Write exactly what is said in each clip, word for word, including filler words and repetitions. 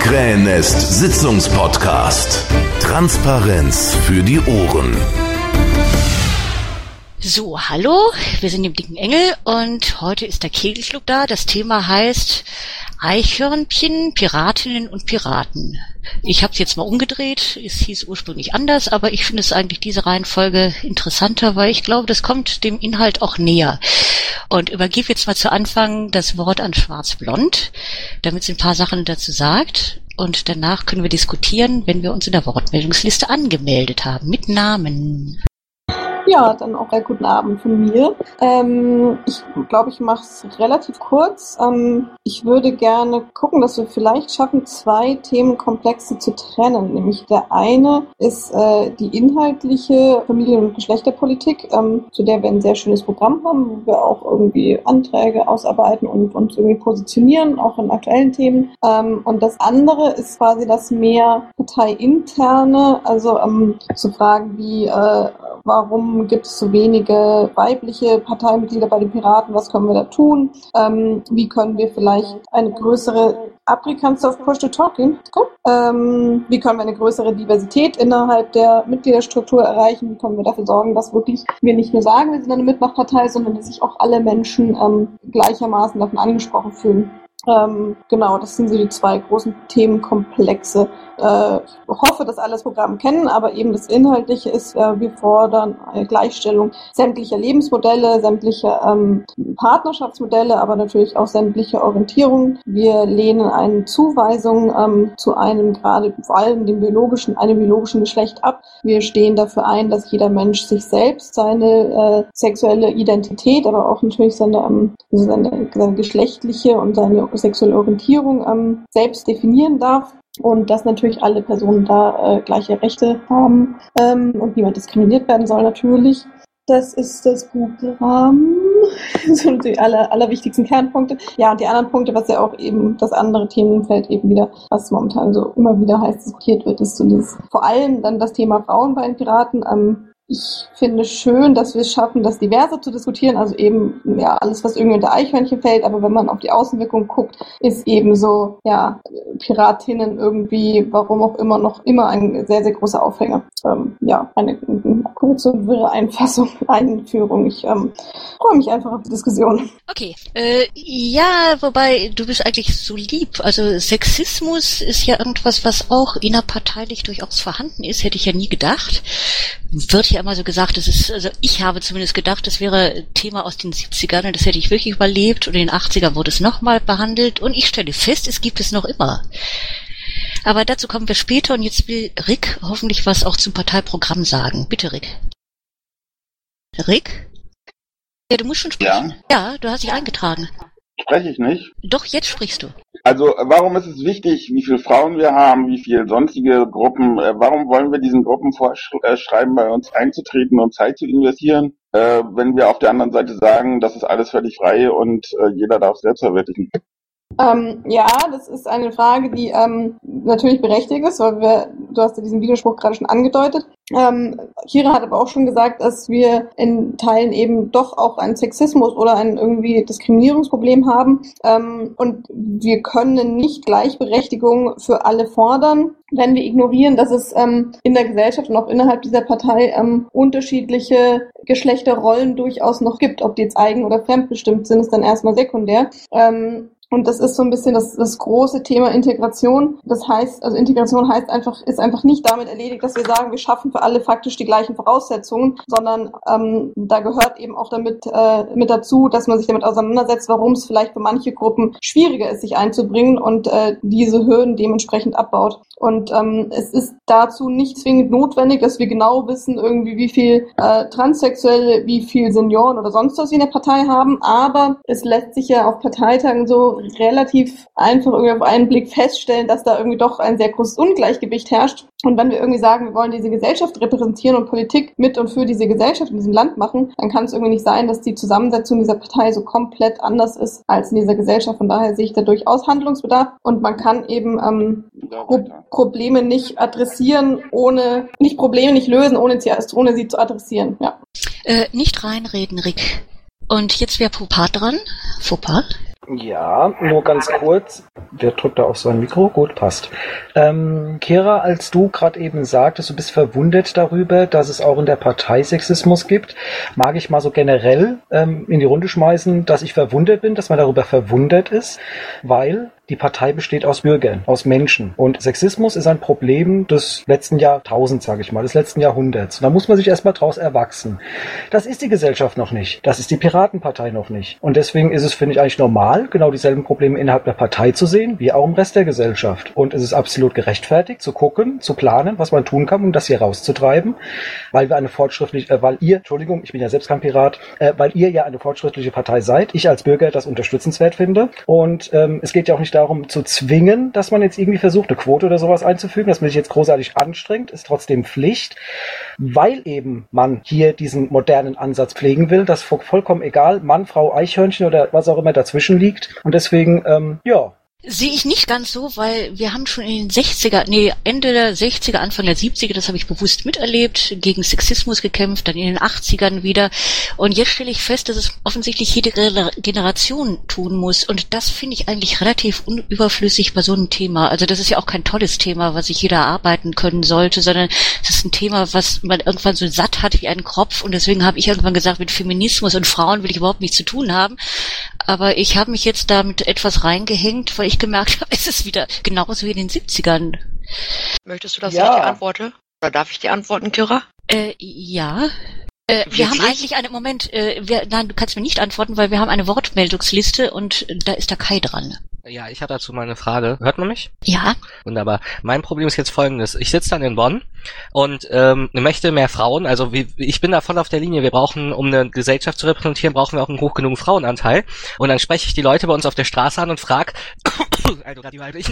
Krähennest Sitzungspodcast. Transparenz für die Ohren. So, hallo, wir sind im Dicken Engel und heute ist der Kegelschluck da. Das Thema heißt Eichhörnchen, Piratinnen und Piraten. Ich habe es jetzt mal umgedreht, es hieß ursprünglich anders, aber ich finde es eigentlich diese Reihenfolge interessanter, weil ich glaube, das kommt dem Inhalt auch näher. Und übergebe jetzt mal zu Anfang das Wort an Schwarz-Blond, damit sie ein paar Sachen dazu sagt. Und danach können wir diskutieren, wenn wir uns in der Wortmeldungsliste angemeldet haben, mit Namen. Ja, dann auch einen guten Abend von mir. Ähm, ich glaube, ich mache es relativ kurz. Ähm, ich würde gerne gucken, dass wir vielleicht schaffen, zwei Themenkomplexe zu trennen. Nämlich der eine ist äh, die inhaltliche Familien- und Geschlechterpolitik, ähm, zu der wir ein sehr schönes Programm haben, wo wir auch irgendwie Anträge ausarbeiten und uns irgendwie positionieren, auch in aktuellen Themen. Ähm, und das andere ist quasi das mehr parteiinterne, also ähm, zu fragen, wie äh, warum gibt es so wenige weibliche Parteimitglieder bei den Piraten? Was können wir da tun? Ähm, wie können wir vielleicht eine größere Abri, kannst du auf Push to Talk gehen? Cool. Ähm, wie können wir eine größere Diversität innerhalb der Mitgliederstruktur erreichen? Wie können wir dafür sorgen, dass wirklich wir nicht nur sagen, wir sind eine Mitmachpartei, sondern dass sich auch alle Menschen ähm, gleichermaßen davon angesprochen fühlen? Ähm, genau, das sind so die zwei großen Themenkomplexe. Äh, ich hoffe, dass alle das Programm kennen, aber eben das Inhaltliche ist, äh, wir fordern eine Gleichstellung sämtlicher Lebensmodelle, sämtlicher ähm, Partnerschaftsmodelle, aber natürlich auch sämtliche Orientierungen. Wir lehnen eine Zuweisung ähm, zu einem, gerade vor allem dem biologischen, einem biologischen Geschlecht ab. Wir stehen dafür ein, dass jeder Mensch sich selbst seine äh, sexuelle Identität, aber auch natürlich seine, ähm, seine, seine geschlechtliche und seine sexuelle Orientierung ähm, selbst definieren darf. Und dass natürlich alle Personen da äh, gleiche Rechte haben ähm, und niemand diskriminiert werden soll natürlich. Das ist das Programm. Das sind die aller, allerwichtigsten Kernpunkte. Ja, und die anderen Punkte, was ja auch eben das andere Themenfeld eben wieder, was momentan so immer wieder heiß diskutiert wird, ist so dieses, vor allem dann das Thema Frauen bei den Piraten. Ähm, Ich finde schön, dass wir es schaffen, das diverser zu diskutieren, also eben ja alles, was irgendwie unter Eichhörnchen fällt, aber wenn man auf die Außenwirkung guckt, ist eben so, ja, Piratinnen irgendwie, warum auch immer, noch immer ein sehr, sehr großer Aufhänger. Ähm, ja, eine, eine kurze und wirre Einfassung, Einführung. Ich ähm, freue mich einfach auf die Diskussion. Okay, äh, ja, wobei, du bist eigentlich so lieb. Also Sexismus ist ja irgendwas, was auch innerparteilich durchaus vorhanden ist, hätte ich ja nie gedacht. Wird ja immer so gesagt, das ist, also ich habe zumindest gedacht, das wäre Thema aus den siebzigern und das hätte ich wirklich überlebt und in den achtzigern wurde es nochmal behandelt und ich stelle fest, es gibt es noch immer. Aber dazu kommen wir später und jetzt will Rick hoffentlich was auch zum Parteiprogramm sagen. Bitte, Rick. Rick? Ja, du musst schon sprechen. Ja, ja, du hast dich eingetragen. Spreche ich nicht? Doch, jetzt sprichst du. Also warum ist es wichtig, wie viele Frauen wir haben, wie viele sonstige Gruppen, äh, warum wollen wir diesen Gruppen vorschreiben, bei uns einzutreten und Zeit zu investieren, äh, wenn wir auf der anderen Seite sagen, das ist alles völlig frei und äh, jeder darf selbst verwirklichen? Ähm, ja, das ist eine Frage, die ähm, natürlich berechtigt ist, weil wir, du hast ja diesen Widerspruch gerade schon angedeutet. Ähm, Kira hat aber auch schon gesagt, dass wir in Teilen eben doch auch einen Sexismus oder ein irgendwie Diskriminierungsproblem haben. Ähm, und wir können nicht Gleichberechtigung für alle fordern, wenn wir ignorieren, dass es ähm, in der Gesellschaft und auch innerhalb dieser Partei ähm, unterschiedliche Geschlechterrollen durchaus noch gibt. Ob die jetzt eigen- oder fremdbestimmt sind, ist dann erstmal sekundär. Ähm, Und das ist so ein bisschen das, das große Thema Integration. Das heißt, also Integration heißt einfach, ist einfach nicht damit erledigt, dass wir sagen, wir schaffen für alle faktisch die gleichen Voraussetzungen, sondern ähm, da gehört eben auch damit äh, mit dazu, dass man sich damit auseinandersetzt, warum es vielleicht für manche Gruppen schwieriger ist, sich einzubringen und äh, diese Hürden dementsprechend abbaut. Und ähm, es ist dazu nicht zwingend notwendig, dass wir genau wissen, irgendwie wie viel äh, Transsexuelle, wie viel Senioren oder sonst was wir in der Partei haben, aber es lässt sich ja auf Parteitagen so relativ einfach irgendwie auf einen Blick feststellen, dass da irgendwie doch ein sehr großes Ungleichgewicht herrscht. Und wenn wir irgendwie sagen, wir wollen diese Gesellschaft repräsentieren und Politik mit und für diese Gesellschaft in diesem Land machen, dann kann es irgendwie nicht sein, dass die Zusammensetzung dieser Partei so komplett anders ist als in dieser Gesellschaft. Von daher sehe ich da durchaus Handlungsbedarf und man kann eben ähm, Pro- Probleme nicht adressieren, ohne, nicht Probleme nicht lösen, ohne sie, ohne sie zu adressieren. Ja. Äh, nicht reinreden, Rick. Und jetzt wäre Fauxpas dran. Fauxpas? Ja, nur ganz kurz. der drückt da auf sein Mikro. Gut, passt. Ähm, Kira, als du gerade eben sagtest, du bist verwundert darüber, dass es auch in der Partei Sexismus gibt, mag ich mal so generell ähm, in die Runde schmeißen, dass ich verwundert bin, dass man darüber verwundert ist, weil die Partei besteht aus Bürgern, aus Menschen. Und Sexismus ist ein Problem des letzten Jahrtausends, sage ich mal, des letzten Jahrhunderts. Und da muss man sich erstmal draus erwachsen. Das ist die Gesellschaft noch nicht. Das ist die Piratenpartei noch nicht. Und deswegen ist es, finde ich, eigentlich normal, genau dieselben Probleme innerhalb der Partei zu sehen, wie auch im Rest der Gesellschaft. Und es ist absolut gerechtfertigt, zu gucken, zu planen, was man tun kann, um das hier rauszutreiben, weil wir eine fortschrittliche, äh, weil ihr, Entschuldigung, ich bin ja selbst kein Pirat, äh, weil ihr ja eine fortschrittliche Partei seid, ich als Bürger das unterstützenswert finde. Und ähm, es geht ja auch nicht darum zu zwingen, dass man jetzt irgendwie versucht, eine Quote oder sowas einzufügen, dass man sich jetzt großartig anstrengt, ist trotzdem Pflicht, weil eben man hier diesen modernen Ansatz pflegen will, das vollkommen egal, Mann, Frau, Eichhörnchen oder was auch immer dazwischen liegt. Und deswegen, ähm, ja, Sehe ich nicht ganz so, weil wir haben schon in den sechziger, nee, Ende der sechziger, Anfang der siebziger, das habe ich bewusst miterlebt, gegen Sexismus gekämpft, dann in den achtzigern wieder. Und jetzt stelle ich fest, dass es offensichtlich jede Generation tun muss. Und das finde ich eigentlich relativ unüberflüssig bei so einem Thema. Also das ist ja auch kein tolles Thema, was sich jeder erarbeiten können sollte, sondern es ist ein Thema, was man irgendwann so satt hat wie einen Kropf. Und deswegen habe ich irgendwann gesagt, mit Feminismus und Frauen will ich überhaupt nichts zu tun haben. Aber ich habe mich jetzt da mit etwas reingehängt, weil ich gemerkt habe, es ist wieder genauso wie in den siebzigern. Möchtest du, dass ja. ich dir antworte? Oder darf ich dir antworten, Kira? Äh, ja. Äh, wir haben eigentlich eine, Moment, äh, wir, nein, du kannst mir nicht antworten, weil wir haben eine Wortmeldungsliste und äh, da ist der Kai dran. Ja, ich habe dazu mal eine Frage. Hört man mich? Ja. Wunderbar. Mein Problem ist jetzt folgendes. Ich sitze dann in Bonn und ähm, möchte mehr Frauen, also wie, ich bin da voll auf der Linie, wir brauchen, um eine Gesellschaft zu repräsentieren, brauchen wir auch einen hoch genugen Frauenanteil. Und dann spreche ich die Leute bei uns auf der Straße an und frage, also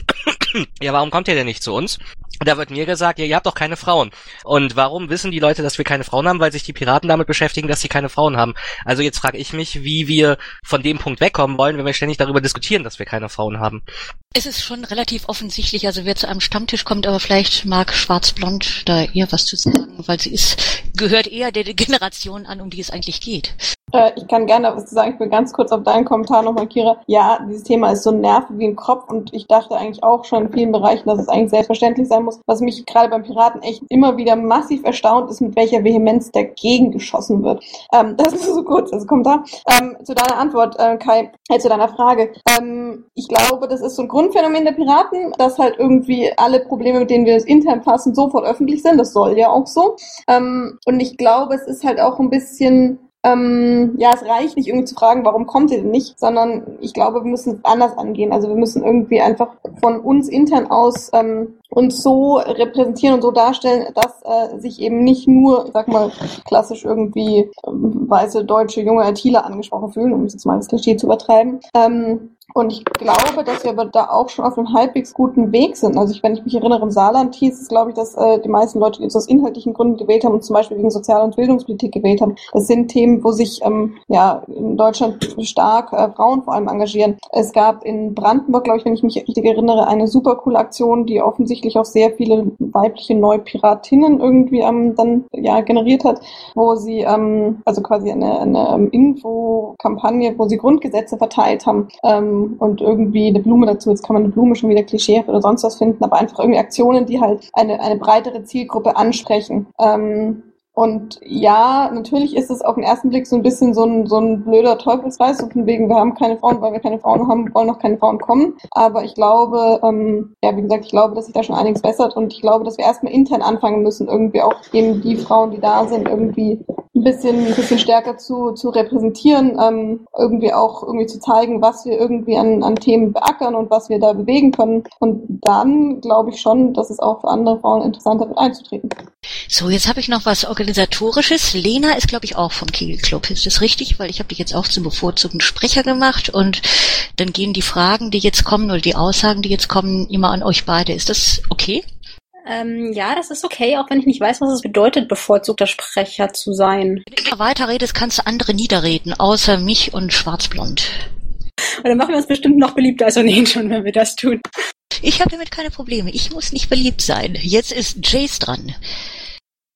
ja, warum kommt ihr denn nicht zu uns? Da wird mir gesagt, ja, ihr habt doch keine Frauen. Und warum wissen die Leute, dass wir keine Frauen haben? Weil sich die Piraten damit beschäftigen, dass sie keine Frauen haben. Also jetzt frage ich mich, wie wir von dem Punkt wegkommen wollen, wenn wir ständig darüber diskutieren, dass wir keine Frauen haben. Es ist schon relativ offensichtlich, also wer zu einem Stammtisch kommt, aber vielleicht mag Schwarz-Blond da eher was zu sagen, weil sie ist, gehört eher der Generation an, um die es eigentlich geht. Äh, ich kann gerne was sagen, ich will ganz kurz auf deinen Kommentar nochmal, Kira. Ja, dieses Thema ist so nervig wie ein Kopf und ich dachte eigentlich auch schon in vielen Bereichen, dass es eigentlich selbstverständlich sein muss. Was mich gerade beim Piraten echt immer wieder massiv erstaunt ist, mit welcher Vehemenz dagegen geschossen wird. Ähm, das ist so kurz, also Kommentar. Ähm, zu deiner Antwort, äh, Kai, äh, zu deiner Frage. Ähm, ich glaube, das ist so ein Grundphänomen der Piraten, dass halt irgendwie alle Probleme, mit denen wir das intern fassen, sofort öffentlich sind. Das soll ja auch so. Ähm, und ich glaube, es ist halt auch ein bisschen... Ähm, ja, es reicht nicht irgendwie zu fragen, warum kommt ihr denn nicht, sondern ich glaube, wir müssen es anders angehen. Also wir müssen irgendwie einfach von uns intern aus ähm, uns so repräsentieren und so darstellen, dass äh, sich eben nicht nur, ich sag mal, klassisch irgendwie ähm, weiße, deutsche, junge ITler angesprochen fühlen, um jetzt mal das Klischee zu übertreiben. Ähm, Und ich glaube, dass wir aber da auch schon auf einem halbwegs guten Weg sind. Also ich, wenn ich mich erinnere, im Saarland hieß es, glaube ich, dass äh, die meisten Leute, die jetzt aus inhaltlichen Gründen gewählt haben und zum Beispiel wegen Sozial- und Bildungspolitik gewählt haben, das sind Themen, wo sich ähm, ja in Deutschland stark äh, Frauen vor allem engagieren. Es gab in Brandenburg, glaube ich, wenn ich mich richtig erinnere, eine super coole Aktion, die offensichtlich auch sehr viele weibliche Neupiratinnen irgendwie ähm, dann ja generiert hat, wo sie ähm, also quasi eine, eine Infokampagne, wo sie Grundgesetze verteilt haben, ähm, und irgendwie eine Blume dazu. Jetzt kann man eine Blume schon wieder klischeehaft oder sonst was finden, aber einfach irgendwie Aktionen, die halt eine, eine breitere Zielgruppe ansprechen. Ähm, und ja, natürlich ist es auf den ersten Blick so ein bisschen so ein, so ein blöder Teufelskreis, so von wegen, wir haben keine Frauen, weil wir keine Frauen haben, wollen noch keine Frauen kommen. Aber ich glaube, ähm, ja, wie gesagt, ich glaube, dass sich da schon einiges bessert und ich glaube, dass wir erstmal intern anfangen müssen, irgendwie auch eben die Frauen, die da sind, irgendwie ein bisschen, ein bisschen stärker zu, zu repräsentieren, ähm, irgendwie auch irgendwie zu zeigen, was wir irgendwie an, an Themen beackern und was wir da bewegen können. Und dann glaube ich schon, dass es auch für andere Frauen interessanter wird, einzutreten. So, jetzt habe ich noch was Organisatorisches. Lena ist, glaube ich, auch vom Kegelclub. Ist das richtig? Weil ich habe dich jetzt auch zum bevorzugten Sprecher gemacht und dann gehen die Fragen, die jetzt kommen oder die Aussagen, die jetzt kommen, immer an euch beide. Ist das okay? Ähm, ja, das ist okay, auch wenn ich nicht weiß, was es bedeutet, bevorzugter Sprecher zu sein. Wenn du immer weiter redest, kannst du andere niederreden, außer mich und Schwarzblond. Und dann machen wir uns bestimmt noch beliebter als ohnehin schon, wenn wir das tun. Ich habe damit keine Probleme. Ich muss nicht beliebt sein. Jetzt ist Jace dran.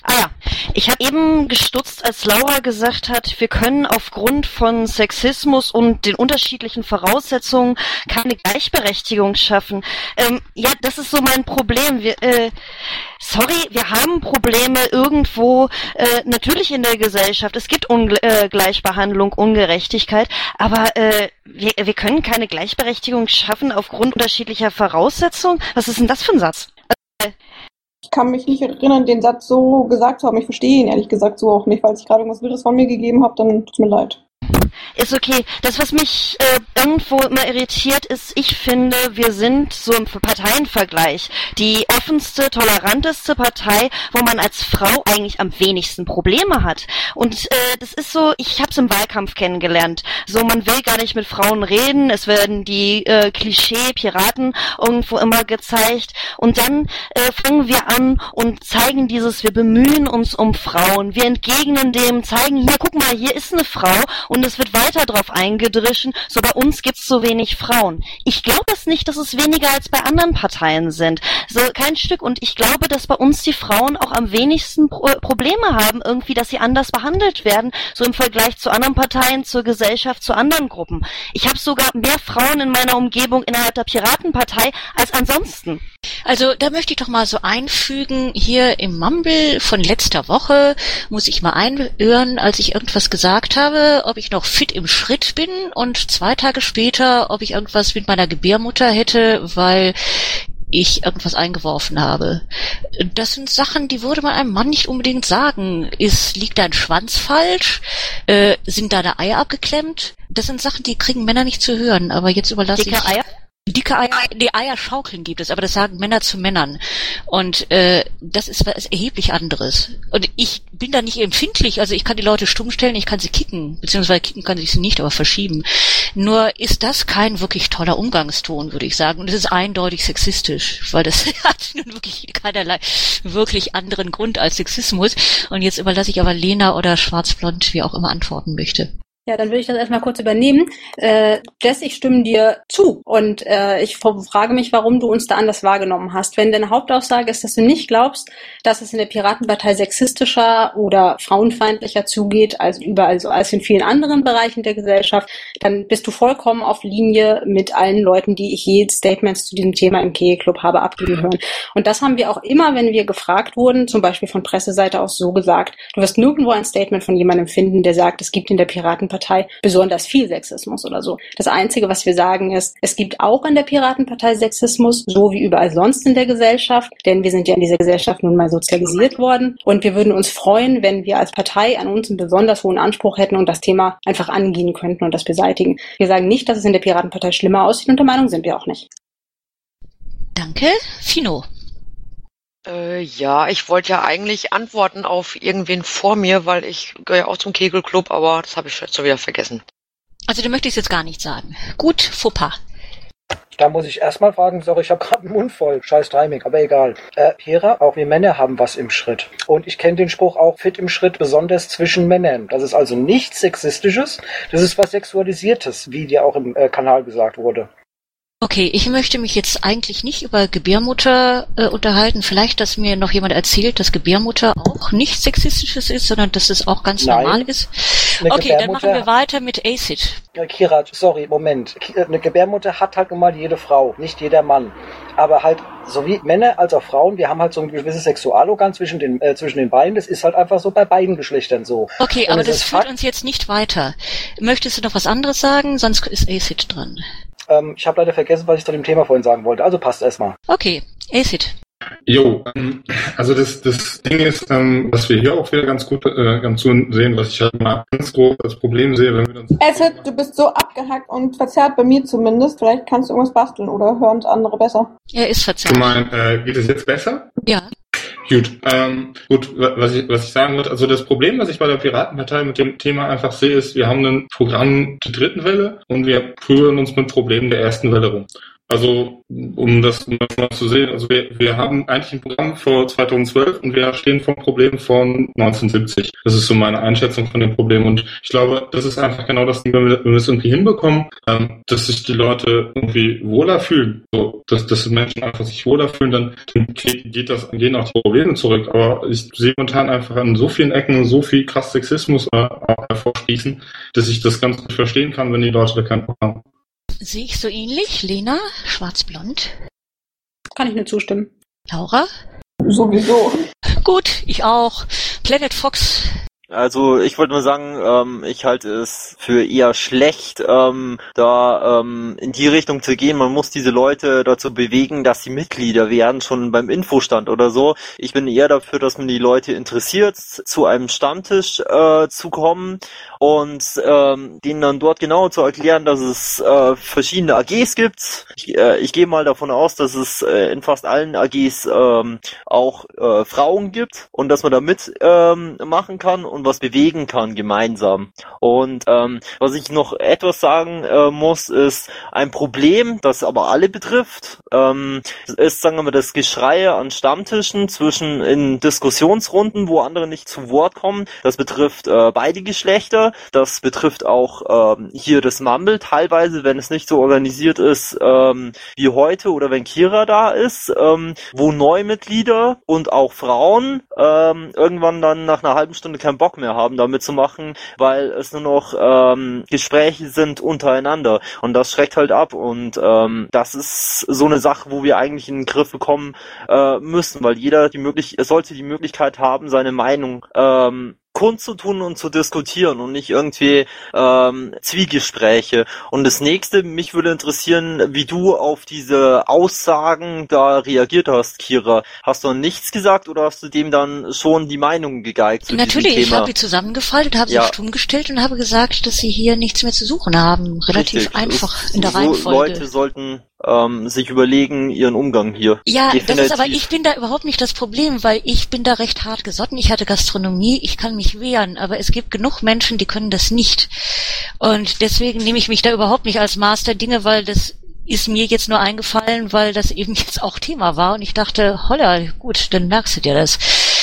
Ah ja, ich habe eben gestutzt, als Laura gesagt hat, wir können aufgrund von Sexismus und den unterschiedlichen Voraussetzungen keine Gleichberechtigung schaffen. Ähm, ja, das ist so mein Problem. Wir, äh, sorry, wir haben Probleme irgendwo, äh, natürlich in der Gesellschaft. Es gibt Ungleichbehandlung, äh, Ungerechtigkeit, aber äh, wir, wir können keine Gleichberechtigung schaffen aufgrund unterschiedlicher Voraussetzungen. Was ist denn das für ein Satz? Äh, Ich kann mich nicht erinnern, den Satz so gesagt zu haben. Ich verstehe ihn ehrlich gesagt so auch nicht. Falls ich gerade irgendwas Wirres von mir gegeben habe, dann tut's mir leid. Ist okay. Das, was mich äh, irgendwo immer irritiert, ist, ich finde, wir sind so im Parteienvergleich die offenste, toleranteste Partei, wo man als Frau eigentlich am wenigsten Probleme hat. Und äh, das ist so, ich habe es im Wahlkampf kennengelernt. So, man will gar nicht mit Frauen reden, es werden die äh, Klischee-Piraten irgendwo immer gezeigt. Und dann äh, fangen wir an und zeigen dieses, wir bemühen uns um Frauen. Wir entgegnen dem, zeigen, hier, guck mal, hier ist eine Frau. Und es wird weiter drauf eingedrischen, so bei uns gibt's so wenig Frauen. Ich glaube es nicht, dass es weniger als bei anderen Parteien sind. So kein Stück. Und ich glaube, dass bei uns die Frauen auch am wenigsten Pro- Probleme haben, irgendwie, dass sie anders behandelt werden, so im Vergleich zu anderen Parteien, zur Gesellschaft, zu anderen Gruppen. Ich habe sogar mehr Frauen in meiner Umgebung innerhalb der Piratenpartei als ansonsten. Also da möchte ich doch mal so einfügen, hier im Mumble von letzter Woche muss ich mal einhören, als ich irgendwas gesagt habe, ob ich noch fit im Schritt bin und zwei Tage später, ob ich irgendwas mit meiner Gebärmutter hätte, weil ich irgendwas eingeworfen habe. Das sind Sachen, die würde man einem Mann nicht unbedingt sagen. Ist, liegt dein Schwanz falsch? Äh, sind deine Eier abgeklemmt? Das sind Sachen, die kriegen Männer nicht zu hören, aber jetzt überlasse Dicke ich... Eier? Dicke Eier, die Eierschaukeln gibt es, aber das sagen Männer zu Männern. Und äh, das ist was erheblich anderes. Und ich bin da nicht empfindlich, also ich kann die Leute stumm stellen, ich kann sie kicken, beziehungsweise kicken kann ich sie nicht, aber verschieben. Nur ist das kein wirklich toller Umgangston, würde ich sagen. Und es ist eindeutig sexistisch, weil das hat nun wirklich keinerlei wirklich anderen Grund als Sexismus. Und jetzt überlasse ich aber Lena oder Schwarzblond, wie auch immer, antworten möchte. Ja, dann würde ich das erstmal kurz übernehmen. Äh, Jess, ich stimme dir zu und äh, ich frage mich, warum du uns da anders wahrgenommen hast. Wenn deine Hauptaussage ist, dass du nicht glaubst, dass es in der Piratenpartei sexistischer oder frauenfeindlicher zugeht als überall so als in vielen anderen Bereichen der Gesellschaft, dann bist du vollkommen auf Linie mit allen Leuten, die ich je Statements zu diesem Thema im Kegelclub habe abgeben hören. Und das haben wir auch immer, wenn wir gefragt wurden, zum Beispiel von Presseseite aus so gesagt. Du wirst nirgendwo ein Statement von jemandem finden, der sagt, es gibt in der Piratenpartei Partei besonders viel Sexismus oder so. Das Einzige, was wir sagen, ist, es gibt auch in der Piratenpartei Sexismus, so wie überall sonst in der Gesellschaft, denn wir sind ja in dieser Gesellschaft nun mal sozialisiert worden und wir würden uns freuen, wenn wir als Partei an uns einen besonders hohen Anspruch hätten und das Thema einfach angehen könnten und das beseitigen. Wir sagen nicht, dass es in der Piratenpartei schlimmer aussieht und der Meinung sind wir auch nicht. Danke. Fino. Äh, ja, ich wollte ja eigentlich antworten auf irgendwen vor mir, weil ich gehöre ja auch zum Kegelclub, aber das habe ich jetzt schon wieder vergessen. Also du möchtest jetzt gar nichts sagen. Gut, Fauxpas. Da muss ich erstmal fragen, sorry, ich habe gerade den Mund voll. Scheiß Timing, aber egal. Äh, Hera, auch wir Männer haben was im Schritt. Und ich kenne den Spruch auch, fit im Schritt, besonders zwischen Männern. Das ist also nichts Sexistisches, das ist was Sexualisiertes, wie dir auch im äh, Kanal gesagt wurde. Okay, ich möchte mich jetzt eigentlich nicht über Gebärmutter äh, unterhalten. Vielleicht, dass mir noch jemand erzählt, dass Gebärmutter auch nichts Sexistisches ist, sondern dass es auch ganz Nein. normal ist. Eine Okay, dann Gebärmutter- machen wir weiter mit Acid. Äh, Kira, sorry, Moment. Ki- Eine Gebärmutter hat halt nun mal jede Frau, nicht jeder Mann. Aber halt, sowie Männer als auch Frauen, wir haben halt so ein gewisses Sexualorgan zwischen den, äh, zwischen den Beinen. Das ist halt einfach so bei beiden Geschlechtern so. Okay, Und aber es das ist führt Fakt- uns jetzt nicht weiter. Möchtest du noch was anderes sagen? Sonst ist Acid dran. Ähm, ich habe leider vergessen, was ich zu dem Thema vorhin sagen wollte. Also passt erstmal. Okay, Acid. Jo, ähm, also das, das Ding ist, ähm, was wir hier auch wieder ganz gut äh, ganz gut sehen, was ich halt mal ganz groß als Problem sehe, wenn wir uns... Acid, du bist so abgehackt und verzerrt, bei mir zumindest. Vielleicht kannst du irgendwas basteln oder hören es andere besser. Er ist Du verzerrt. meinst, äh, geht es jetzt besser? Ja. Gut, ähm, gut, was ich, was ich sagen würde, also das Problem, was ich bei der Piratenpartei mit dem Thema einfach sehe, ist, wir haben ein Programm der dritten Welle und wir prügeln uns mit Problemen der ersten Welle rum. Also, um das, um das mal zu sehen, also wir, wir haben eigentlich ein Programm für zweitausendzwölf und wir stehen vor einem Problem von neunzehnhundertsiebzig. Das ist so meine Einschätzung von dem Problem. Und ich glaube, das ist einfach genau das Ding, wenn wir, wenn wir es irgendwie hinbekommen, ähm, dass sich die Leute irgendwie wohler fühlen, so, dass, dass Menschen einfach sich wohler fühlen, dann, dann geht das, gehen auch die Probleme zurück. Aber ich sehe momentan einfach an so vielen Ecken so viel krass Sexismus äh, hervorschießen, dass ich das ganz gut verstehen kann, wenn die Leute da keinen Bock haben. Sehe ich so ähnlich? Lena, schwarz-blond. Kann ich nur zustimmen. Laura? Sowieso. Gut, ich auch. Planet Fox. Also ich wollte nur sagen, ähm, ich halte es für eher schlecht, ähm, da ähm, in die Richtung zu gehen. Man muss diese Leute dazu bewegen, dass sie Mitglieder werden, schon beim Infostand oder so. Ich bin eher dafür, dass man die Leute interessiert, zu einem Stammtisch äh, zu kommen und ähm, denen dann dort genau zu erklären, dass es äh, verschiedene A Gs gibt. Ich, äh, ich gehe mal davon aus, dass es äh, in fast allen A Gs ähm, auch äh, Frauen gibt und dass man da mit ähm, machen kann und was bewegen kann gemeinsam. Und ähm, was ich noch etwas sagen äh, muss, ist ein Problem, das aber alle betrifft, ähm, ist, sagen wir mal, das Geschrei an Stammtischen zwischen in Diskussionsrunden, wo andere nicht zu Wort kommen. Das betrifft äh, beide Geschlechter. Das betrifft auch ähm, hier das Mumble teilweise, wenn es nicht so organisiert ist ähm, wie heute oder wenn Kira da ist, ähm, wo Neumitglieder und auch Frauen ähm, irgendwann dann nach einer halben Stunde keinen Bock mehr haben, damit zu machen, weil es nur noch ähm, Gespräche sind untereinander und das schreckt halt ab und ähm, das ist so eine Sache, wo wir eigentlich in den Griff bekommen äh, müssen, weil jeder die möglich sollte die Möglichkeit haben, seine Meinung ähm, kundzutun und zu diskutieren und nicht irgendwie ähm, Zwiegespräche. Und das nächste, mich würde interessieren, wie du auf diese Aussagen da reagiert hast, Kira. Hast du nichts gesagt oder hast du dem dann schon die Meinung gegeigt zu Natürlich, diesem Thema? ich habe die zusammengefaltet, habe ja. sie stumm gestellt und habe gesagt, dass sie hier nichts mehr zu suchen haben. Relativ Richtig. einfach Es, in der so Reihenfolge. Leute sollten ähm, sich überlegen, ihren Umgang hier. Ja, Definitiv. das ist aber, ich bin da überhaupt nicht das Problem, weil ich bin da recht hart gesotten. Ich hatte Gastronomie, ich kann mich wehren, aber es gibt genug Menschen, die können das nicht. Und deswegen nehme ich mich da überhaupt nicht als Maß der Dinge, weil das ist mir jetzt nur eingefallen, weil das eben jetzt auch Thema war und ich dachte, holla, gut, dann merkst du dir das.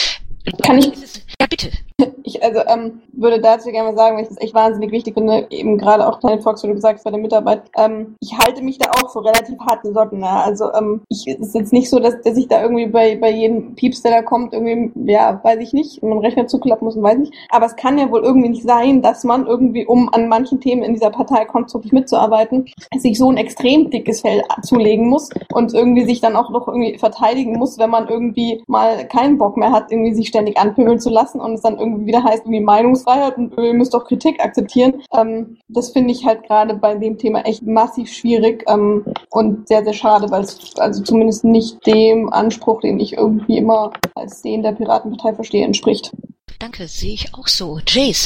Kann ich? Ja, bitte. Ich also ähm, würde dazu gerne mal sagen, weil ich das echt wahnsinnig wichtig finde, eben gerade auch Planet Fox, wie du gesagt hast, bei der Mitarbeit. Ähm, ich halte mich da auch für relativ hart gesotten. Ja? Also ähm, ich, es ist jetzt nicht so, dass, dass ich da irgendwie bei bei jedem Pieps, der da kommt, irgendwie, ja, weiß ich nicht, einen Rechner zuklappen muss und weiß nicht. Aber es kann ja wohl irgendwie nicht sein, dass man irgendwie, um an manchen Themen in dieser Partei konstruktiv mitzuarbeiten, sich so ein extrem dickes Fell zulegen muss und irgendwie sich dann auch noch irgendwie verteidigen muss, wenn man irgendwie mal keinen Bock mehr hat, irgendwie sich ständig anpimmeln zu lassen und es dann irgendwie wieder heißt, irgendwie Meinungsfreiheit und ihr müsst doch Kritik akzeptieren. Ähm, das finde ich halt gerade bei dem Thema echt massiv schwierig ähm, und sehr, sehr schade, weil es also zumindest nicht dem Anspruch, den ich irgendwie immer als den der Piratenpartei verstehe, entspricht. Danke, sehe ich auch so. Jace.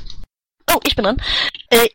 Oh, ich bin dran. Äh,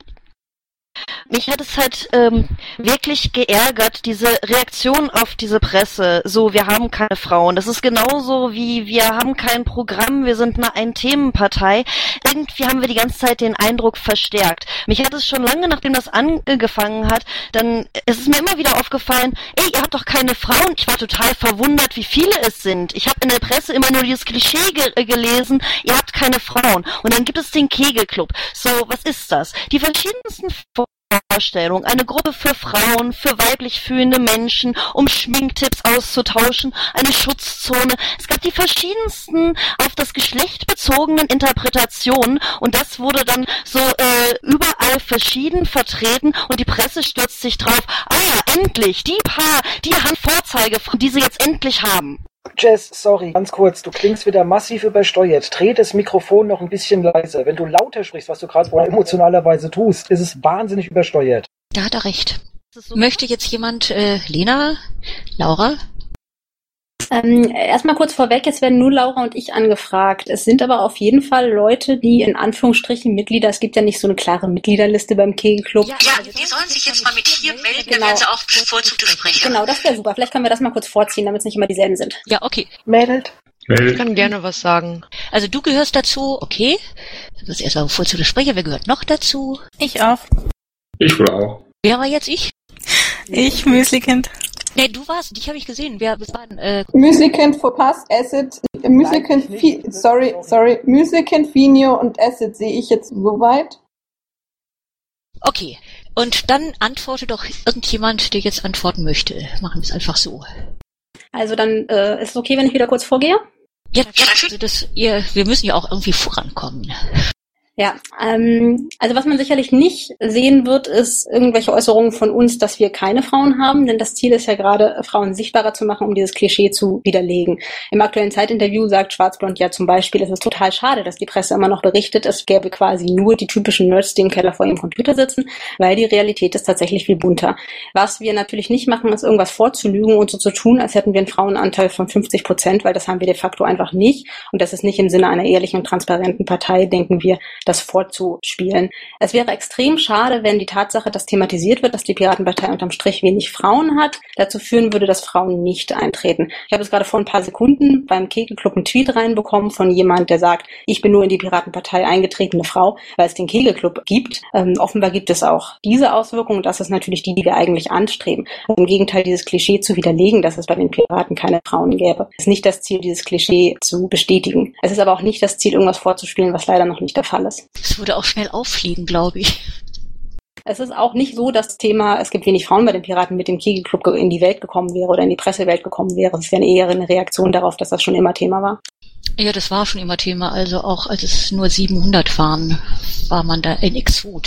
mich hat es halt ähm, wirklich geärgert, diese Reaktion auf diese Presse. So, wir haben keine Frauen. Das ist genauso wie, wir haben kein Programm, wir sind eine Ein-Themen-Partei. Irgendwie haben wir die ganze Zeit den Eindruck verstärkt. Mich hat es schon lange, nachdem das angefangen hat, dann es ist mir immer wieder aufgefallen, ey, ihr habt doch keine Frauen. Ich war total verwundert, wie viele es sind. Ich habe in der Presse immer nur dieses Klischee ge- gelesen, ihr habt keine Frauen. Und dann gibt es den Kegelclub. So, was ist das? Die verschiedensten Vorstellung, eine Gruppe für Frauen, für weiblich fühlende Menschen, um Schminktipps auszutauschen, eine Schutzzone. Es gab die verschiedensten auf das Geschlecht bezogenen Interpretationen und das wurde dann so äh, überall verschieden vertreten und die Presse stürzt sich drauf, ah ja, endlich, die paar, die haben Vorzeigefrauen, die sie jetzt endlich haben. Jess, sorry, ganz kurz, du klingst wieder massiv übersteuert. Dreh das Mikrofon noch ein bisschen leiser. Wenn du lauter sprichst, was du gerade wohl emotionalerweise tust, ist es wahnsinnig übersteuert. Da hat er recht. So Möchte jetzt jemand, äh, Lena, Laura? Ähm, erstmal kurz vorweg, jetzt werden nur Laura und ich angefragt. Es sind aber auf jeden Fall Leute, die in Anführungsstrichen Mitglieder, es gibt ja nicht so eine klare Mitgliederliste beim Kegelclub. Ja, ja, die sollen sich jetzt mal mit hier melden, genau. Dann werden sie auch bevorzugte Sprecher. Genau, das wäre super. Vielleicht können wir das mal kurz vorziehen, damit es nicht immer dieselben sind. Ja, okay. Meldet. Ich kann gerne was sagen. Also du gehörst dazu, okay. Das ist erstmal bevorzugte Sprecher. Wer gehört noch dazu? Ich auch. Ich wohl auch. Wer war jetzt ich? Ich, Müslikind. Nee, du warst, dich habe ich gesehen. Wer, was war denn, äh... Müslikind, verpasst, Acid, Müslikind, Fi- sorry, sorry, Müslikind, Finio und Acid sehe ich jetzt soweit. Okay, und dann antworte doch irgendjemand, der jetzt antworten möchte. Machen wir es einfach so. Also dann äh, ist es okay, wenn ich wieder kurz vorgehe? Ja, also das, ihr, wir müssen ja auch irgendwie vorankommen. Ja, ähm, also was man sicherlich nicht sehen wird, ist irgendwelche Äußerungen von uns, dass wir keine Frauen haben, denn das Ziel ist ja gerade, Frauen sichtbarer zu machen, um dieses Klischee zu widerlegen. Im aktuellen Zeitinterview sagt Schwarzblond ja zum Beispiel, es ist total schade, dass die Presse immer noch berichtet, es gäbe quasi nur die typischen Nerds, die im Keller vor ihrem Computer sitzen, weil die Realität ist tatsächlich viel bunter. Was wir natürlich nicht machen, ist irgendwas vorzulügen und so zu tun, als hätten wir einen Frauenanteil von fünfzig Prozent, weil das haben wir de facto einfach nicht. Und das ist nicht im Sinne einer ehrlichen und transparenten Partei, denken wir, das vorzuspielen. Es wäre extrem schade, wenn die Tatsache, dass thematisiert wird, dass die Piratenpartei unterm Strich wenig Frauen hat, dazu führen würde, dass Frauen nicht eintreten. Ich habe es gerade vor ein paar Sekunden beim Kegelclub einen Tweet reinbekommen von jemand, der sagt, ich bin nur in die Piratenpartei eingetretene Frau, weil es den Kegelclub gibt. Ähm, offenbar gibt es auch diese Auswirkungen. Das ist natürlich die, die wir eigentlich anstreben. Also im Gegenteil, dieses Klischee zu widerlegen, dass es bei den Piraten keine Frauen gäbe. Es ist nicht das Ziel, dieses Klischee zu bestätigen. Es ist aber auch nicht das Ziel, irgendwas vorzuspielen, was leider noch nicht der Fall ist. Es würde auch schnell auffliegen, glaube ich. Es ist auch nicht so, dass das Thema, es gibt wenig Frauen bei den Piraten, mit dem Kegelclub in die Welt gekommen wäre oder in die Pressewelt gekommen wäre. Es ist ja eher eine Reaktion darauf, dass das schon immer Thema war. Ja, das war schon immer Thema. Also auch als es nur siebenhundert waren, war man da in Exot.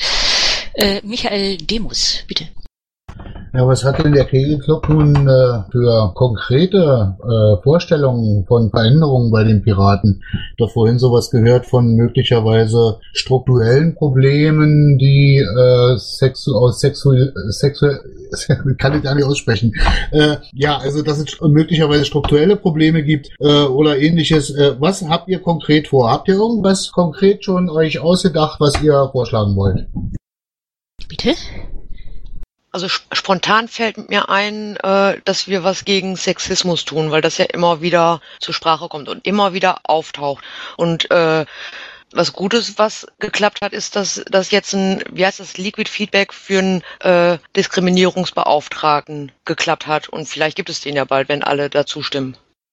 Äh, Michael Demus, bitte. Ja, was hat denn der Kegelclub nun äh, für konkrete äh, Vorstellungen von Veränderungen bei den Piraten? Ich habe vorhin sowas gehört von möglicherweise strukturellen Problemen, die äh, sexu aus sexuell sexuell kann ich gar nicht aussprechen. Äh, ja, also dass es möglicherweise strukturelle Probleme gibt äh, oder ähnliches. Äh, was habt ihr konkret vor? Habt ihr irgendwas konkret schon euch ausgedacht, was ihr vorschlagen wollt? Bitte? Also sp- spontan fällt mir ein, äh, dass wir was gegen Sexismus tun, weil das ja immer wieder zur Sprache kommt und immer wieder auftaucht. Und äh, was Gutes, was geklappt hat, ist, dass dass jetzt ein, wie heißt das, Liquid Feedback für einen äh, Diskriminierungsbeauftragten geklappt hat. Und vielleicht gibt es den ja bald, wenn alle dazu stimmen.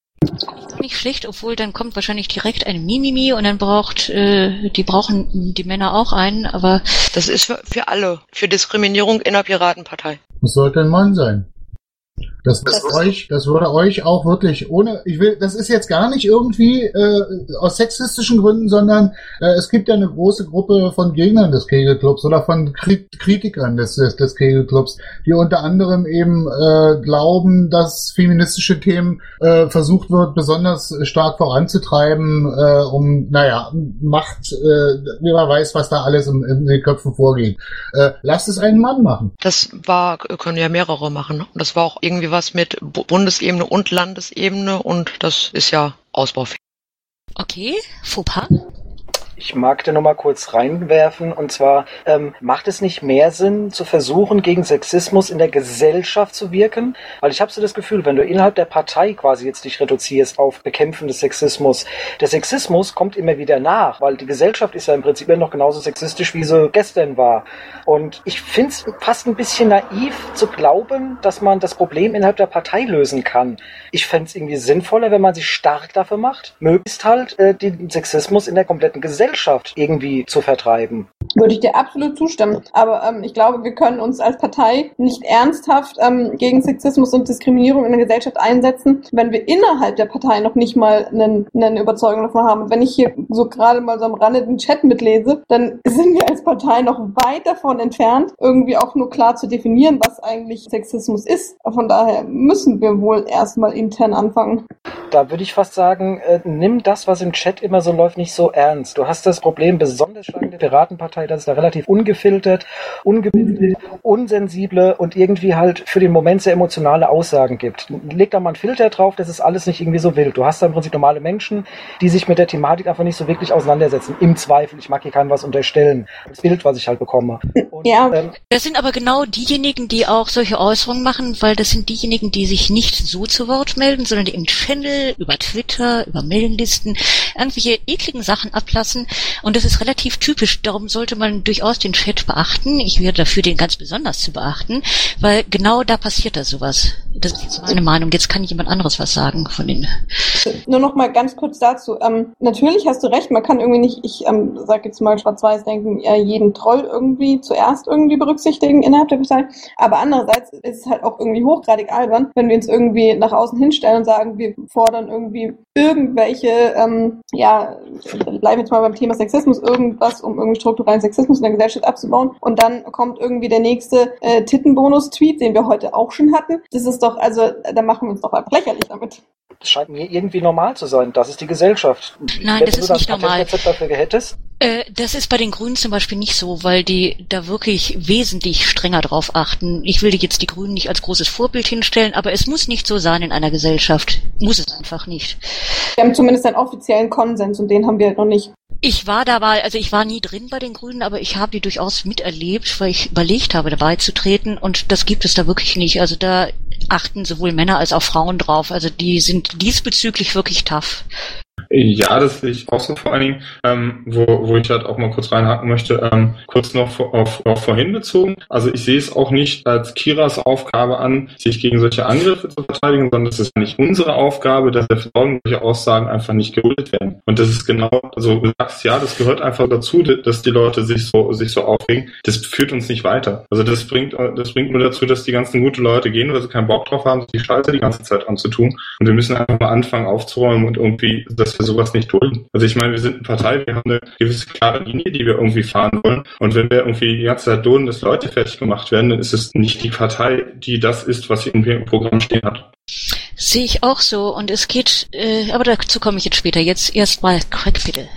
Gar nicht schlecht, obwohl dann kommt wahrscheinlich direkt ein Mimimi und dann braucht, äh, die brauchen die Männer auch einen, aber... Das ist für, für alle, für Diskriminierung in der Piratenpartei. Das sollte ein Mann sein. Das, das, euch, das würde euch auch wirklich ohne, ich will, das ist jetzt gar nicht irgendwie äh, aus sexistischen Gründen, sondern äh, es gibt ja eine große Gruppe von Gegnern des Kegelclubs oder von Kritikern des, des, des Kegelclubs, die unter anderem eben äh, glauben, dass feministische Themen äh, versucht wird, besonders stark voranzutreiben, äh, um, naja, Macht, äh, wer weiß, was da alles in, in den Köpfen vorgeht. Äh, lasst es einen Mann machen. Das war, können ja mehrere machen. Und das war auch irgendwie was mit Bundesebene und Landesebene und das ist ja ausbaufähig. Okay, Fauxpas? Ich mag da nochmal kurz reinwerfen, und zwar, ähm, macht es nicht mehr Sinn, zu versuchen, gegen Sexismus in der Gesellschaft zu wirken? Weil ich habe so das Gefühl, wenn du innerhalb der Partei quasi jetzt dich reduzierst auf Bekämpfen des Sexismus, der Sexismus kommt immer wieder nach, weil die Gesellschaft ist ja im Prinzip immer noch genauso sexistisch, wie sie gestern war. Und ich finde es fast ein bisschen naiv zu glauben, dass man das Problem innerhalb der Partei lösen kann. Ich fände es irgendwie sinnvoller, wenn man sich stark dafür macht, möglichst halt äh, den Sexismus in der kompletten Gesellschaft irgendwie zu vertreiben. Würde ich dir absolut zustimmen. Aber ähm, ich glaube, wir können uns als Partei nicht ernsthaft ähm, gegen Sexismus und Diskriminierung in der Gesellschaft einsetzen, wenn wir innerhalb der Partei noch nicht mal einen, eine Überzeugung davon haben. Und wenn ich hier so gerade mal so am Rande den Chat mitlese, dann sind wir als Partei noch weit davon entfernt, irgendwie auch nur klar zu definieren, was eigentlich Sexismus ist. Von daher müssen wir wohl erstmal intern anfangen. Da würde ich fast sagen, äh, nimm das, was im Chat immer so läuft, nicht so ernst. Du hast das Problem besonders stark in der Piratenpartei, dass es da relativ ungefiltert, ungebildet, unsensible und irgendwie halt für den Moment sehr emotionale Aussagen gibt. Leg da mal einen Filter drauf, das ist alles nicht irgendwie so wild. Du hast da im Prinzip normale Menschen, die sich mit der Thematik einfach nicht so wirklich auseinandersetzen. Im Zweifel, ich mag hier keinem was unterstellen. Das Bild, was ich halt bekomme. Und, ja, ähm, das sind aber genau diejenigen, die auch solche Äußerungen machen, weil das sind diejenigen, die sich nicht so zu Wort melden, sondern die im Channel E-Mail, über Twitter, über Mailinglisten irgendwelche ekligen Sachen ablassen. Und das ist relativ typisch. Darum sollte man durchaus den Chat beachten. Ich wäre dafür, den ganz besonders zu beachten, weil genau da passiert da sowas. Das ist jetzt meine Meinung. Jetzt kann jemand anderes was sagen von den... Nur noch mal ganz kurz dazu. Ähm, natürlich hast du recht, man kann irgendwie nicht, ich ähm, sag jetzt mal schwarz-weiß denken, äh, jeden Troll irgendwie zuerst irgendwie berücksichtigen innerhalb der Partei. Aber andererseits ist es halt auch irgendwie hochgradig albern, wenn wir uns irgendwie nach außen hinstellen und sagen, wir fordern irgendwie irgendwelche, ähm, ja, bleiben jetzt mal beim Thema Sexismus, irgendwas, um irgendwie strukturellen Sexismus in der Gesellschaft abzubauen. Und dann kommt irgendwie der nächste äh, Tittenbonus-Tweet, den wir heute auch schon hatten. Das ist doch, also, da machen wir uns doch einfach lächerlich damit. Das scheint mir irgendwie normal zu sein. Das ist die Gesellschaft. Nein, Wenn das du ist das nicht normal. Patentrezept dafür hättest? Äh, das ist bei den Grünen zum Beispiel nicht so, weil die da wirklich wesentlich strenger drauf achten. Ich will jetzt die Grünen nicht als großes Vorbild hinstellen, aber es muss nicht so sein in einer Gesellschaft. Muss es einfach nicht. Wir haben zumindest einen offiziellen Konsens und den haben wir noch nicht. Ich war dabei, also ich war nie drin bei den Grünen, aber ich habe die durchaus miterlebt, weil ich überlegt habe, dabei zu treten, und das gibt es da wirklich nicht. Also da achten sowohl Männer als auch Frauen drauf. Also die sind diesbezüglich wirklich tough. Ja, das sehe ich auch so, vor allen Dingen, ähm, wo, wo ich halt auch mal kurz reinhaken möchte, ähm, kurz noch vor, auf, auf vorhin bezogen. Also ich sehe es auch nicht als Kiras Aufgabe an, sich gegen solche Angriffe zu verteidigen, sondern es ist nicht unsere Aufgabe, dass dafür sorgen, solche Aussagen einfach nicht geduldet werden. Und das ist genau, also du sagst, ja, das gehört einfach dazu, dass die Leute sich so, sich so aufregen. Das führt uns nicht weiter. Also das bringt, das bringt nur dazu, dass die ganzen guten Leute gehen, weil sie keinen Bock drauf haben, sich die Scheiße die ganze Zeit anzutun. Und wir müssen einfach mal anfangen aufzuräumen und irgendwie, dass wir sowas nicht dulden. Also ich meine, wir sind eine Partei, wir haben eine gewisse klare Linie, die wir irgendwie fahren wollen. Und wenn wir irgendwie die ganze Zeit dulden, dass Leute fertig gemacht werden, dann ist es nicht die Partei, die das ist, was sie irgendwie im Programm stehen hat. Sehe ich auch so. Und es geht, äh, aber dazu komme ich jetzt später. Jetzt erstmal Craig, bitte.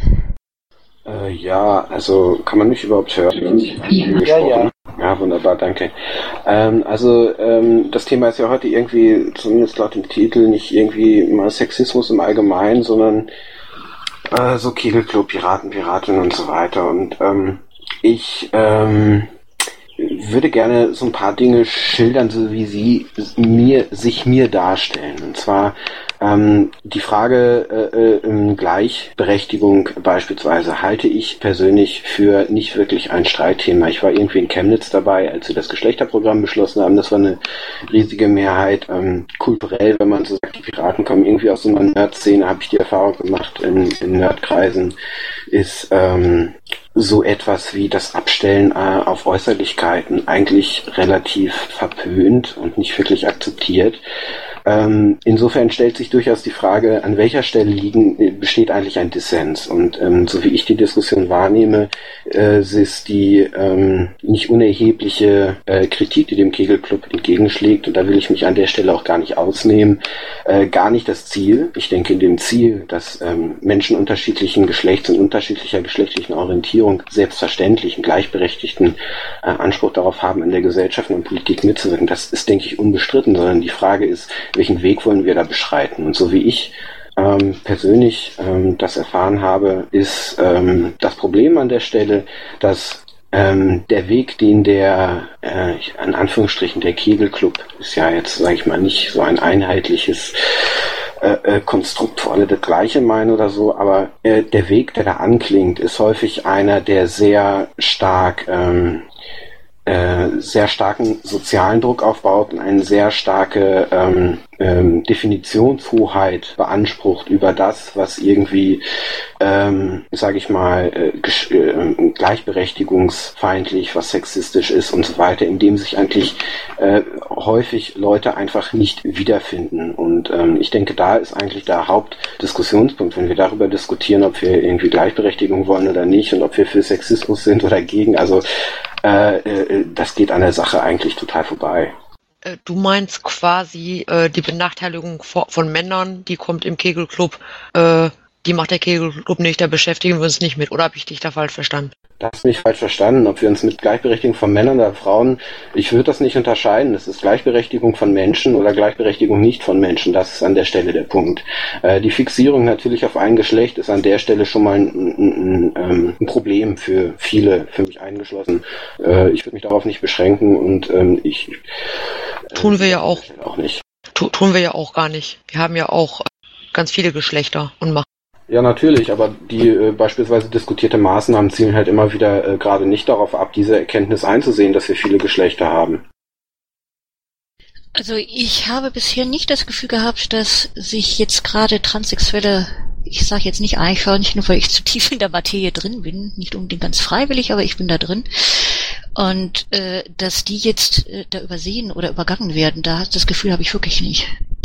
Äh, ja, also kann man mich überhaupt hören? Ja, ja. Ja, wunderbar, danke. Ähm, also ähm, das Thema ist ja heute irgendwie, zumindest laut dem Titel, nicht irgendwie mal Sexismus im Allgemeinen, sondern äh, so Kegelclub, Piraten, Piratinnen und so weiter. Und ähm, ich ähm, würde gerne so ein paar Dinge schildern, so wie sie mir sich mir darstellen. Und zwar ähm, die Frage äh, äh, Gleichberechtigung beispielsweise halte ich persönlich für nicht wirklich ein Streitthema. Ich war irgendwie in Chemnitz dabei, als sie das Geschlechterprogramm beschlossen haben. Das war eine riesige Mehrheit. Ähm, kulturell, wenn man so sagt, die Piraten kommen irgendwie aus so einer Nerd-Szene, habe ich die Erfahrung gemacht in, in Nerdkreisen, ist ähm, so etwas wie das Abstellen äh, auf Äußerlichkeiten eigentlich relativ verpönt und nicht wirklich akzeptiert. Ähm, insofern stellt sich durchaus die Frage, an welcher Stelle liegen, besteht eigentlich ein Dissens. Und ähm, so wie ich die Diskussion wahrnehme, äh, ist die ähm, nicht unerhebliche äh, Kritik, die dem Kegelclub entgegenschlägt, und da will ich mich an der Stelle auch gar nicht ausnehmen, äh, gar nicht das Ziel. Ich denke, in dem Ziel, dass ähm, Menschen unterschiedlichen Geschlechts und unterschiedlicher geschlechtlichen Orientierung selbstverständlich einen gleichberechtigten äh, Anspruch darauf haben, in der Gesellschaft und Politik mitzuwirken, das ist, denke ich, unbestritten, sondern die Frage ist, welchen Weg wollen wir da beschreiten? Und so wie ich ähm, persönlich ähm, das erfahren habe, ist ähm, das Problem an der Stelle, dass ähm, der Weg, den der, äh, in Anführungsstrichen, der Kegelclub, ist ja jetzt, sage ich mal, nicht so ein einheitliches äh, äh, Konstrukt, wo alle das Gleiche meinen oder so, aber äh, der Weg, der da anklingt, ist häufig einer, der sehr stark ähm, sehr starken sozialen Druck aufbaut und eine sehr starke ähm, ähm, Definitionshoheit beansprucht über das, was irgendwie, ähm, sage ich mal, äh, gesch- äh, gleichberechtigungsfeindlich, was sexistisch ist und so weiter, in dem sich eigentlich äh, häufig Leute einfach nicht wiederfinden. Und ähm, ich denke, da ist eigentlich der Hauptdiskussionspunkt, wenn wir darüber diskutieren, ob wir irgendwie Gleichberechtigung wollen oder nicht und ob wir für Sexismus sind oder gegen. Also Äh, äh, das geht an der Sache eigentlich total vorbei. Äh, du meinst quasi äh, die Benachteiligung von, von Männern, die kommt im Kegelclub, äh, die macht der Kegelclub nicht, da beschäftigen wir uns nicht mit, oder habe ich dich da falsch verstanden? Das ist nicht falsch verstanden, ob wir uns mit Gleichberechtigung von Männern oder Frauen, ich würde das nicht unterscheiden, es ist Gleichberechtigung von Menschen oder Gleichberechtigung nicht von Menschen, das ist an der Stelle der Punkt. Äh, die Fixierung natürlich auf ein Geschlecht ist an der Stelle schon mal ein, ein, ein, ein Problem für viele, für mich eingeschlossen. Äh, ich würde mich darauf nicht beschränken und ähm, ich... Tun wir ja auch. auch nicht. Tu, tun wir ja auch gar nicht. Wir haben ja auch ganz viele Geschlechter und machen. Ja, natürlich, aber die äh, beispielsweise diskutierte Maßnahmen zielen halt immer wieder äh, gerade nicht darauf ab, diese Erkenntnis einzusehen, dass wir viele Geschlechter haben. Also ich habe bisher nicht das Gefühl gehabt, dass sich jetzt gerade transsexuelle, ich sage jetzt nicht Eichhörnchen, weil ich zu tief in der Materie drin bin, nicht unbedingt ganz freiwillig, aber ich bin da drin. Und äh, dass die jetzt äh, da übersehen oder übergangen werden, da das Gefühl habe ich wirklich nicht.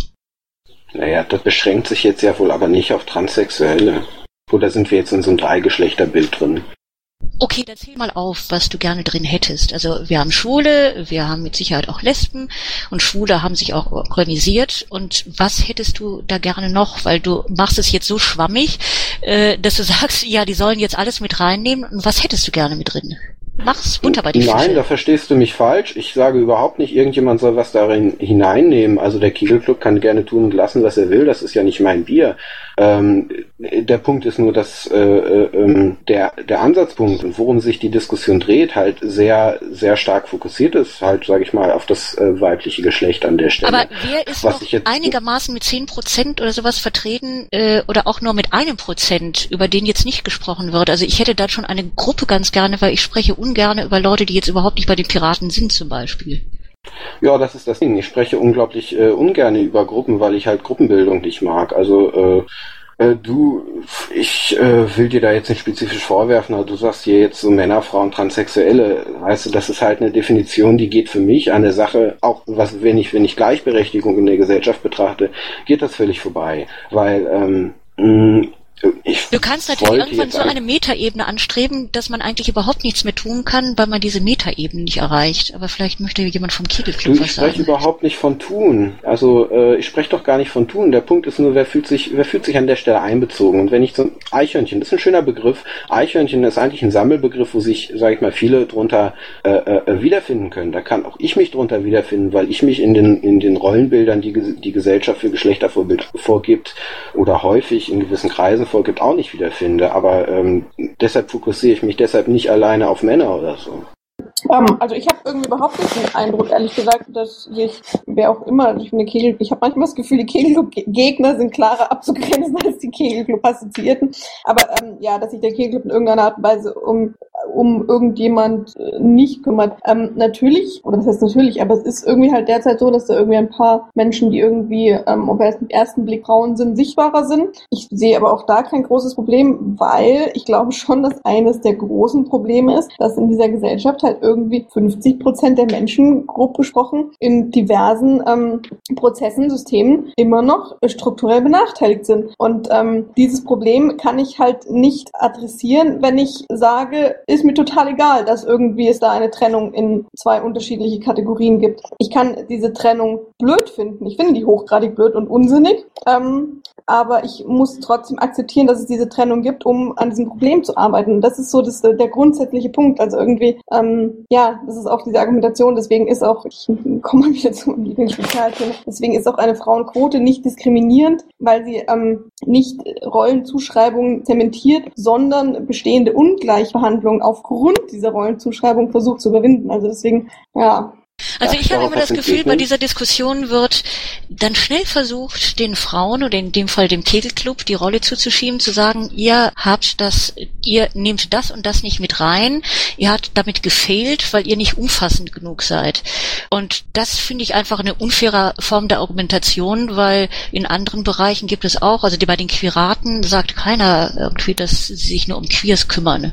Naja, das beschränkt sich jetzt ja wohl aber nicht auf Transsexuelle. Oder sind wir jetzt in so einem Dreigeschlechterbild drin? Okay, dann zähl mal auf, was du gerne drin hättest. Also wir haben Schwule, wir haben mit Sicherheit auch Lesben und Schwule haben sich auch organisiert. Und was hättest du da gerne noch? Weil du machst es jetzt so schwammig, äh, dass du sagst, ja, die sollen jetzt alles mit reinnehmen. Und was hättest du gerne mit drin? Mach's bunter bei die Fische. Nein, da verstehst du mich falsch. Ich sage überhaupt nicht, irgendjemand soll was darin hineinnehmen. Also der Kegelclub kann gerne tun und lassen, was er will. Das ist ja nicht mein Bier. Ähm, der Punkt ist nur, dass äh, äh, der der Ansatzpunkt und worum sich die Diskussion dreht, halt sehr sehr stark fokussiert ist, halt, sage ich mal, auf das äh, weibliche Geschlecht an der Stelle. Aber wer ist was noch jetzt einigermaßen mit zehn Prozent oder sowas vertreten äh, oder auch nur mit einem Prozent, über den jetzt nicht gesprochen wird? Also ich hätte da schon eine Gruppe ganz gerne, weil ich spreche ungern über Leute, die jetzt überhaupt nicht bei den Piraten sind zum Beispiel. Ja, das ist das Ding. Ich spreche unglaublich äh, ungern über Gruppen, weil ich halt Gruppenbildung nicht mag. Also äh, äh, du, ich äh, will dir da jetzt nicht spezifisch vorwerfen, aber du sagst hier jetzt so Männer, Frauen, Transsexuelle. Weißt du, das ist halt eine Definition, die geht für mich an der Sache, auch was wenn ich wenn ich Gleichberechtigung in der Gesellschaft betrachte, geht das völlig vorbei, weil ähm, mh, Ich du kannst natürlich irgendwann so eine Metaebene anstreben, dass man eigentlich überhaupt nichts mehr tun kann, weil man diese Metaebene nicht erreicht. Aber vielleicht möchte jemand vom Kegelclub was sagen. Ich spreche überhaupt nicht von tun. Also äh, ich spreche doch gar nicht von tun. Der Punkt ist nur, wer fühlt sich, wer fühlt sich an der Stelle einbezogen. Und wenn ich so ein Eichhörnchen, das ist ein schöner Begriff. Eichhörnchen ist eigentlich ein Sammelbegriff, wo sich, sage ich mal, viele drunter äh, äh, wiederfinden können. Da kann auch ich mich drunter wiederfinden, weil ich mich in den in den Rollenbildern, die die Gesellschaft für Geschlechter vorgibt oder häufig in gewissen Kreisen vorgibt, auch nicht wiederfinde, aber ähm, deshalb fokussiere ich mich deshalb nicht alleine auf Männer oder so. Um, also ich habe irgendwie überhaupt nicht den Eindruck, ehrlich gesagt, dass sich, wer auch immer, ich finde Kegel, ich habe manchmal das Gefühl, die Kegelclub-Gegner sind klarer abzugrenzen als die Kegelclub-Assoziierten. Aber ähm, ja, dass sich der Kegelclub in irgendeiner Art und Weise um um irgendjemand äh, nicht kümmert. Ähm, natürlich, oder das heißt natürlich, aber es ist irgendwie halt derzeit so, dass da irgendwie ein paar Menschen, die irgendwie ähm, auf den ersten Blick Frauen sind, sichtbarer sind. Ich sehe aber auch da kein großes Problem, weil ich glaube schon, dass eines der großen Probleme ist, dass in dieser Gesellschaft halt irgendwie fünfzig Prozent der Menschen, grob gesprochen, in diversen ähm, Prozessen, Systemen immer noch strukturell benachteiligt sind. Und ähm, dieses Problem kann ich halt nicht adressieren, wenn ich sage, ist mir total egal, dass irgendwie es da eine Trennung in zwei unterschiedliche Kategorien gibt. Ich kann diese Trennung blöd finden. Ich finde die hochgradig blöd und unsinnig. Ähm, aber ich muss trotzdem akzeptieren, dass es diese Trennung gibt, um an diesem Problem zu arbeiten. Und das ist so das, der grundsätzliche Punkt. Also irgendwie, ähm, ja, das ist auch diese Argumentation. Deswegen ist auch, ich komme mal wieder zu den Spezialthemen, deswegen ist auch eine Frauenquote nicht diskriminierend, weil sie ähm, nicht Rollenzuschreibungen zementiert, sondern bestehende Ungleichbehandlung aufgrund dieser Rollenzuschreibung versucht zu überwinden. Also deswegen, ja. Also ich habe immer das Gefühl, bei dieser Diskussion wird dann schnell versucht, den Frauen oder in dem Fall dem Kegelclub die Rolle zuzuschieben, zu sagen, ihr habt das, ihr nehmt das und das nicht mit rein, ihr habt damit gefehlt, weil ihr nicht umfassend genug seid. Und das finde ich einfach eine unfaire Form der Argumentation, weil in anderen Bereichen gibt es auch, also die bei den Queeraten sagt keiner irgendwie, dass sie sich nur um Queers kümmern.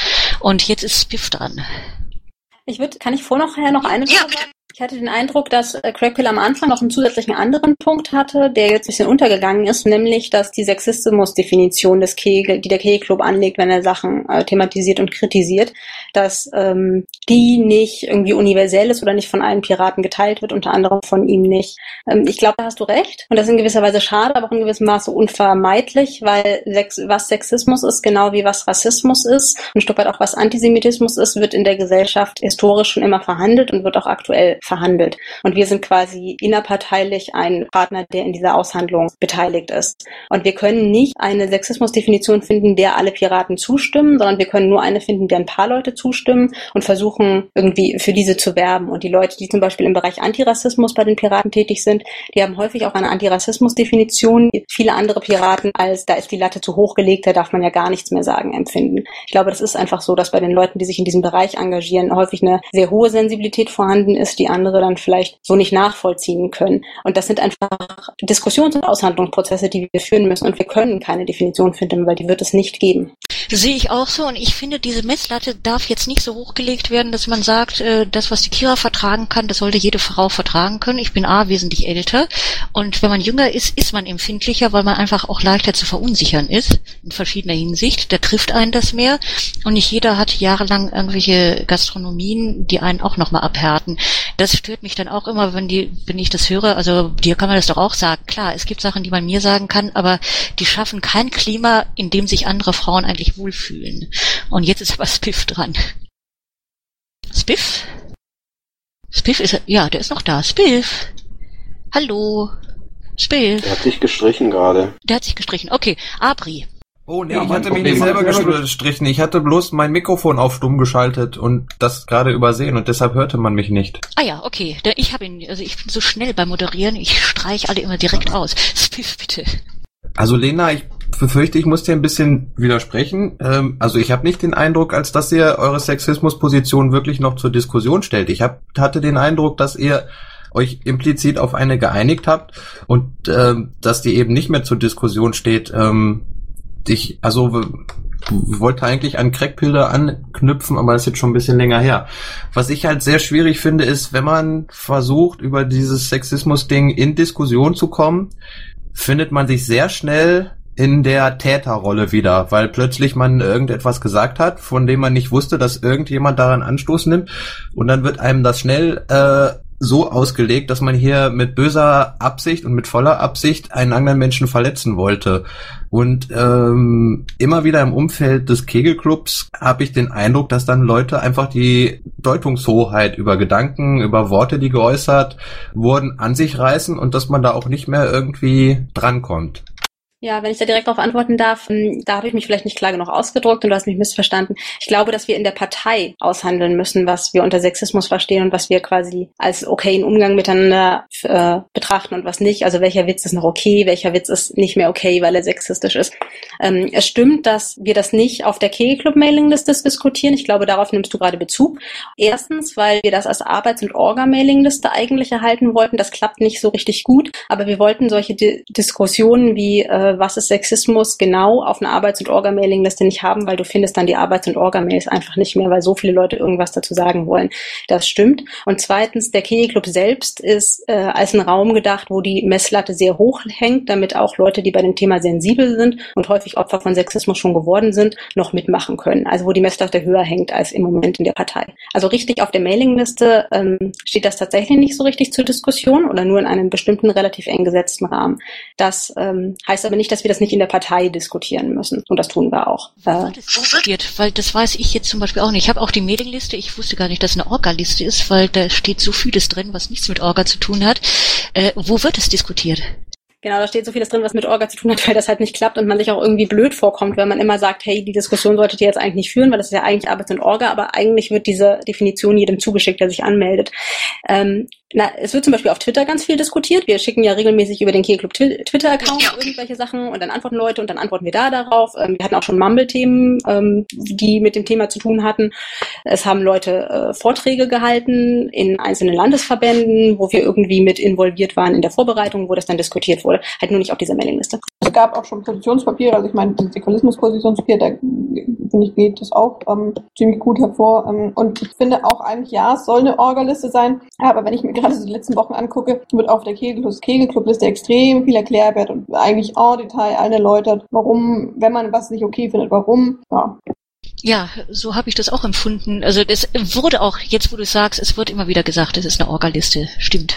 Und jetzt ist Spiff dran. Ich würde, kann ich vorher noch, noch eine Frage sagen? Ich hatte den Eindruck, dass äh, Crackpill am Anfang noch einen zusätzlichen anderen Punkt hatte, der jetzt ein bisschen untergegangen ist, nämlich, dass die Sexismus-Definition des Kegel, die der Kegelclub anlegt, wenn er Sachen äh, thematisiert und kritisiert, dass ähm, die nicht irgendwie universell ist oder nicht von allen Piraten geteilt wird, unter anderem von ihm nicht. Ähm, ich glaube, da hast du recht. Und das ist in gewisser Weise schade, aber auch in gewissem Maße unvermeidlich, weil Sex, was Sexismus ist, genau wie was Rassismus ist, ein Stück weit auch was Antisemitismus ist, wird in der Gesellschaft historisch schon immer verhandelt und wird auch aktuell verhandelt. Und wir sind quasi innerparteilich ein Partner, der in dieser Aushandlung beteiligt ist. Und wir können nicht eine Sexismusdefinition finden, der alle Piraten zustimmen, sondern wir können nur eine finden, der ein paar Leute zustimmen und versuchen irgendwie für diese zu werben. Und die Leute, die zum Beispiel im Bereich Antirassismus bei den Piraten tätig sind, die haben häufig auch eine Antirassismusdefinition. Viele andere Piraten als, da ist die Latte zu hoch gelegt, da darf man ja gar nichts mehr sagen, empfinden. Ich glaube, das ist einfach so, dass bei den Leuten, die sich in diesem Bereich engagieren, häufig eine sehr hohe Sensibilität vorhanden ist, die andere dann vielleicht so nicht nachvollziehen können. Und das sind einfach Diskussions- und Aushandlungsprozesse, die wir führen müssen. Und wir können keine Definition finden, weil die wird es nicht geben. Das sehe ich auch so, und ich finde, diese Messlatte darf jetzt nicht so hochgelegt werden, dass man sagt, äh, das, was die Kira vertragen kann, das sollte jede Frau vertragen können. Ich bin A, wesentlich älter, und wenn man jünger ist, ist man empfindlicher, weil man einfach auch leichter zu verunsichern ist, in verschiedener Hinsicht. Da trifft einen das mehr, und nicht jeder hat jahrelang irgendwelche Gastronomien, die einen auch nochmal abhärten. Das stört mich dann auch immer, wenn die, wenn ich das höre, also dir kann man das doch auch sagen. Klar, es gibt Sachen, die man mir sagen kann, aber die schaffen kein Klima, in dem sich andere Frauen eigentlich wohlfühlen. Und jetzt ist aber Spiff dran. Spiff? Spiff ist, ja, der ist noch da. Spiff. Hallo. Spiff. Der hat sich gestrichen gerade. Der hat sich gestrichen. Okay. Abri. Oh nee, Ja, ich mein hatte mich Problem nicht selber war- gestrichen. Ich hatte bloß mein Mikrofon auf stumm geschaltet und das gerade übersehen und deshalb hörte man mich nicht. Ah ja, okay. Der- Ich habe ihn, also ich bin so schnell beim Moderieren, ich streiche alle immer direkt aus. Spiff, bitte. Also Lena, ich befürchte, ich muss dir ein bisschen widersprechen. Ähm, also ich habe nicht den Eindruck, als dass ihr eure Sexismusposition wirklich noch zur Diskussion stellt. Ich hab, hatte den Eindruck, dass ihr euch implizit auf eine geeinigt habt und ähm, dass die eben nicht mehr zur Diskussion steht. Ähm, ich, also w- wollte eigentlich an Crackpilze anknüpfen, aber das ist jetzt schon ein bisschen länger her. Was ich halt sehr schwierig finde, ist, wenn man versucht, über dieses Sexismus-Ding in Diskussion zu kommen, findet man sich sehr schnell in der Täterrolle wieder, weil plötzlich man irgendetwas gesagt hat, von dem man nicht wusste, dass irgendjemand daran Anstoß nimmt, und dann wird einem das schnell äh, so ausgelegt, dass man hier mit böser Absicht und mit voller Absicht einen anderen Menschen verletzen wollte. Und ähm, immer wieder im Umfeld des Kegelclubs habe ich den Eindruck, dass dann Leute einfach die Deutungshoheit über Gedanken, über Worte, die geäußert wurden, an sich reißen und dass man da auch nicht mehr irgendwie drankommt. Ja, wenn ich da direkt darauf antworten darf, ähm, da habe ich mich vielleicht nicht klar genug ausgedrückt und du hast mich missverstanden. Ich glaube, dass wir in der Partei aushandeln müssen, was wir unter Sexismus verstehen und was wir quasi als okayen Umgang miteinander äh, betrachten und was nicht. Also welcher Witz ist noch okay, welcher Witz ist nicht mehr okay, weil er sexistisch ist. Ähm, es stimmt, dass wir das nicht auf der Kegelclub-Mailingliste diskutieren. Ich glaube, darauf nimmst du gerade Bezug. Erstens, weil wir das als Arbeits- und Orga-Mailingliste eigentlich erhalten wollten. Das klappt nicht so richtig gut, aber wir wollten solche Di- Diskussionen wie äh, was ist Sexismus genau auf einer Arbeits- und Orga-Mailingliste nicht haben, weil du findest dann die Arbeits- und Orga-Mails einfach nicht mehr, weil so viele Leute irgendwas dazu sagen wollen. Das stimmt. Und zweitens, der Kegelclub selbst ist äh, als ein Raum gedacht, wo die Messlatte sehr hoch hängt, damit auch Leute, die bei dem Thema sensibel sind und häufig Opfer von Sexismus schon geworden sind, noch mitmachen können. Also wo die Messlatte höher hängt als im Moment in der Partei. Also richtig auf der Mailingliste ähm, steht das tatsächlich nicht so richtig zur Diskussion oder nur in einem bestimmten, relativ eng gesetzten Rahmen. Das ähm, heißt aber nicht, dass wir das nicht in der Partei diskutieren müssen. Und das tun wir auch. Wo wird es diskutiert? Weil das weiß ich jetzt zum Beispiel auch nicht. Ich habe auch die Mailingliste. Ich wusste gar nicht, dass es eine Orga-Liste ist, weil da steht so vieles drin, was nichts mit Orga zu tun hat. Äh, wo wird es diskutiert? Genau, da steht so vieles drin, was mit Orga zu tun hat, weil das halt nicht klappt und man sich auch irgendwie blöd vorkommt, wenn man immer sagt, hey, die Diskussion solltet ihr jetzt eigentlich nicht führen, weil das ist ja eigentlich Arbeits- und Orga, aber eigentlich wird diese Definition jedem zugeschickt, der sich anmeldet. Ähm, na, es wird zum Beispiel auf Twitter ganz viel diskutiert. Wir schicken ja regelmäßig über den Kegelclub Twi- Twitter-Account irgendwelche Sachen und dann antworten Leute und dann antworten wir da darauf. Ähm, wir hatten auch schon Mumble-Themen, ähm, die mit dem Thema zu tun hatten. Es haben Leute äh, Vorträge gehalten in einzelnen Landesverbänden, wo wir irgendwie mit involviert waren in der Vorbereitung, wo das dann diskutiert wurde. Halt nur nicht auf dieser Mailingliste. Es gab auch schon Positionspapiere, also ich meine, das Säkularismus-Positionspapier, da finde ich, geht das auch ähm, ziemlich gut hervor. Ähm, und ich finde auch eigentlich, ja, es soll eine Orga-Liste sein, aber wenn ich mir gerade so die letzten Wochen angucke, wird auf der Kegelclub-Liste extrem viel erklärt und eigentlich en Detail allen erläutert, warum, wenn man was nicht okay findet, warum, ja. Ja, so habe ich das auch empfunden. Also das wurde auch, jetzt wo du sagst, es wird immer wieder gesagt, es ist eine Orga-Liste. Stimmt.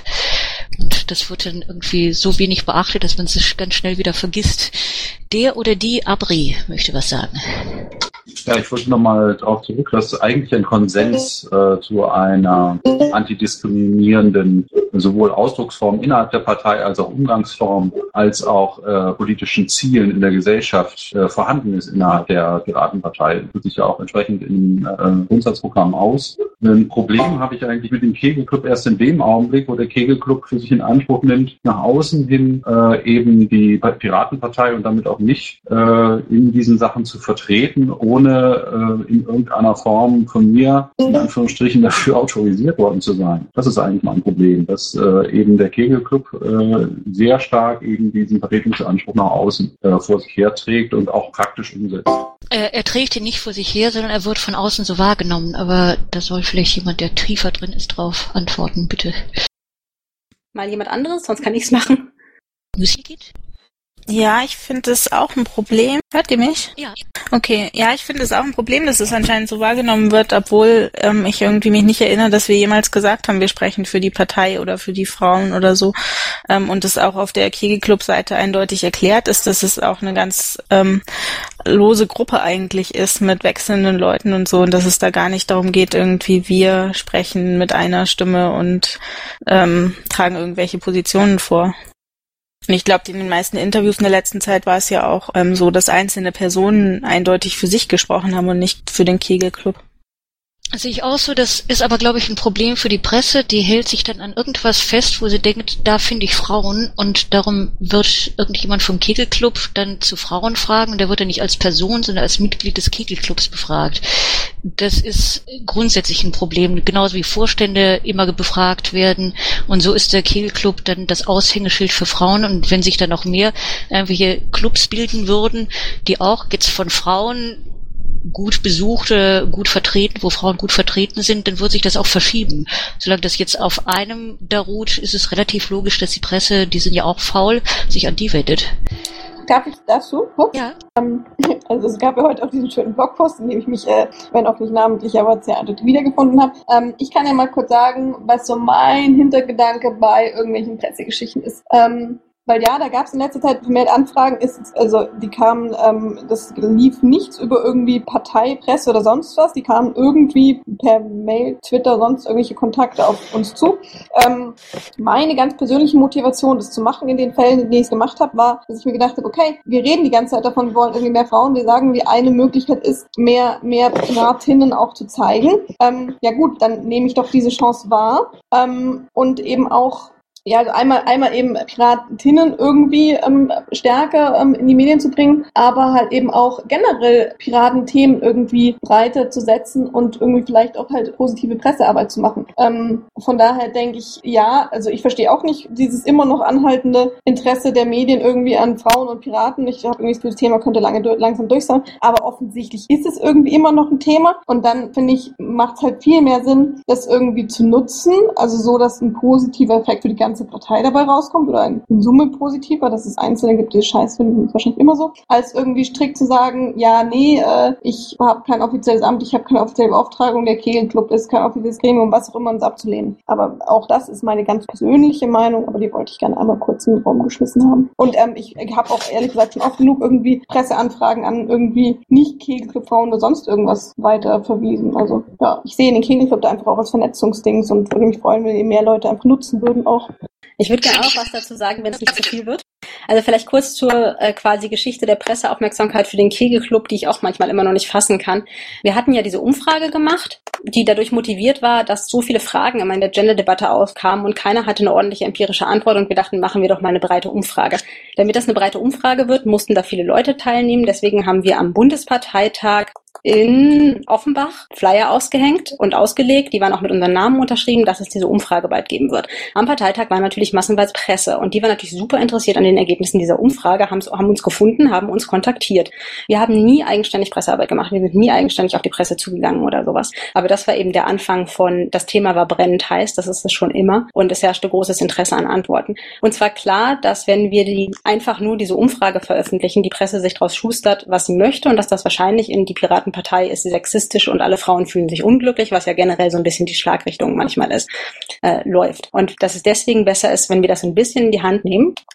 Und das wird dann irgendwie so wenig beachtet, dass man es ganz schnell wieder vergisst. Der oder die Abri möchte was sagen. Ja, ich wollte nochmal darauf zurück, dass eigentlich ein Konsens äh, zu einer antidiskriminierenden sowohl Ausdrucksform innerhalb der Partei als auch Umgangsform als auch äh, politischen Zielen in der Gesellschaft äh, vorhanden ist innerhalb der Piratenpartei. Das führt sich ja auch entsprechend im äh, Grundsatzprogramm aus. Ein Problem habe ich eigentlich mit dem Kegelclub erst in dem Augenblick, wo der Kegelclub für sich in Anspruch nimmt, nach außen hin äh, eben die Piratenpartei und damit auch mich äh, in diesen Sachen zu vertreten, ohne äh, in irgendeiner Form von mir in Anführungsstrichen dafür autorisiert worden zu sein. Das ist eigentlich mein Problem, dass äh, eben der Kegelclub äh, sehr stark eben diesen Vertretungsanspruch nach außen äh, vor sich herträgt und auch praktisch umsetzt. Er, er trägt ihn nicht vor sich her, sondern er wird von außen so wahrgenommen. Aber da soll vielleicht jemand, der tiefer drin ist, drauf antworten, bitte. Mal jemand anderes, sonst kann ich's machen. Lucy geht? Ja, ich finde es auch ein Problem. Hört ihr mich? Ja. Okay, ja, ich finde es auch ein Problem, dass es anscheinend so wahrgenommen wird, obwohl ähm, ich irgendwie mich nicht erinnere, dass wir jemals gesagt haben, wir sprechen für die Partei oder für die Frauen oder so. Ähm, und es auch auf der Kegelclub-Seite eindeutig erklärt ist, dass es auch eine ganz ähm, lose Gruppe eigentlich ist mit wechselnden Leuten und so, und dass es da gar nicht darum geht, irgendwie wir sprechen mit einer Stimme und ähm, tragen irgendwelche Positionen vor. Und ich glaube, in den meisten Interviews in der letzten Zeit war es ja auch ähm, so, dass einzelne Personen eindeutig für sich gesprochen haben und nicht für den Kegelclub. Sehe ich auch so, das ist aber, glaube ich, ein Problem für die Presse, die hält sich dann an irgendwas fest, wo sie denkt, da finde ich Frauen, und darum wird irgendjemand vom Kegelclub dann zu Frauen fragen, und der wird dann nicht als Person, sondern als Mitglied des Kegelclubs befragt. Das ist grundsätzlich ein Problem, genauso wie Vorstände immer befragt werden, und so ist der Kegelclub dann das Aushängeschild für Frauen, und wenn sich dann noch mehr irgendwelche Clubs bilden würden, die auch jetzt von Frauen gut besuchte, gut vertreten, wo Frauen gut vertreten sind, dann wird sich das auch verschieben. Solange das jetzt auf einem da ruht, ist es relativ logisch, dass die Presse, die sind ja auch faul, sich an die wendet. Darf ich dazu? Ups. Ja. Ähm, also es gab ja heute auch diesen schönen Blogpost, in dem ich mich, äh, wenn auch nicht namentlich, aber sehr eindeutig wiedergefunden habe. Ähm, ich kann ja mal kurz sagen, was so mein Hintergedanke bei irgendwelchen Pressegeschichten ist. Ähm, Weil ja, da gab es in letzter Zeit vermehrt Anfragen, ist, also die kamen, ähm, das lief nichts über irgendwie Partei, Presse oder sonst was, die kamen irgendwie per Mail, Twitter, sonst irgendwelche Kontakte auf uns zu. Ähm, meine ganz persönliche Motivation, das zu machen in den Fällen, in denen ich es gemacht habe, war, dass ich mir gedacht habe, okay, wir reden die ganze Zeit davon, wir wollen irgendwie mehr Frauen, wir sagen, wie eine Möglichkeit ist, mehr mehr Piratinnen auch zu zeigen. Ähm, ja gut, dann nehme ich doch diese Chance wahr, ähm, und eben auch ja, also einmal, einmal eben Piratinnen irgendwie ähm, stärker ähm, in die Medien zu bringen, aber halt eben auch generell Piratenthemen irgendwie breiter zu setzen und irgendwie vielleicht auch halt positive Pressearbeit zu machen. Ähm, von daher denke ich, ja, also ich verstehe auch nicht dieses immer noch anhaltende Interesse der Medien irgendwie an Frauen und Piraten. Ich habe irgendwie das Gefühl, das Thema könnte lange langsam durch sein, aber offensichtlich ist es irgendwie immer noch ein Thema, und dann finde ich, macht es halt viel mehr Sinn, das irgendwie zu nutzen, also so, dass ein positiver Effekt für die ganze Partei dabei rauskommt oder in Summe positiver, dass es Einzelne gibt, die Scheiß finden, ist wahrscheinlich immer so, als irgendwie strikt zu sagen, ja, nee, äh, ich habe kein offizielles Amt, ich habe keine offizielle Beauftragung, der Kegelclub ist kein offizielles Gremium, was auch immer, uns abzulehnen. Aber auch das ist meine ganz persönliche Meinung, aber die wollte ich gerne einmal kurz in den Raum geschmissen haben. Und ähm, ich, ich habe auch ehrlich gesagt schon oft genug irgendwie Presseanfragen an irgendwie nicht Kegelclub-Frauen oder sonst irgendwas weiter verwiesen. Also ja, ich sehe den Kegelclub da einfach auch als Vernetzungsdings und würde mich freuen, wenn die mehr Leute einfach nutzen würden auch. Ich würde gerne auch was dazu sagen, wenn es nicht zu viel wird. Also vielleicht kurz zur äh, quasi Geschichte der Presseaufmerksamkeit für den Kegelclub, die ich auch manchmal immer noch nicht fassen kann. Wir hatten ja diese Umfrage gemacht, die dadurch motiviert war, dass so viele Fragen immer in der Gender-Debatte aufkamen und keiner hatte eine ordentliche empirische Antwort, und wir dachten, machen wir doch mal eine breite Umfrage. Damit das eine breite Umfrage wird, mussten da viele Leute teilnehmen. Deswegen haben wir am Bundesparteitag in Offenbach Flyer ausgehängt und ausgelegt. Die waren auch mit unseren Namen unterschrieben, dass es diese Umfrage bald geben wird. Am Parteitag war natürlich massenweise Presse, und die war natürlich super interessiert an den Ergebnissen dieser Umfrage, haben, haben uns gefunden, haben uns kontaktiert. Wir haben nie eigenständig Pressearbeit gemacht, wir sind nie eigenständig auf die Presse zugegangen oder sowas. Aber das war eben der Anfang von, das Thema war brennend heiß, das ist es schon immer, und es herrschte großes Interesse an Antworten. Und zwar klar, dass wenn wir die einfach nur diese Umfrage veröffentlichen, die Presse sich draus schustert, was sie möchte, und dass das wahrscheinlich in die Piratenpartei ist sexistisch und alle Frauen fühlen sich unglücklich, was ja generell so ein bisschen die Schlagrichtung manchmal ist, äh, läuft. Und dass es deswegen besser ist, wenn wir das ein bisschen in die Hand nehmen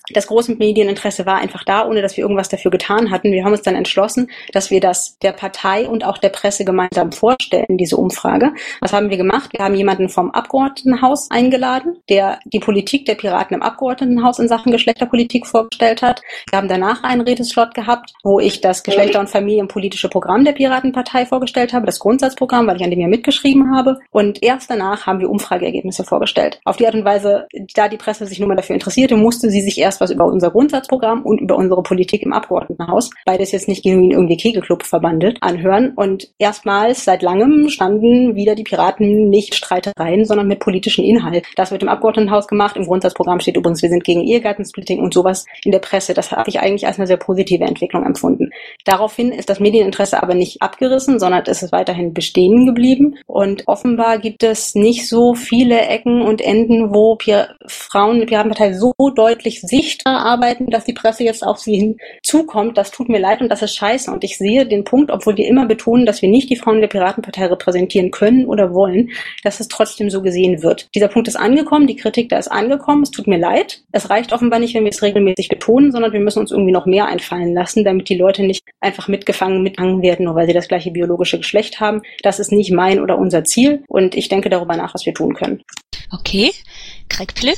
das große Medieninteresse war einfach da, ohne dass wir irgendwas dafür getan hatten. Wir haben uns dann entschlossen, dass wir das der Partei und auch der Presse gemeinsam vorstellen, diese Umfrage. Was haben wir gemacht? Wir haben jemanden vom Abgeordnetenhaus eingeladen, der die Politik der Piraten im Abgeordnetenhaus in Sachen Geschlechterpolitik vorgestellt hat. Wir haben danach einen Redeslot gehabt, wo ich das Geschlechter- und Familienpolitische Programm der Piratenpartei vorgestellt habe, das Grundsatzprogramm, weil ich an dem ja mitgeschrieben habe. Und erst danach haben wir Umfrageergebnisse vorgestellt. Auf die Art und Weise, da die Presse sich nun mal dafür interessierte, musste sie sich erst was über unser Grundsatzprogramm und über unsere Politik im Abgeordnetenhaus, beides jetzt nicht gegen irgendwie Kegelclub verbandelt, anhören. Und erstmals seit langem standen wieder die Piraten nicht Streitereien, sondern mit politischen Inhalt. Das wird im Abgeordnetenhaus gemacht. Im Grundsatzprogramm steht übrigens, wir sind gegen Ehegattensplitting und sowas in der Presse. Das habe ich eigentlich als eine sehr positive Entwicklung empfunden. Daraufhin ist das Medieninteresse aber nicht abgerissen, sondern es ist weiterhin bestehen geblieben. Und offenbar gibt es nicht so viele Ecken und Enden, wo Pir- Frauen in der Piratenpartei so deutlich sichtbar arbeiten, dass die Presse jetzt auf sie hinzukommt. Das tut mir leid und das ist scheiße. Und ich sehe den Punkt, obwohl wir immer betonen, dass wir nicht die Frauen der Piratenpartei repräsentieren können oder wollen, dass es trotzdem so gesehen wird. Dieser Punkt ist angekommen, die Kritik da ist angekommen. Es tut mir leid. Es reicht offenbar nicht, wenn wir es regelmäßig betonen, sondern wir müssen uns irgendwie noch mehr einfallen lassen, damit die Leute nicht einfach mitgefangen, mitgehangen werden, nur weil sie das gleiche biologische Geschlecht haben. Das ist nicht mein oder unser Ziel und ich denke darüber nach, was wir tun können. Okay. Craig Pille?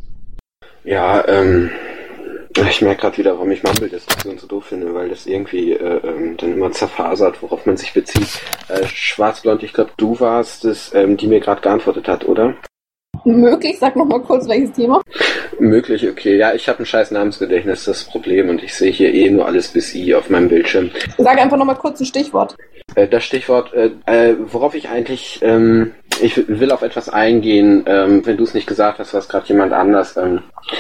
Ja, ähm, ich merke gerade wieder, warum ich Mumble-Diskussionen so doof finde, weil das irgendwie äh, ähm, dann immer zerfasert, worauf man sich bezieht. Äh, Schwarzblond, ich glaube, du warst es, ähm, die mir gerade geantwortet hat, oder? Möglich, sag noch mal kurz, welches Thema. Möglich, okay. Ja, ich habe ein scheiß Namensgedächtnis, das Problem, und ich sehe hier eh nur alles bis I auf meinem Bildschirm. Sag einfach noch mal kurz ein Stichwort. Äh, das Stichwort, äh, äh, worauf ich eigentlich, ähm, ich will auf etwas eingehen, ähm, wenn du es nicht gesagt hast, was gerade jemand anders. Ähm,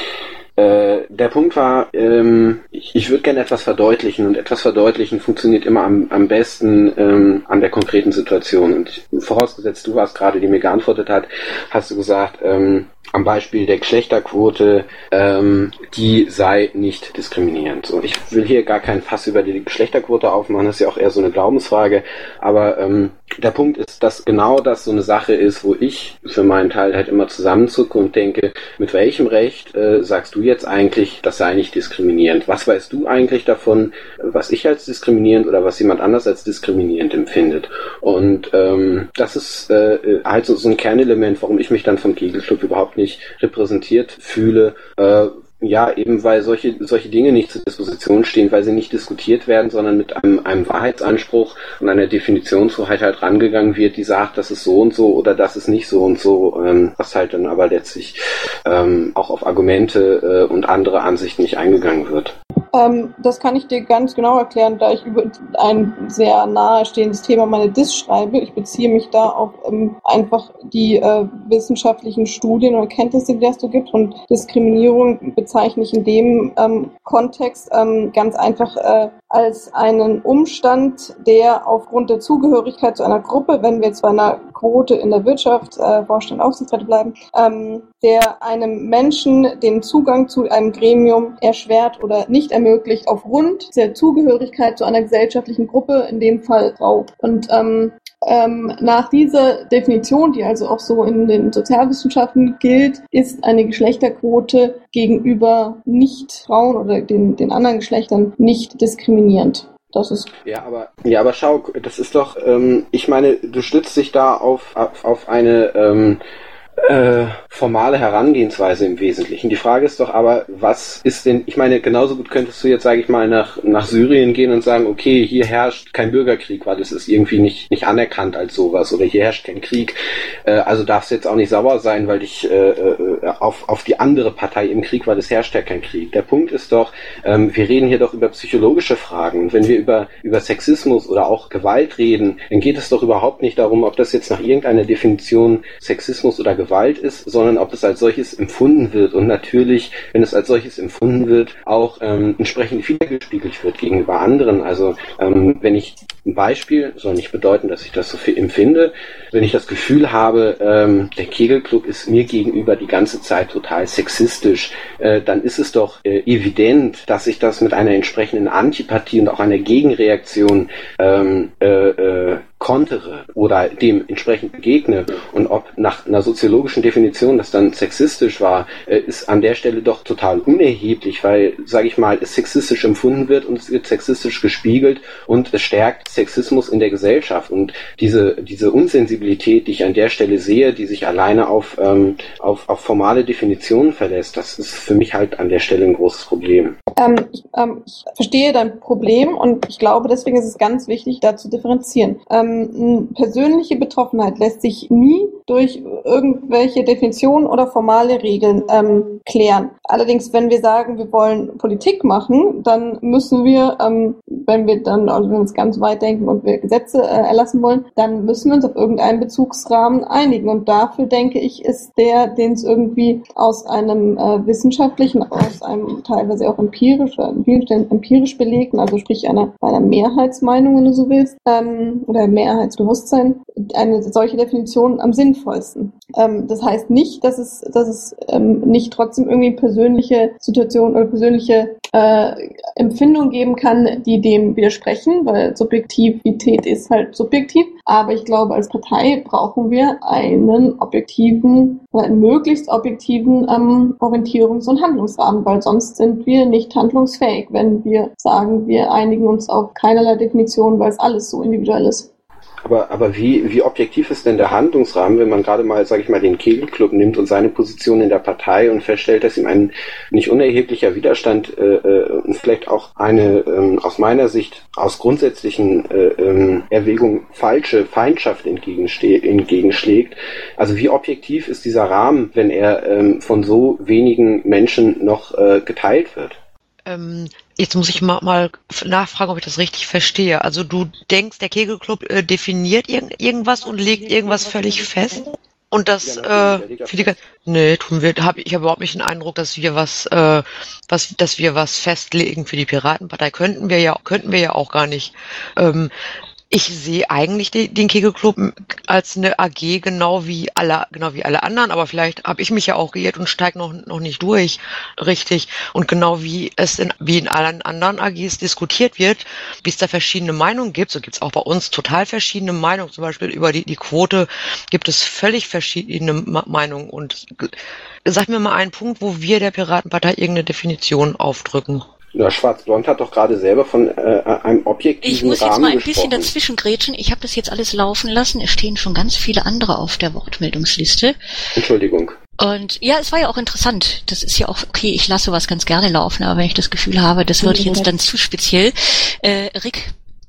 Äh, der Punkt war, ähm, ich, ich würde gerne etwas verdeutlichen, und etwas verdeutlichen funktioniert immer am, am besten ähm, an der konkreten Situation. Und vorausgesetzt, du warst gerade, die mir geantwortet hat, hast du gesagt, ähm, am Beispiel der Geschlechterquote, ähm, die sei nicht diskriminierend. So, ich will hier gar keinen Fass über die Geschlechterquote aufmachen, das ist ja auch eher so eine Glaubensfrage, aber ähm, der Punkt ist, dass genau das so eine Sache ist, wo ich für meinen Teil halt immer zusammenzucke und denke, mit welchem Recht äh, sagst du jetzt eigentlich, das sei nicht diskriminierend? Was weißt du eigentlich davon, was ich als diskriminierend oder was jemand anders als diskriminierend empfindet? Und ähm, das ist äh, halt so, so ein Kernelement, warum ich mich dann vom Kegelclub überhaupt nicht repräsentiert fühle, äh, ja, eben weil solche solche Dinge nicht zur Disposition stehen, weil sie nicht diskutiert werden, sondern mit einem, einem Wahrheitsanspruch und einer Definitionshoheit halt rangegangen wird, die sagt, das ist so und so oder das ist nicht so und so, ähm, was halt dann aber letztlich ähm, auch auf Argumente äh, und andere Ansichten nicht eingegangen wird. Ähm, das kann ich dir ganz genau erklären, da ich über ein sehr nahestehendes Thema meine Diss schreibe. Ich beziehe mich da auf ähm, einfach die äh, wissenschaftlichen Studien und Erkenntnisse, die es so gibt, und Diskriminierung bezeichne ich in dem ähm, Kontext ähm, ganz einfach äh, als einen Umstand, der aufgrund der Zugehörigkeit zu einer Gruppe, wenn wir jetzt bei einer Quote in der Wirtschaft, äh, Vorstand, Aufsichtsräte bleiben, ähm, der einem Menschen den Zugang zu einem Gremium erschwert oder nicht ermöglicht aufgrund der Zugehörigkeit zu einer gesellschaftlichen Gruppe, in dem Fall Frau. Und ähm, ähm, nach dieser Definition, die also auch so in den Sozialwissenschaften gilt, ist eine Geschlechterquote gegenüber Nicht-Frauen oder den, den anderen Geschlechtern nicht diskriminierend. Das ist ja, aber ja, aber schau, das ist doch, ähm, ich meine, du stützt dich da auf auf, auf eine ähm, äh, formale Herangehensweise im Wesentlichen. Die Frage ist doch aber, was ist denn, ich meine, genauso gut könntest du jetzt, sage ich mal, nach nach Syrien gehen und sagen, okay, hier herrscht kein Bürgerkrieg, weil das ist irgendwie nicht nicht anerkannt als sowas, oder hier herrscht kein Krieg, äh, also darfst du jetzt auch nicht sauer sein, weil dich äh, äh, auf auf die andere Partei im Krieg, weil es herrscht ja kein Krieg. Der Punkt ist doch, ähm, wir reden hier doch über psychologische Fragen, und wenn wir über über Sexismus oder auch Gewalt reden, dann geht es doch überhaupt nicht darum, ob das jetzt nach irgendeiner Definition Sexismus oder Gewalt ist, sondern ob es als solches empfunden wird, und natürlich, wenn es als solches empfunden wird, auch ähm, entsprechend wiedergespiegelt wird gegenüber anderen. Also ähm, wenn ich Ein Beispiel soll nicht bedeuten, dass ich das so viel empfinde. Wenn ich das Gefühl habe, ähm, der Kegelclub ist mir gegenüber die ganze Zeit total sexistisch, äh, dann ist es doch äh, evident, dass ich das mit einer entsprechenden Antipathie und auch einer Gegenreaktion ähm, äh, äh, kontere oder dem entsprechend begegne. Und ob nach einer soziologischen Definition das dann sexistisch war, äh, ist an der Stelle doch total unerheblich, weil, sage ich mal, es sexistisch empfunden wird und es wird sexistisch gespiegelt und es stärkt Sexismus in der Gesellschaft. Und diese diese Unsensibilität, die ich an der Stelle sehe, die sich alleine auf ähm, auf, auf formale Definitionen verlässt, das ist für mich halt an der Stelle ein großes Problem. Ähm, ich, ähm, ich verstehe dein Problem und ich glaube, deswegen ist es ganz wichtig, da zu differenzieren. Ähm, persönliche Betroffenheit lässt sich nie durch irgendwelche Definitionen oder formale Regeln ähm, klären. Allerdings, wenn wir sagen, wir wollen Politik machen, dann müssen wir, ähm, wenn wir dann, also wenn wir uns ganz weit denken und wir Gesetze äh, erlassen wollen, dann müssen wir uns auf irgendeinen Bezugsrahmen einigen. Und dafür, denke ich, ist der, den es irgendwie aus einem äh, wissenschaftlichen, aus einem teilweise auch empirisch, an vielen Stellen empirisch belegten, also sprich einer, einer Mehrheitsmeinung, wenn du so willst, ähm, oder Mehrheitsbewusstsein, eine solche Definition am sinnvollsten. Ähm, das heißt nicht, dass es, dass es ähm, nicht trotzdem irgendwie persönliche Situationen oder persönliche äh, Empfindungen geben kann, die dem widersprechen, weil Subjektivität ist halt subjektiv. Aber ich glaube, als Partei brauchen wir einen objektiven oder einen möglichst objektiven ähm, Orientierungs- und Handlungsrahmen, weil sonst sind wir nicht handlungsfähig, wenn wir sagen, wir einigen uns auf keinerlei Definition, weil es alles so individuell ist. Aber, aber wie, wie objektiv ist denn der Handlungsrahmen, wenn man gerade mal, sage ich mal, den Kegelclub nimmt und seine Position in der Partei und feststellt, dass ihm ein nicht unerheblicher Widerstand äh, und vielleicht auch eine ähm, aus meiner Sicht aus grundsätzlichen äh, ähm, Erwägungen falsche Feindschaft entgegenste- entgegenschlägt. Also wie objektiv ist dieser Rahmen, wenn er ähm, von so wenigen Menschen noch äh, geteilt wird? Ähm, jetzt muss ich mal, mal nachfragen, ob ich das richtig verstehe. Also du denkst, der Kegelclub äh, definiert irg- irgendwas und legt irgendwas völlig fest? Und das, äh, für die, nee, tun wir, hab, ich habe überhaupt nicht den Eindruck, dass wir was, äh, was, dass wir was festlegen für die Piratenpartei. Könnten wir ja, könnten wir ja auch gar nicht. Ähm, Ich sehe eigentlich den, den Kegelclub als eine A G genau wie alle, genau wie alle anderen, aber vielleicht habe ich mich ja auch geirrt und steige noch, noch nicht durch, richtig. Und genau wie es in, wie in allen anderen A Gs diskutiert wird, wie es da verschiedene Meinungen gibt, so gibt es auch bei uns total verschiedene Meinungen. Zum Beispiel über die, die Quote gibt es völlig verschiedene Meinungen. Und sag mir mal einen Punkt, wo wir der Piratenpartei irgendeine Definition aufdrücken. Ja, Schwarz-Blond hat doch gerade selber von äh, einem objektiven Ich muss jetzt Rahmen mal ein gesprochen. bisschen dazwischen grätschen. Ich habe das jetzt alles laufen lassen. Es stehen schon ganz viele andere auf der Wortmeldungsliste. Entschuldigung. Und ja, es war ja auch interessant. Das ist ja auch okay. Ich lasse was ganz gerne laufen, aber wenn ich das Gefühl habe, das würde jetzt dann zu speziell. Äh, Rick?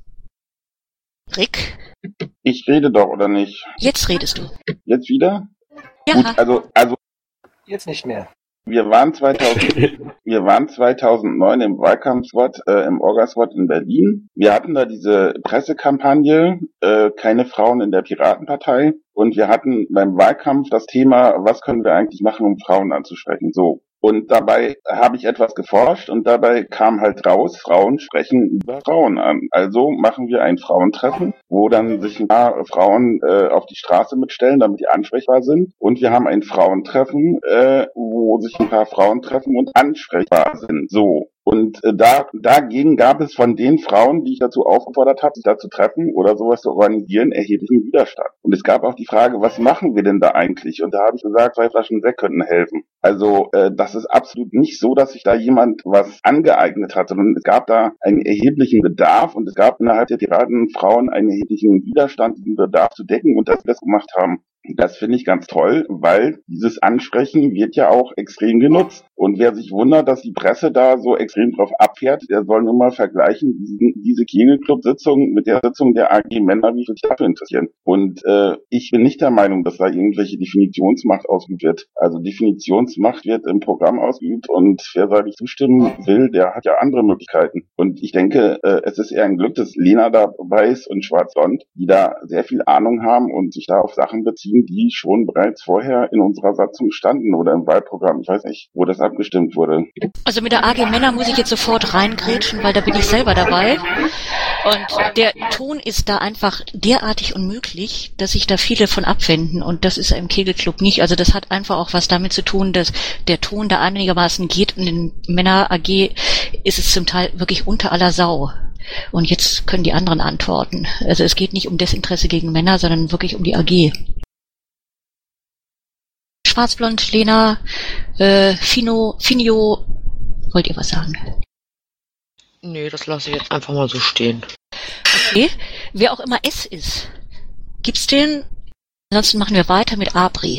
Rick? Ich rede doch, oder nicht? Jetzt redest du. Jetzt wieder? Ja. Gut, also, also. Jetzt nicht mehr. Wir waren zweitausend, wir waren zweitausendneun im Wahlkampfswot, äh, im Orgaswot in Berlin. Wir hatten da diese Pressekampagne, äh, keine Frauen in der Piratenpartei. Und wir hatten beim Wahlkampf das Thema, was können wir eigentlich machen, um Frauen anzusprechen? So. Und dabei habe ich etwas geforscht und dabei kam halt raus, Frauen sprechen über Frauen an. Also machen wir ein Frauentreffen, wo dann sich ein paar Frauen äh, auf die Straße mitstellen, damit die ansprechbar sind. Und wir haben ein Frauentreffen, äh, wo sich ein paar Frauen treffen und ansprechbar sind. So. Und äh, da dagegen gab es von den Frauen, die ich dazu aufgefordert habe, sich da zu treffen oder sowas zu organisieren, erheblichen Widerstand. Und es gab auch die Frage, was machen wir denn da eigentlich? Und da habe ich gesagt, zwei Flaschen Sekt könnten helfen. Also äh, das ist absolut nicht so, dass sich da jemand was angeeignet hat, sondern es gab da einen erheblichen Bedarf und es gab innerhalb der Piratenfrauen einen erheblichen Widerstand, diesen Bedarf zu decken und dass wir das gemacht haben. Das finde ich ganz toll, weil dieses Ansprechen wird ja auch extrem genutzt. Und wer sich wundert, dass die Presse da so extrem drauf abfährt, der soll nur mal vergleichen, diesen, diese Kegelclub-Sitzung mit der Sitzung der A G Männer, wie viel sich dafür interessieren. Und äh, ich bin nicht der Meinung, dass da irgendwelche Definitionsmacht ausgeübt wird. Also Definitionsmacht wird im Programm ausgeübt und wer da nicht zustimmen will, der hat ja andere Möglichkeiten. Und ich denke, äh, es ist eher ein Glück, dass Lena dabei ist und Schwarz-Blond, die da sehr viel Ahnung haben und sich da auf Sachen beziehen, die schon bereits vorher in unserer Satzung standen oder im Wahlprogramm. Ich weiß nicht, wo das abgestimmt wurde. Also mit der A G Männer muss ich jetzt sofort reingrätschen, weil da bin ich selber dabei. Und der Ton ist da einfach derartig unmöglich, dass sich da viele von abwenden. Und das ist im Kegelclub nicht. Also das hat einfach auch was damit zu tun, dass der Ton da einigermaßen geht. Und in Männer-A G ist es zum Teil wirklich unter aller Sau. Und jetzt können die anderen antworten. Also es geht nicht um Desinteresse gegen Männer, sondern wirklich um die A G. Schwarzblond, Lena, äh, Fino, Finio, wollt ihr was sagen? Nee, das lasse ich jetzt einfach mal so stehen. Okay, wer auch immer S ist, gibt's den? Ansonsten machen wir weiter mit Abri.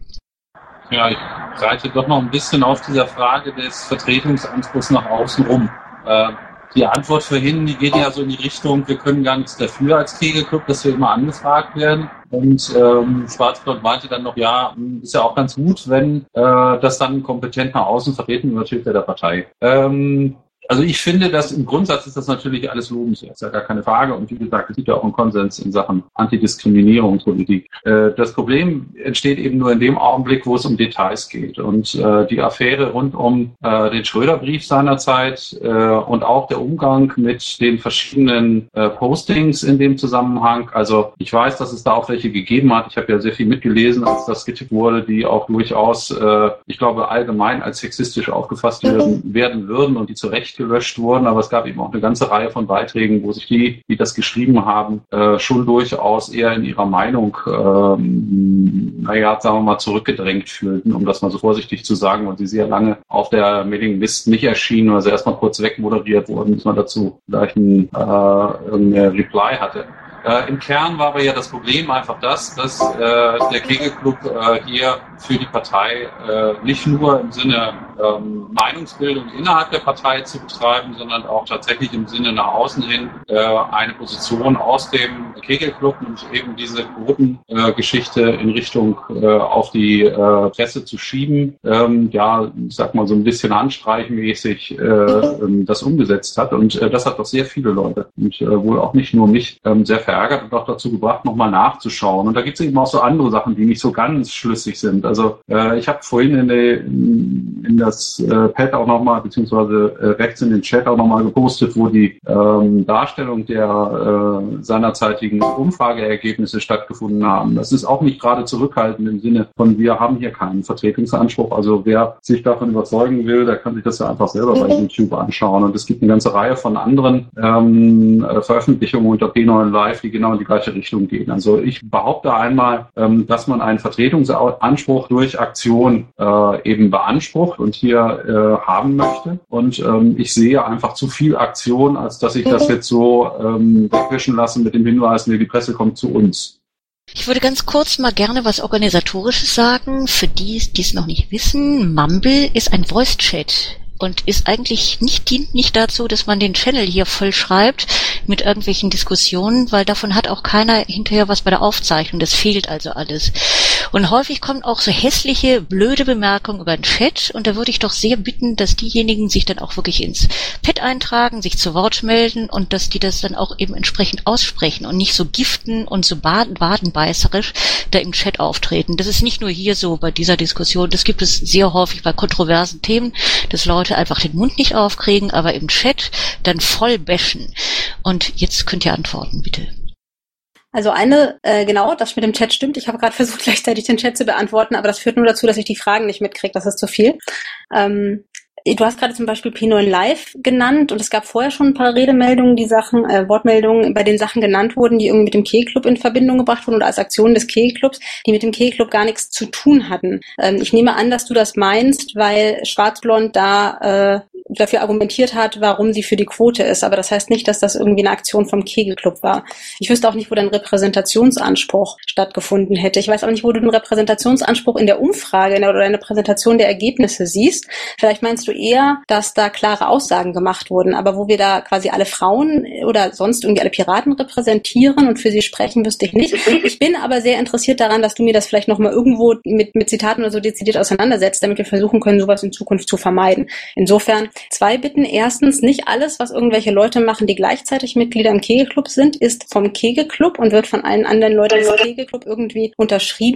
Ja, ich reite doch noch ein bisschen auf dieser Frage des Vertretungsanspruchs nach außen rum. Äh, die Antwort vorhin, die geht ja so in die Richtung, wir können gar nichts dafür als Kegelclub, dass wir immer angefragt werden. Und ähm, Schwarzblond meinte dann noch, ja, ist ja auch ganz gut, wenn äh, das dann kompetent nach außen vertreten wird, hilft der Partei. Ähm, Also ich finde, dass im Grundsatz ist das natürlich alles lobenswert, ist ja gar keine Frage. Und wie gesagt, es gibt ja auch einen Konsens in Sachen Antidiskriminierungspolitik. Äh, das Problem entsteht eben nur in dem Augenblick, wo es um Details geht. Und äh, die Affäre rund um äh, den Schröder-Brief seinerzeit äh, und auch der Umgang mit den verschiedenen äh, Postings in dem Zusammenhang. Also ich weiß, dass es da auch welche gegeben hat. Ich habe ja sehr viel mitgelesen, als das getippt wurde, die auch durchaus, äh, ich glaube, allgemein als sexistisch aufgefasst werden, werden würden und die zu Recht gelöscht wurden, aber es gab eben auch eine ganze Reihe von Beiträgen, wo sich die, die das geschrieben haben, äh, schon durchaus eher in ihrer Meinung, ähm, naja, sagen wir mal, zurückgedrängt fühlten, um das mal so vorsichtig zu sagen, weil sie sehr lange auf der Mailinglist nicht erschienen, oder sie erstmal kurz wegmoderiert wurden, bis man dazu vielleicht ein äh, eine Reply hatte. Äh, Im Kern war aber ja das Problem einfach das, dass äh, der Kegelclub äh, hier für die Partei äh, nicht nur im Sinne ähm, Meinungsbildung innerhalb der Partei zu betreiben, sondern auch tatsächlich im Sinne nach außen hin äh, eine Position aus dem Kegelclub, nämlich eben diese Quotengeschichte äh, in Richtung äh, auf die äh, Presse zu schieben, ähm, ja, ich sag mal so ein bisschen handstreichmäßig äh, ähm, das umgesetzt hat. Und äh, das hat doch sehr viele Leute und äh, wohl auch nicht nur mich ähm, sehr verärgert und auch dazu gebracht, nochmal nachzuschauen. Und da gibt es eben auch so andere Sachen, die nicht so ganz schlüssig sind. Also äh, ich habe vorhin in, die, in das äh, Pad auch nochmal, beziehungsweise äh, rechts in den Chat auch nochmal gepostet, wo die ähm, Darstellung der äh, seinerzeitigen Umfrageergebnisse stattgefunden haben. Das ist auch nicht gerade zurückhaltend im Sinne von, wir haben hier keinen Vertretungsanspruch. Also wer sich davon überzeugen will, der kann sich das ja einfach selber bei YouTube anschauen. Und es gibt eine ganze Reihe von anderen ähm, Veröffentlichungen unter P neun Live, die genau in die gleiche Richtung gehen. Also ich behaupte einmal, ähm, dass man einen Vertretungsanspruch durch Aktion äh, eben beansprucht und hier äh, haben möchte. Und ähm, ich sehe einfach zu viel Aktion, als dass ich das jetzt so ähm, wegwischen lasse mit dem Hinweis, nee, die Presse kommt zu uns. Ich würde ganz kurz mal gerne was Organisatorisches sagen. Für die, die es noch nicht wissen, Mumble ist ein Voice-Chat. Und ist eigentlich nicht, dient nicht dazu, dass man den Channel hier voll schreibt mit irgendwelchen Diskussionen, weil davon hat auch keiner hinterher was bei der Aufzeichnung. Das fehlt also alles. Und häufig kommen auch so hässliche, blöde Bemerkungen über den Chat. Und da würde ich doch sehr bitten, dass diejenigen sich dann auch wirklich ins Pad eintragen, sich zu Wort melden und dass die das dann auch eben entsprechend aussprechen und nicht so giften und so wadenbeißerisch da im Chat auftreten. Das ist nicht nur hier so bei dieser Diskussion. Das gibt es sehr häufig bei kontroversen Themen, dass Leute einfach den Mund nicht aufkriegen, aber im Chat dann voll bashen. Und jetzt könnt ihr antworten, bitte. Also eine, äh, genau, das mit dem Chat stimmt. Ich habe gerade versucht, gleichzeitig den Chat zu beantworten, aber das führt nur dazu, dass ich die Fragen nicht mitkriege. Das ist zu viel. Ähm, Du hast gerade zum Beispiel P neun Live genannt und es gab vorher schon ein paar Redemeldungen, die Sachen, äh, Wortmeldungen, bei den Sachen genannt wurden, die irgendwie mit dem Kegelclub in Verbindung gebracht wurden oder als Aktionen des Kegelclubs, die mit dem Kegelclub gar nichts zu tun hatten. Ähm, ich nehme an, dass du das meinst, weil Schwarzblond da äh, dafür argumentiert hat, warum sie für die Quote ist. Aber das heißt nicht, dass das irgendwie eine Aktion vom Kegelclub war. Ich wüsste auch nicht, wo dein Repräsentationsanspruch stattgefunden hätte. Ich weiß auch nicht, wo du den Repräsentationsanspruch in der Umfrage oder in der Präsentation der Ergebnisse siehst. Vielleicht meinst du eher, dass da klare Aussagen gemacht wurden, aber wo wir da quasi alle Frauen oder sonst irgendwie alle Piraten repräsentieren und für sie sprechen, wüsste ich nicht. Ich bin aber sehr interessiert daran, dass du mir das vielleicht nochmal irgendwo mit, mit Zitaten oder so dezidiert auseinandersetzt, damit wir versuchen können, sowas in Zukunft zu vermeiden. Insofern zwei Bitten. Erstens, nicht alles, was irgendwelche Leute machen, die gleichzeitig Mitglieder im Kegelclub sind, ist vom Kegelclub und wird von allen anderen Leuten des Kegelclub irgendwie unterschrieben.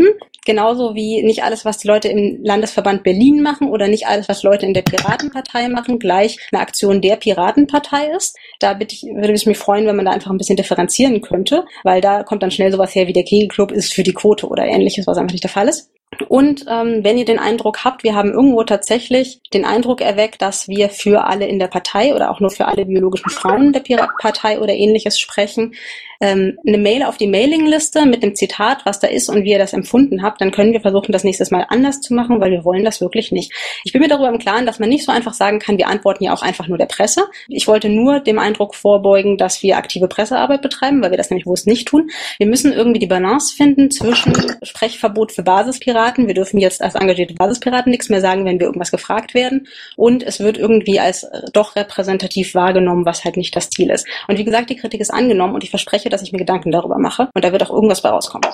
Genauso wie nicht alles, was die Leute im Landesverband Berlin machen oder nicht alles, was Leute in der Piratenpartei machen, gleich eine Aktion der Piratenpartei ist. Da bitte ich, würde ich mich freuen, wenn man da einfach ein bisschen differenzieren könnte, weil da kommt dann schnell sowas her wie der Kegelclub ist für die Quote oder ähnliches, was einfach nicht der Fall ist. Und ähm, wenn ihr den Eindruck habt, wir haben irgendwo tatsächlich den Eindruck erweckt, dass wir für alle in der Partei oder auch nur für alle biologischen Frauen der Pir- Partei oder ähnliches sprechen, ähm, eine Mail auf die Mailingliste mit dem Zitat, was da ist und wie ihr das empfunden habt, dann können wir versuchen, das nächstes Mal anders zu machen, weil wir wollen das wirklich nicht. Ich bin mir darüber im Klaren, dass man nicht so einfach sagen kann, wir antworten ja auch einfach nur der Presse. Ich wollte nur dem Eindruck vorbeugen, dass wir aktive Pressearbeit betreiben, weil wir das nämlich bewusst nicht tun. Wir müssen irgendwie die Balance finden zwischen Sprechverbot für Basispiraten. Wir dürfen jetzt als engagierte Basispiraten nichts mehr sagen, wenn wir irgendwas gefragt werden. Und es wird irgendwie als doch repräsentativ wahrgenommen, was halt nicht das Ziel ist. Und wie gesagt, die Kritik ist angenommen und ich verspreche, dass ich mir Gedanken darüber mache. Und da wird auch irgendwas bei rauskommen.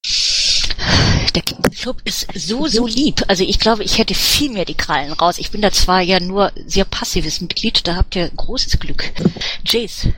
Der Club ist so, so lieb. Also ich glaube, ich hätte viel mehr die Krallen raus. Ich bin da zwar ja nur sehr passives Mitglied, da habt ihr großes Glück. Jace.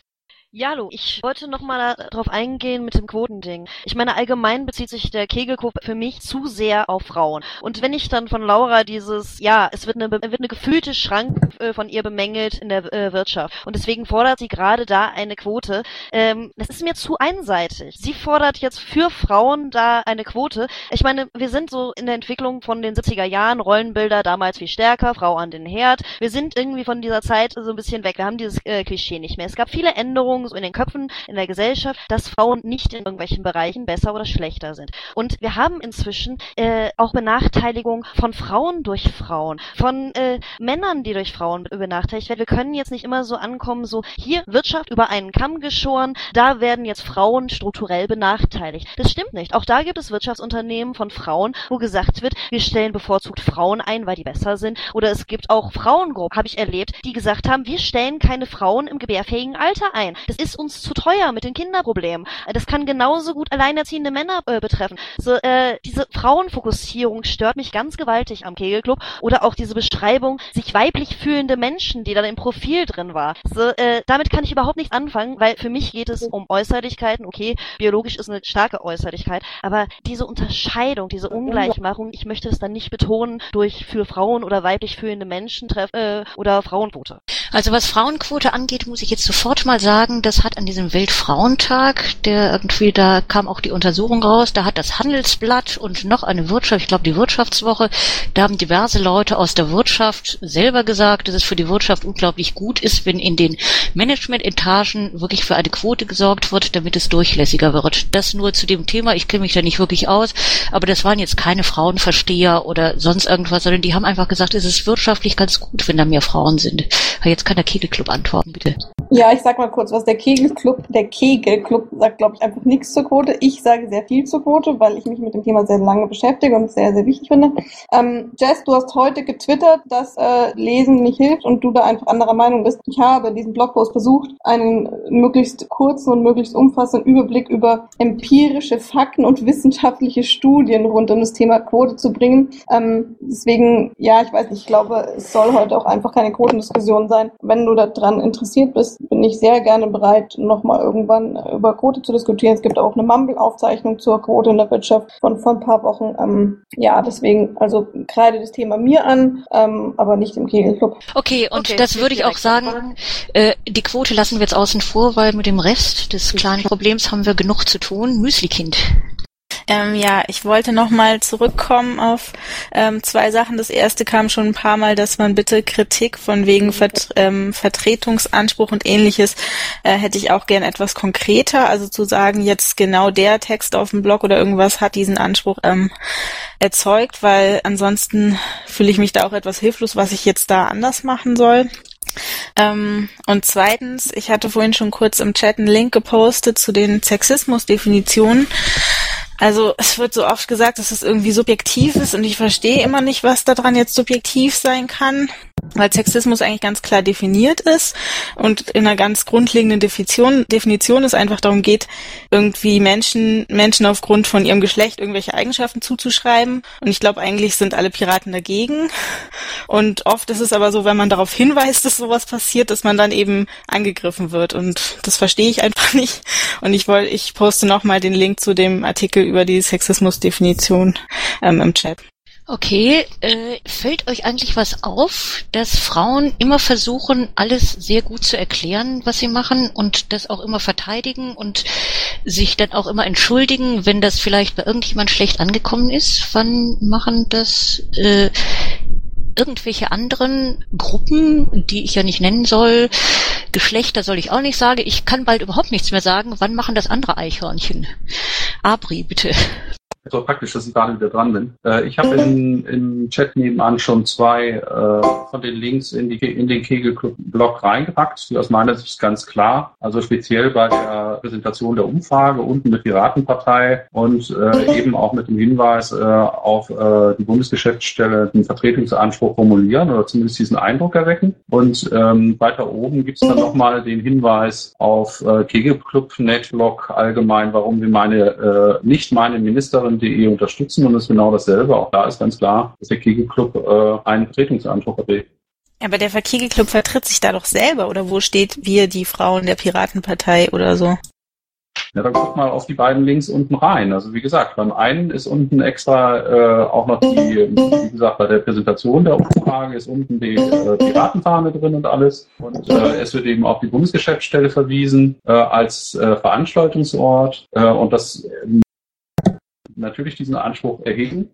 Ja, hallo. Ich wollte noch mal darauf eingehen mit dem Quotending. Ich meine, allgemein bezieht sich der Kegelclub für mich zu sehr auf Frauen. Und wenn ich dann von Laura dieses, ja, es wird eine, wird eine gefühlte Schranke äh, von ihr bemängelt in der äh, Wirtschaft. Und deswegen fordert sie gerade da eine Quote. Ähm, das ist mir zu einseitig. Sie fordert jetzt für Frauen da eine Quote. Ich meine, wir sind so in der Entwicklung von den siebziger Jahren, Rollenbilder damals viel stärker, Frau an den Herd. Wir sind irgendwie von dieser Zeit so ein bisschen weg. Wir haben dieses äh, Klischee nicht mehr. Es gab viele Änderungen so in den Köpfen, in der Gesellschaft, dass Frauen nicht in irgendwelchen Bereichen besser oder schlechter sind. Und wir haben inzwischen äh, auch Benachteiligung von Frauen durch Frauen, von äh, Männern, die durch Frauen benachteiligt werden. Wir können jetzt nicht immer so ankommen, so hier Wirtschaft über einen Kamm geschoren, da werden jetzt Frauen strukturell benachteiligt. Das stimmt nicht. Auch da gibt es Wirtschaftsunternehmen von Frauen, wo gesagt wird, wir stellen bevorzugt Frauen ein, weil die besser sind. Oder es gibt auch Frauengruppen, habe ich erlebt, die gesagt haben, wir stellen keine Frauen im gebärfähigen Alter ein. Das ist uns zu teuer mit den Kinderproblemen. Das kann genauso gut alleinerziehende Männer äh, betreffen. So, äh, diese Frauenfokussierung stört mich ganz gewaltig am Kegelclub. Oder auch diese Beschreibung, sich weiblich fühlende Menschen, die dann im Profil drin war. So, äh, damit kann ich überhaupt nichts anfangen, weil für mich geht es um Äußerlichkeiten. Okay, biologisch ist eine starke Äußerlichkeit, aber diese Unterscheidung, diese Ungleichmachung, ich möchte es dann nicht betonen durch für Frauen oder weiblich fühlende Menschen treff, äh, oder Frauenquote. Also was Frauenquote angeht, muss ich jetzt sofort mal sagen, das hat an diesem Weltfrauentag, der irgendwie, da kam auch die Untersuchung raus, da hat das Handelsblatt und noch eine Wirtschaft, ich glaube die Wirtschaftswoche, da haben diverse Leute aus der Wirtschaft selber gesagt, dass es für die Wirtschaft unglaublich gut ist, wenn in den Managementetagen wirklich für eine Quote gesorgt wird, damit es durchlässiger wird. Das nur zu dem Thema, ich kenne mich da nicht wirklich aus, aber das waren jetzt keine Frauenversteher oder sonst irgendwas, sondern die haben einfach gesagt, es ist wirtschaftlich ganz gut, wenn da mehr Frauen sind. Jetzt kann der Kegelclub antworten, bitte. Ja, ich sag mal kurz was. Der Kegelclub, der Kegelclub sagt, glaube ich, einfach nichts zur Quote. Ich sage sehr viel zur Quote, weil ich mich mit dem Thema sehr lange beschäftige und es sehr, sehr wichtig finde. Ähm, Jess, du hast heute getwittert, dass äh, Lesen nicht hilft und du da einfach anderer Meinung bist. Ich habe diesen Blogpost versucht, einen möglichst kurzen und möglichst umfassenden Überblick über empirische Fakten und wissenschaftliche Studien rund um das Thema Quote zu bringen. Ähm, deswegen, ja, ich weiß nicht, ich glaube, es soll heute auch einfach keine Quotendiskussion sein. Wenn du daran interessiert bist, bin ich sehr gerne bereit, nochmal irgendwann über Quote zu diskutieren. Es gibt auch eine Mumble-Aufzeichnung zur Quote in der Wirtschaft von vor ein paar Wochen. Ähm, ja, deswegen, also kreide das Thema mir an, ähm, aber nicht im Kegelclub. Okay, und okay, das würde ich auch sagen, äh, die Quote lassen wir jetzt außen vor, weil mit dem Rest des kleinen Problems haben wir genug zu tun. Müslikind. Ähm, ja, ich wollte nochmal zurückkommen auf ähm, zwei Sachen. Das erste kam schon ein paar Mal, dass man bitte Kritik von wegen Vert- ähm, Vertretungsanspruch und ähnliches äh, hätte ich auch gern etwas konkreter. Also zu sagen, jetzt genau der Text auf dem Blog oder irgendwas hat diesen Anspruch ähm, erzeugt, weil ansonsten fühle ich mich da auch etwas hilflos, was ich jetzt da anders machen soll. Ähm, und zweitens, ich hatte vorhin schon kurz im Chat einen Link gepostet zu den Sexismusdefinitionen. Also es wird so oft gesagt, dass es irgendwie subjektiv ist und ich verstehe immer nicht, was daran jetzt subjektiv sein kann. weil Sexismus eigentlich ganz klar definiert ist und in einer ganz grundlegenden Definition, Definition es einfach darum geht, irgendwie Menschen, Menschen aufgrund von ihrem Geschlecht irgendwelche Eigenschaften zuzuschreiben. Und ich glaube, eigentlich sind alle Piraten dagegen. Und oft ist es aber so, wenn man darauf hinweist, dass sowas passiert, dass man dann eben angegriffen wird. Und das verstehe ich einfach nicht. Und ich wollte, ich poste nochmal den Link zu dem Artikel über die Sexismusdefinition ähm, im Chat. Okay, äh, fällt euch eigentlich was auf, dass Frauen immer versuchen, alles sehr gut zu erklären, was sie machen und das auch immer verteidigen und sich dann auch immer entschuldigen, wenn das vielleicht bei irgendjemand schlecht angekommen ist? Wann machen das äh, irgendwelche anderen Gruppen, die ich ja nicht nennen soll, Geschlechter soll ich auch nicht sagen, ich kann bald überhaupt nichts mehr sagen, wann machen das andere Eichhörnchen? Abri, bitte. So praktisch, dass ich gerade wieder dran bin. Äh, ich habe in, im Chat nebenan schon zwei äh, von den Links in, die, in den Kegelclub-Blog reingepackt, die aus meiner Sicht ganz klar, also speziell bei der Präsentation der Umfrage unten mit Piratenpartei und äh, eben auch mit dem Hinweis äh, auf äh, die Bundesgeschäftsstelle einen Vertretungsanspruch formulieren oder zumindest diesen Eindruck erwecken. Und ähm, weiter oben gibt es dann nochmal den Hinweis auf äh, Kegelclub-Netblog allgemein, warum wir meine, äh, nicht meine Ministerin de unterstützen, und das ist genau dasselbe. Auch da ist ganz klar, dass der Kegelclub äh, einen Vertretungsanspruch hat. Aber der Kegelclub vertritt sich da doch selber, oder wo steht wir, die Frauen der Piratenpartei oder so? Ja, dann guck mal auf die beiden Links unten rein. Also wie gesagt, beim einen ist unten extra äh, auch noch die, wie gesagt, bei der Präsentation der Umfrage ist unten die äh, Piratenfahne drin und alles. Und äh, es wird eben auf die Bundesgeschäftsstelle verwiesen äh, als äh, Veranstaltungsort äh, und das äh, natürlich diesen Anspruch erheben.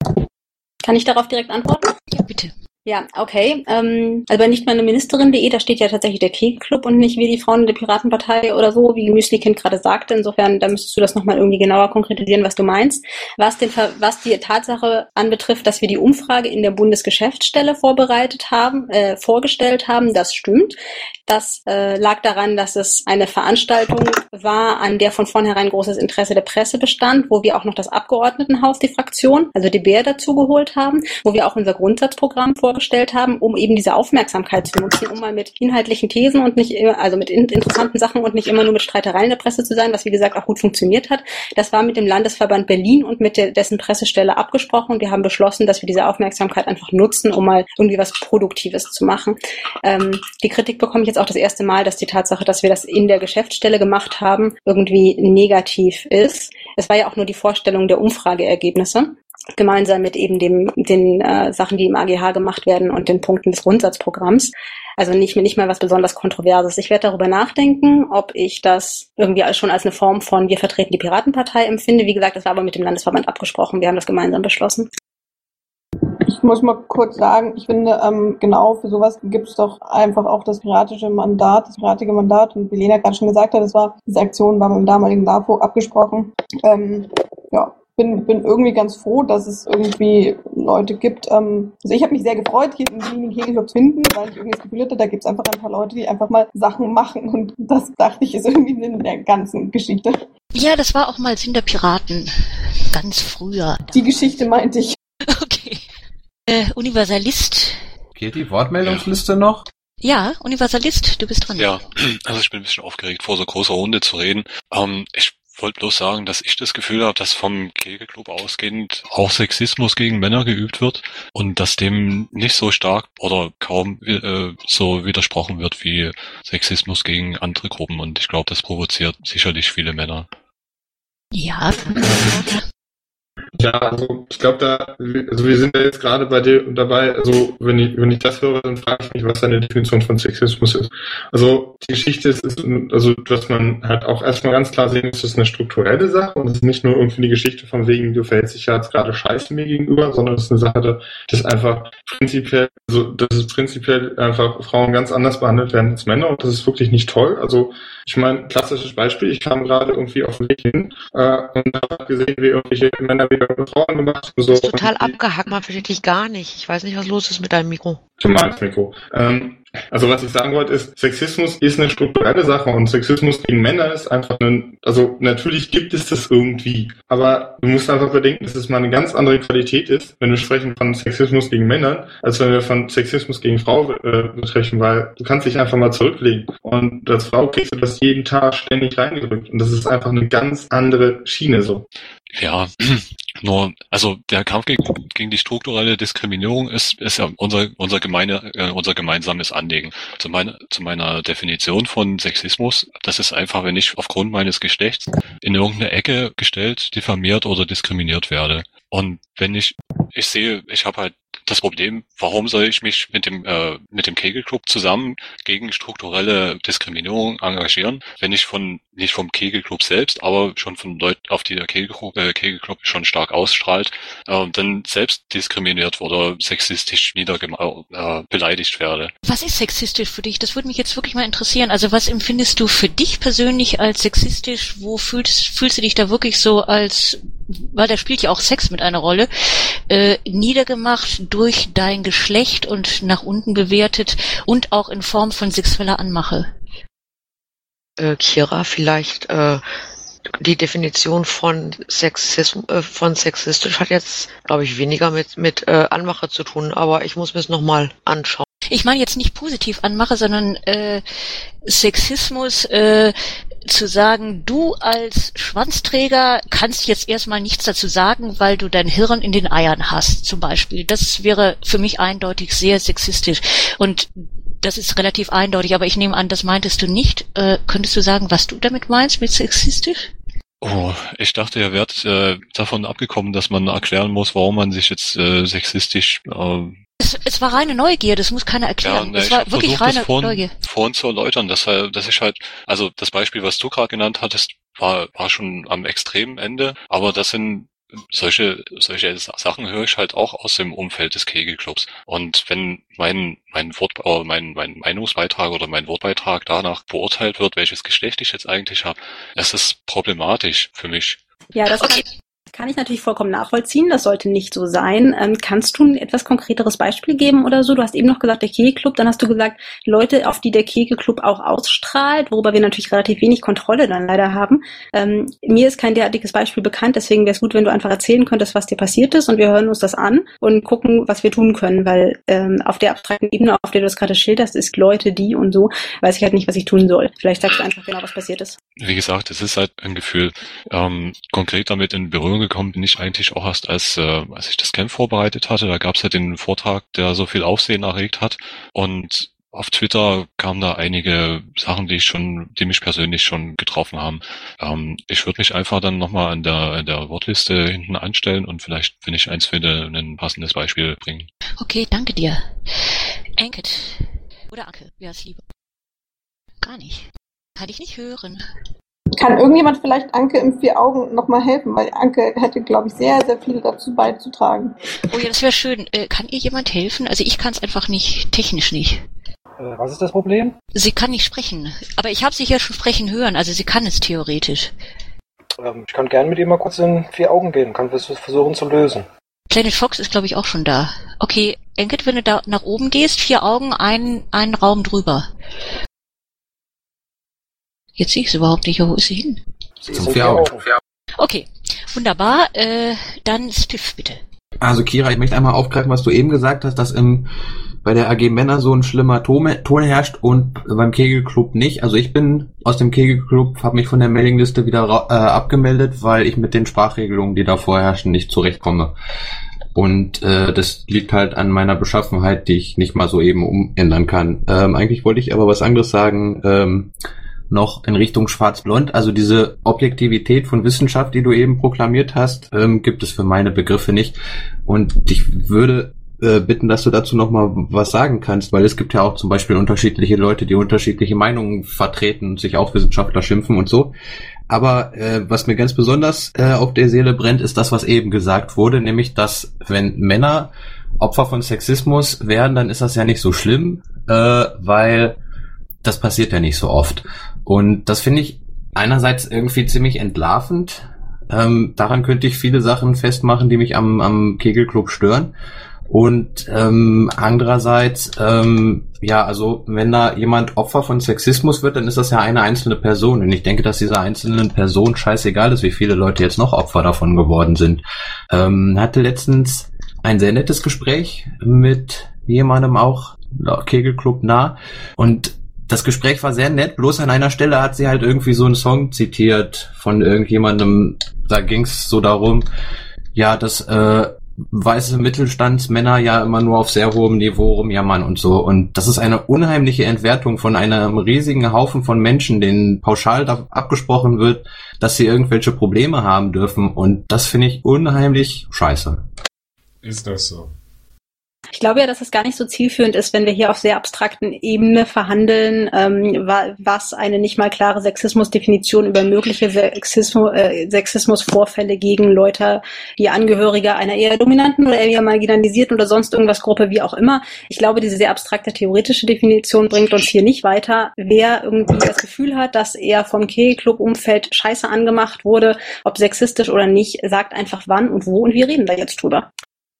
Kann ich darauf direkt antworten? Ja, bitte. Ja, okay. Ähm, also bei nicht meine Ministerin punkt de, da steht ja tatsächlich der Kegelclub und nicht wir, die Frauen der Piratenpartei oder so, wie Müsli-Kind gerade sagte. Insofern, da müsstest du das nochmal irgendwie genauer konkretisieren, was du meinst. Was, den, was die Tatsache anbetrifft, dass wir die Umfrage in der Bundesgeschäftsstelle vorbereitet haben, äh, vorgestellt haben, das stimmt. Das äh, lag daran, dass es eine Veranstaltung war, an der von vornherein großes Interesse der Presse bestand, wo wir auch noch das Abgeordnetenhaus, die Fraktion, also die B E R dazu geholt haben, wo wir auch unser Grundsatzprogramm vorgestellt haben, um eben diese Aufmerksamkeit zu nutzen, um mal mit inhaltlichen Thesen und nicht immer, also mit in, interessanten Sachen und nicht immer nur mit Streitereien in der Presse zu sein, was wie gesagt auch gut funktioniert hat. Das war mit dem Landesverband Berlin und mit der, dessen Pressestelle abgesprochen und wir haben beschlossen, dass wir diese Aufmerksamkeit einfach nutzen, um mal irgendwie was Produktives zu machen. Ähm, die Kritik bekomme ich jetzt auch das erste Mal, dass die Tatsache, dass wir das in der Geschäftsstelle gemacht haben, irgendwie negativ ist. Es war ja auch nur die Vorstellung der Umfrageergebnisse, gemeinsam mit eben dem, den äh, Sachen, die im A G H gemacht werden und den Punkten des Grundsatzprogramms. Also nicht, nicht mal was besonders Kontroverses. Ich werde darüber nachdenken, ob ich das irgendwie als, schon als eine Form von wir vertreten die Piratenpartei empfinde. Wie gesagt, das war aber mit dem Landesverband abgesprochen. Wir haben das gemeinsam beschlossen. Ich muss mal kurz sagen, ich finde, ähm, genau für sowas gibt es doch einfach auch das piratische Mandat, das piratige Mandat. Und wie Lena gerade schon gesagt hat, das war, diese Aktion war mit dem damaligen LAFO abgesprochen. Ähm, ja, bin, bin irgendwie ganz froh, dass es irgendwie Leute gibt. Ähm, also ich habe mich sehr gefreut, hier in den Kegelclub zu finden, weil ich irgendwie das Gefühl hatte, da gibt es einfach ein paar Leute, die einfach mal Sachen machen. Und das dachte ich ist irgendwie in der ganzen Geschichte. Ja, das war auch mal Sinn der Piraten. Ganz früher. Die Geschichte meinte ich. Okay. Äh, Universalist. Geht die Wortmeldungsliste ja. noch? Ja, Universalist, du bist dran. Ja, also ich bin ein bisschen aufgeregt, vor so großer Runde zu reden. Ähm, ich wollte bloß sagen, dass ich das Gefühl habe, dass vom Kegelclub ausgehend auch Sexismus gegen Männer geübt wird und dass dem nicht so stark oder kaum äh, so widersprochen wird wie Sexismus gegen andere Gruppen. Und ich glaube, das provoziert sicherlich viele Männer. Ja. Ja, also ich glaube, da, also wir sind ja jetzt gerade bei dir dabei, also wenn ich, wenn ich das höre, dann frage ich mich, was deine Definition von Sexismus ist. Also die Geschichte ist, ist also dass man halt auch erstmal ganz klar sehen muss, das ist eine strukturelle Sache und es ist nicht nur irgendwie die Geschichte von wegen, du verhältst dich ja jetzt gerade scheiße mir gegenüber, sondern es ist eine Sache, dass einfach prinzipiell, also dass es prinzipiell einfach Frauen ganz anders behandelt werden als Männer und das ist wirklich nicht toll. Also ich meine, klassisches Beispiel, ich kam gerade irgendwie auf den Weg hin äh, und habe gesehen, wie irgendwelche Männer mehr wieder mit Frauen gemacht. So. Du bist total abgehackt, man versteht dich gar nicht. Ich weiß nicht, was los ist mit deinem Mikro. Für mein Mikro. Ähm, also was ich sagen wollte ist, Sexismus ist eine strukturelle Sache und Sexismus gegen Männer ist einfach ein, also natürlich gibt es das irgendwie, aber du musst einfach bedenken, dass es mal eine ganz andere Qualität ist, wenn wir sprechen von Sexismus gegen Männern, als wenn wir von Sexismus gegen Frau äh, sprechen, weil du kannst dich einfach mal zurücklegen und als Frau kriegst du das jeden Tag ständig reingedrückt und das ist einfach eine ganz andere Schiene so. Ja, nur, also der Kampf gegen, gegen die strukturelle Diskriminierung ist, ist ja unser, unser gemeine, äh, unser gemeinsames Anliegen. Zu meiner, zu meiner Definition von Sexismus, das ist einfach, wenn ich aufgrund meines Geschlechts in irgendeine Ecke gestellt, diffamiert oder diskriminiert werde. Und wenn ich, ich sehe, ich habe halt das Problem, warum soll ich mich mit dem äh, mit dem Kegelclub zusammen gegen strukturelle Diskriminierung engagieren, wenn ich von nicht vom Kegelclub selbst, aber schon von Leuten, auf die der Kegelclub, äh, Kegelclub schon stark ausstrahlt, äh, dann selbst diskriminiert oder sexistisch niedergema- äh, beleidigt werde. Was ist sexistisch für dich? Das würde mich jetzt wirklich mal interessieren. Also was empfindest du für dich persönlich als sexistisch? Wo fühlst, fühlst du dich da wirklich so als, weil da spielt ja auch Sex mit einer Rolle, äh, niedergemacht durch dein Geschlecht und nach unten bewertet und auch in Form von sexueller Anmache? Äh, Kira, vielleicht äh, die Definition von Sexismus, äh, von sexistisch hat jetzt, glaube ich, weniger mit mit äh, Anmache zu tun, aber ich muss mir es nochmal anschauen. Ich meine jetzt nicht positiv Anmache, sondern äh, Sexismus, äh, zu sagen, du als Schwanzträger kannst jetzt erstmal nichts dazu sagen, weil du dein Hirn in den Eiern hast, zum Beispiel. Das wäre für mich eindeutig sehr sexistisch. Und das ist relativ eindeutig, aber ich nehme an, das meintest du nicht. Äh, könntest du sagen, was du damit meinst mit sexistisch? Oh, ich dachte, ihr wärt äh, davon abgekommen, dass man erklären muss, warum man sich jetzt äh, sexistisch... Äh Es, es war reine Neugier, das muss keiner erklären. Ja, ne, es war ich wirklich versucht, reine das vorhin, Neugier. vorhin zu erläutern, dass, dass ich halt, also das Beispiel, was du gerade genannt hattest, war, war schon am extremen Ende, aber das sind solche, solche Sachen höre ich halt auch aus dem Umfeld des Kegelclubs. Und wenn mein, mein Wort, äh, mein, mein Meinungsbeitrag oder mein Wortbeitrag danach beurteilt wird, welches Geschlecht ich jetzt eigentlich habe, es ist problematisch für mich. Ja, das kann, kann ich natürlich vollkommen nachvollziehen. Das sollte nicht so sein. Ähm, kannst du ein etwas konkreteres Beispiel geben oder so? Du hast eben noch gesagt, der Kegelclub. Dann hast du gesagt, Leute, auf die der Kegelclub auch ausstrahlt, worüber wir natürlich relativ wenig Kontrolle dann leider haben. Ähm, mir ist kein derartiges Beispiel bekannt. Deswegen wäre es gut, wenn du einfach erzählen könntest, was dir passiert ist. Und wir hören uns das an und gucken, was wir tun können. Weil ähm, auf der abstrakten Ebene, auf der du das gerade schilderst, ist Leute, die und so, weiß ich halt nicht, was ich tun soll. Vielleicht sagst du einfach genau, was passiert ist. Wie gesagt, es ist halt ein Gefühl. Ähm, konkret damit in Berührung gekommen bin ich eigentlich auch erst, als, äh, als ich das Camp vorbereitet hatte. Da gab es ja den Vortrag, der so viel Aufsehen erregt hat. Und auf Twitter kamen da einige Sachen, die ich schon, die mich persönlich schon getroffen haben. Ähm, ich würde mich einfach dann nochmal an der, an der Wortliste hinten anstellen und vielleicht, wenn ich eins finde, ein passendes Beispiel bringen. Okay, danke dir. Enket. Oder Anke, wer ist lieber? Gar nicht. Kann ich nicht hören. Kann irgendjemand vielleicht Anke im Vier Augen nochmal helfen? Weil Anke hätte, glaube ich, sehr, sehr viel dazu beizutragen. Oh ja, das wäre schön. Äh, kann ihr jemand helfen? Also ich kann es einfach nicht, technisch nicht. Äh, was ist das Problem? Sie kann nicht sprechen. Aber ich habe sie ja schon sprechen hören. Also sie kann es theoretisch. Ähm, ich kann gerne mit ihr mal kurz in Vier Augen gehen. Kann es versuchen zu lösen. Planet Fox ist, glaube ich, auch schon da. Okay, Enket, wenn du da nach oben gehst, Vier Augen, ein, einen Raum drüber. Jetzt sehe ich sie überhaupt nicht. Wo ist sie hin? Sie Zum Vier Augen. Okay, wunderbar. Äh, dann Stiff, bitte. Also Kira, ich möchte einmal aufgreifen, was du eben gesagt hast, dass im, bei der A G Männer so ein schlimmer Ton, Ton herrscht und beim Kegelclub nicht. Also ich bin aus dem Kegelclub, habe mich von der Mailingliste wieder äh, abgemeldet, weil ich mit den Sprachregelungen, die da vorherrschen, nicht zurechtkomme. Und äh, das liegt halt an meiner Beschaffenheit, die ich nicht mal so eben umändern kann. Ähm, eigentlich wollte ich aber was anderes sagen. Ähm, noch in Richtung Schwarz-Blond. Also diese Objektivität von Wissenschaft, die du eben proklamiert hast, ähm, gibt es für meine Begriffe nicht. Und ich würde äh, bitten, dass du dazu noch mal was sagen kannst, weil es gibt ja auch zum Beispiel unterschiedliche Leute, die unterschiedliche Meinungen vertreten und sich auch Wissenschaftler schimpfen und so. Aber äh, was mir ganz besonders äh, auf der Seele brennt, ist das, was eben gesagt wurde, nämlich, dass wenn Männer Opfer von Sexismus werden, dann ist das ja nicht so schlimm, äh, weil das passiert ja nicht so oft. Und das finde ich einerseits irgendwie ziemlich entlarvend, Ähm, daran könnte ich viele Sachen festmachen, die mich am, am Kegelclub stören. Und ähm, andererseits, ähm, ja, also wenn da jemand Opfer von Sexismus wird, dann ist das ja eine einzelne Person. Und ich denke, dass dieser einzelnen Person scheißegal ist, wie viele Leute jetzt noch Opfer davon geworden sind. Ähm, hatte letztens ein sehr nettes Gespräch mit jemandem auch, Kegelclub nah. Und das Gespräch war sehr nett, bloß an einer Stelle hat sie halt irgendwie so einen Song zitiert von irgendjemandem. Da ging's so darum, ja, dass äh, weiße Mittelstandsmänner ja immer nur auf sehr hohem Niveau rumjammern und so. Und das ist eine unheimliche Entwertung von einem riesigen Haufen von Menschen, denen pauschal da abgesprochen wird, dass sie irgendwelche Probleme haben dürfen. Und das finde ich unheimlich scheiße. Ist das so? Ich glaube ja, dass es gar nicht so zielführend ist, wenn wir hier auf sehr abstrakten Ebene verhandeln, ähm, was eine nicht mal klare Sexismusdefinition über mögliche Sexismus, äh, Sexismusvorfälle gegen Leute, die Angehörige einer eher dominanten oder eher marginalisierten oder sonst irgendwas Gruppe, wie auch immer. Ich glaube, diese sehr abstrakte theoretische Definition bringt uns hier nicht weiter. Wer irgendwie das Gefühl hat, dass er vom Kegelclub-Umfeld scheiße angemacht wurde, ob sexistisch oder nicht, sagt einfach wann und wo und wir reden da jetzt drüber.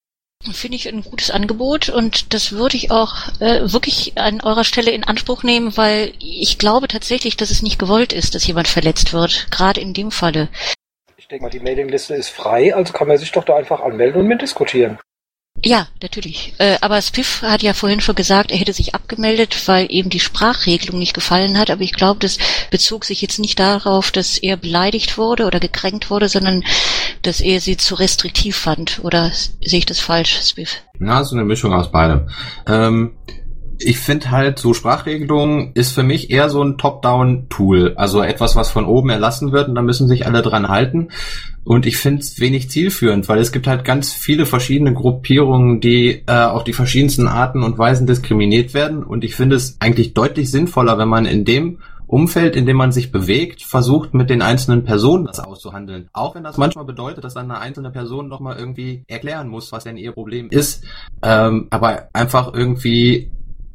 Finde ich ein gutes Angebot und das würde ich auch äh, wirklich an eurer Stelle in Anspruch nehmen, weil ich glaube tatsächlich, dass es nicht gewollt ist, dass jemand verletzt wird, gerade in dem Falle. Ich denke mal, die Mailingliste ist frei, also kann man sich doch da einfach anmelden und mitdiskutieren. Ja, natürlich. Äh, aber Spiff hat ja vorhin schon gesagt, er hätte sich abgemeldet, weil eben die Sprachregelung nicht gefallen hat. Aber ich glaube, das bezog sich jetzt nicht darauf, dass er beleidigt wurde oder gekränkt wurde, sondern dass er sie zu restriktiv fand. Oder sehe ich das falsch, Spiff? Na, so eine Mischung aus beidem. Ähm, ich finde halt, so Sprachregelung ist für mich eher so ein Top-Down-Tool. Also etwas, was von oben erlassen wird und da müssen sich alle dran halten. Und ich finde es wenig zielführend, weil es gibt halt ganz viele verschiedene Gruppierungen, die äh, auf die verschiedensten Arten und Weisen diskriminiert werden. Und ich finde es eigentlich deutlich sinnvoller, wenn man in dem Umfeld, in dem man sich bewegt, versucht, mit den einzelnen Personen das auszuhandeln. Auch wenn das manchmal bedeutet, dass dann eine einzelne Person nochmal irgendwie erklären muss, was denn ihr Problem ist. Ähm, aber einfach irgendwie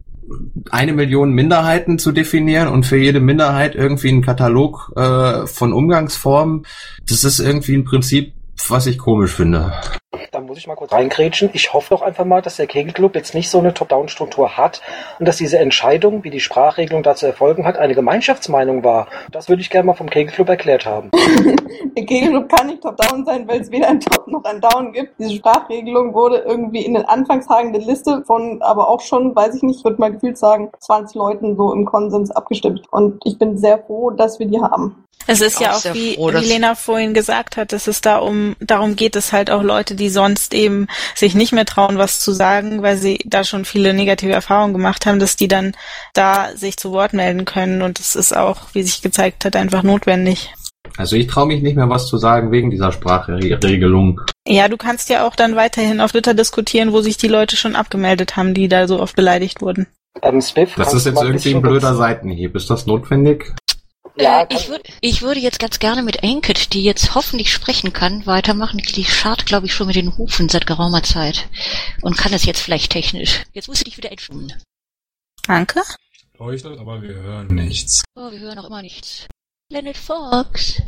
eine Million Minderheiten zu definieren und für jede Minderheit irgendwie einen Katalog äh, von Umgangsformen, das ist irgendwie ein Prinzip, was ich komisch finde. Da muss ich mal kurz reingrätschen. Ich hoffe doch einfach mal, dass der Kegelclub jetzt nicht so eine Top-Down-Struktur hat und dass diese Entscheidung, wie die Sprachregelung da zu erfolgen hat, eine Gemeinschaftsmeinung war. Das würde ich gerne mal vom Kegelclub erklärt haben. Der Kegelclub kann nicht Top-Down sein, weil es weder ein Top noch ein Down gibt. Diese Sprachregelung wurde irgendwie in den Anfangstagen der Liste von, aber auch schon, weiß ich nicht, ich würde mal gefühlt sagen, zwanzig Leuten so im Konsens abgestimmt. Und ich bin sehr froh, dass wir die haben. Es ist ja auch, wie, froh, wie Lena vorhin gesagt hat, dass es da um, darum geht, dass halt auch Leute, die sonst eben sich nicht mehr trauen, was zu sagen, weil sie da schon viele negative Erfahrungen gemacht haben, dass die dann da sich zu Wort melden können und das ist auch, wie sich gezeigt hat, einfach notwendig. Also ich traue mich nicht mehr was zu sagen wegen dieser Sprachregelung. Ja, du kannst ja auch dann weiterhin auf Twitter diskutieren, wo sich die Leute schon abgemeldet haben, die da so oft beleidigt wurden. Ähm, Spiff, das ist jetzt irgendwie ein blöder Seitenhieb. Ist das notwendig? Ja, äh, ich, würd, ich würde jetzt ganz gerne mit Enket, die jetzt hoffentlich sprechen kann, weitermachen. Die schart, glaube ich, schon mit den Hufen seit geraumer Zeit und kann es jetzt vielleicht technisch. Jetzt musst du dich wieder entschuldigen. Danke. Leuchtet, aber wir hören nichts. Oh, wir hören auch immer nichts. Leonard Fox.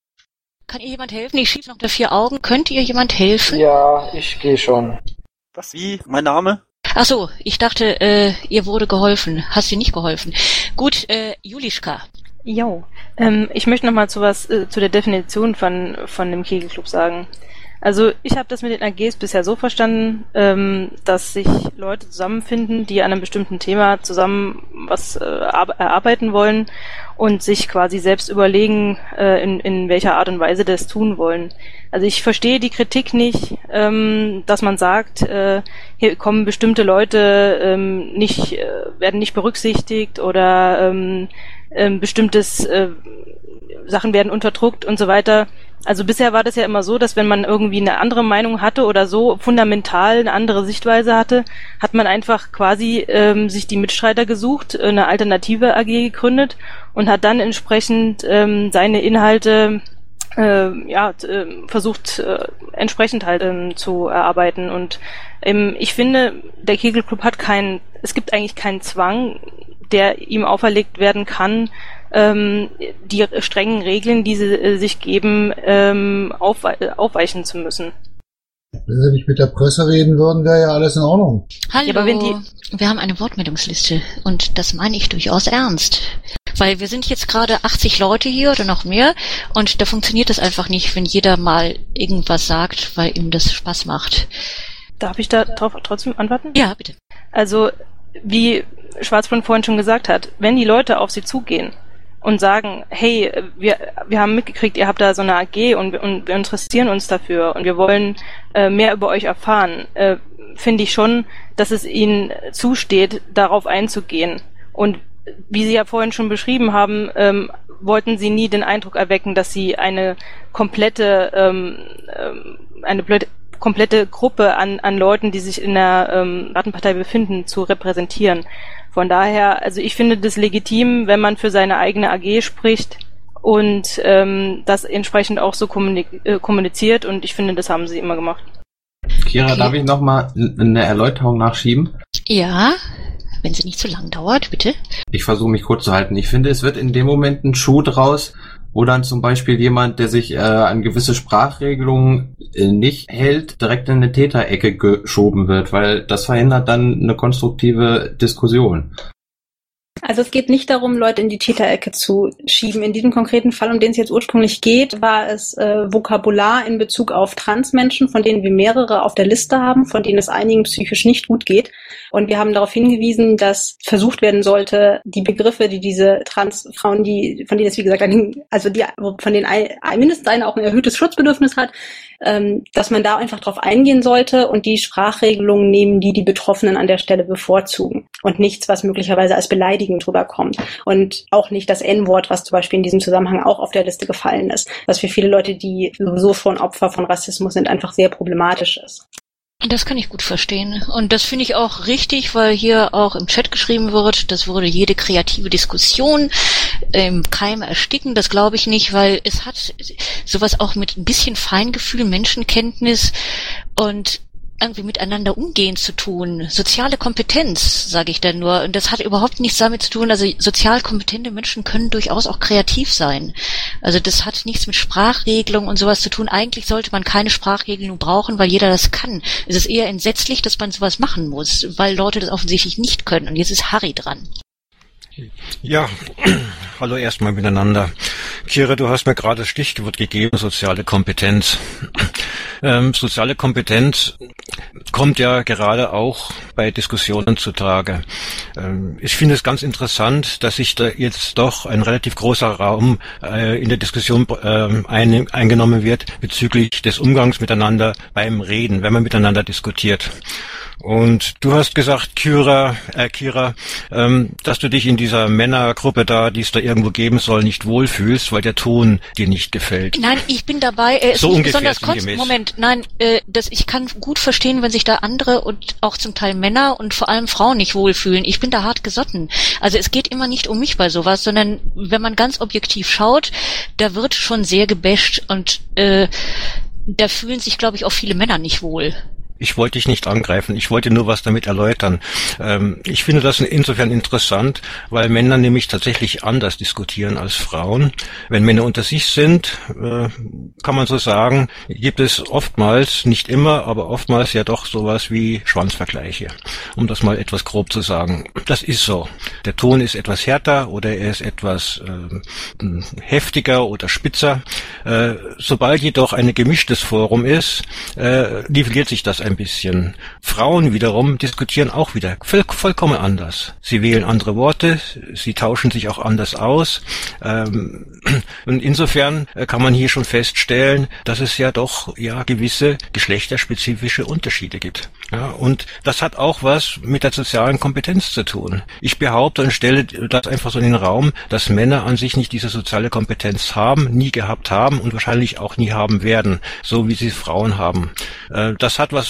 Kann ihr jemand helfen? Ich schieb noch da vier Augen. Könnt ihr jemand helfen? Ja, ich gehe schon. Was, wie? Mein Name? Ach so, ich dachte, äh, ihr wurde geholfen. Hast dir nicht geholfen. Gut, äh, Julischka. Jo, ähm, ich möchte noch mal zu was äh, zu der Definition von von dem Kegelclub sagen. Also ich habe das mit den A Gs bisher so verstanden, ähm, dass sich Leute zusammenfinden, die an einem bestimmten Thema zusammen was äh, erarbeiten wollen und sich quasi selbst überlegen, äh, in, in welcher Art und Weise das tun wollen. Also ich verstehe die Kritik nicht, ähm, dass man sagt, äh, hier kommen bestimmte Leute ähm, nicht, äh, werden nicht berücksichtigt oder ähm, ähm, bestimmtes äh, Sachen werden unterdrückt und so weiter. Also bisher war das ja immer so, dass wenn man irgendwie eine andere Meinung hatte oder so fundamental eine andere Sichtweise hatte, hat man einfach quasi ähm, sich die Mitstreiter gesucht, eine alternative A G gegründet und hat dann entsprechend ähm, seine Inhalte äh, ja äh, versucht äh, entsprechend halt ähm, zu erarbeiten. Und ähm, ich finde, der Kegelclub hat keinen, es gibt eigentlich keinen Zwang, der ihm auferlegt werden kann, ähm, die strengen Regeln, die sie äh, sich geben, ähm, aufwe- aufweichen zu müssen. Wenn sie nicht mit der Presse reden würden, wäre ja alles in Ordnung. Hallo, Ja, aber wenn die- wir haben eine Wortmeldungsliste und das meine ich durchaus ernst. Weil wir sind jetzt gerade achtzig Leute hier oder noch mehr und da funktioniert es einfach nicht, wenn jeder mal irgendwas sagt, weil ihm das Spaß macht. Darf ich da drauf trotzdem antworten? Ja, bitte. Also, wie Schwarzbrunn vorhin schon gesagt hat, wenn die Leute auf sie zugehen und sagen, hey, wir, wir haben mitgekriegt, ihr habt da so eine A G und, und wir interessieren uns dafür und wir wollen äh, mehr über euch erfahren, äh, finde ich schon, dass es ihnen zusteht, darauf einzugehen. Und wie Sie ja vorhin schon beschrieben haben, ähm, wollten Sie nie den Eindruck erwecken, dass Sie eine komplette, ähm, ähm, eine blöde, komplette Gruppe an, an Leuten, die sich in der ähm, Piratenpartei befinden, zu repräsentieren. Von daher, also ich finde das legitim, wenn man für seine eigene A G spricht und ähm, das entsprechend auch so kommunik- äh, kommuniziert und ich finde, das haben Sie immer gemacht. Kira, Okay. darf ich nochmal eine Erläuterung nachschieben? Ja, wenn sie nicht zu lang dauert, bitte. Ich versuche mich kurz zu halten. Ich finde, es wird in dem Moment ein Schuh draus, wo dann zum Beispiel jemand, der sich äh, an gewisse Sprachregelungen äh, nicht hält, direkt in eine Täterecke geschoben wird, weil das verhindert dann eine konstruktive Diskussion. Also es geht nicht darum, Leute in die Täterecke zu schieben. In diesem konkreten Fall, um den es jetzt ursprünglich geht, war es äh, Vokabular in Bezug auf Transmenschen, von denen wir mehrere auf der Liste haben, von denen es einigen psychisch nicht gut geht. Und wir haben darauf hingewiesen, dass versucht werden sollte, die Begriffe, die diese Transfrauen, die, von denen es wie gesagt, ein, also die, von denen ein, mindestens eine auch ein erhöhtes Schutzbedürfnis hat, ähm, dass man da einfach drauf eingehen sollte und die Sprachregelungen nehmen, die die Betroffenen an der Stelle bevorzugen und nichts, was möglicherweise als beleidigend rüberkommt und auch nicht das En-Wort, was zum Beispiel in diesem Zusammenhang auch auf der Liste gefallen ist, was für viele Leute, die sowieso schon Opfer von Rassismus sind, einfach sehr problematisch ist. Das kann ich gut verstehen. Und das finde ich auch richtig, weil hier auch im Chat geschrieben wird, das würde jede kreative Diskussion im Keim ersticken. Das glaube ich nicht, weil es hat sowas auch mit ein bisschen Feingefühl, Menschenkenntnis und irgendwie miteinander umgehen zu tun. Soziale Kompetenz, sage ich dann nur. Und das hat überhaupt nichts damit zu tun. Also sozial kompetente Menschen können durchaus auch kreativ sein. Also das hat nichts mit Sprachregelung und sowas zu tun. Eigentlich sollte man keine Sprachregelung brauchen, weil jeder das kann. Es ist eher entsetzlich, dass man sowas machen muss, weil Leute das offensichtlich nicht können. Und jetzt ist Harry dran. Ja, hallo erstmal miteinander. Kira, du hast mir gerade das Stichwort gegeben, soziale Kompetenz. Ähm, soziale Kompetenz kommt ja gerade auch bei Diskussionen zutage. Ähm, ich finde es ganz interessant, dass sich da jetzt doch ein relativ großer Raum äh, in der Diskussion äh, ein, eingenommen wird bezüglich des Umgangs miteinander beim Reden, wenn man miteinander diskutiert. Und du hast gesagt, Kira, äh, Kira, ähm, dass du dich in dieser Männergruppe da, die es da irgendwo geben soll, nicht wohlfühlst, weil der Ton dir nicht gefällt. Nein, ich bin dabei. Er ist so nicht ungefähr besonders konstant. Moment, nein, äh, das, ich kann gut verstehen, wenn sich da andere und auch zum Teil Männer und vor allem Frauen nicht wohlfühlen. Ich bin da hart gesotten. Also es geht immer nicht um mich bei sowas, sondern wenn man ganz objektiv schaut, da wird schon sehr gebasht und äh, da fühlen sich, glaube ich, auch viele Männer nicht wohl. Ich wollte dich nicht angreifen, ich wollte nur was damit erläutern. Ähm, ich finde das insofern interessant, weil Männer nämlich tatsächlich anders diskutieren als Frauen. Wenn Männer unter sich sind, äh, kann man so sagen, gibt es oftmals, nicht immer, aber oftmals ja doch sowas wie Schwanzvergleiche, um das mal etwas grob zu sagen. Das ist so. Der Ton ist etwas härter oder er ist etwas äh, heftiger oder spitzer. Äh, sobald jedoch ein gemischtes Forum ist, äh, nivelliert sich das ein bisschen. Frauen wiederum diskutieren auch wieder voll, vollkommen anders. Sie wählen andere Worte, sie tauschen sich auch anders aus. Ähm, und insofern kann man hier schon feststellen, dass es ja doch ja gewisse geschlechterspezifische Unterschiede gibt. Ja, und das hat auch was mit der sozialen Kompetenz zu tun. Ich behaupte und stelle das einfach so in den Raum, dass Männer an sich nicht diese soziale Kompetenz haben, nie gehabt haben und wahrscheinlich auch nie haben werden, so wie sie Frauen haben. Äh, das hat was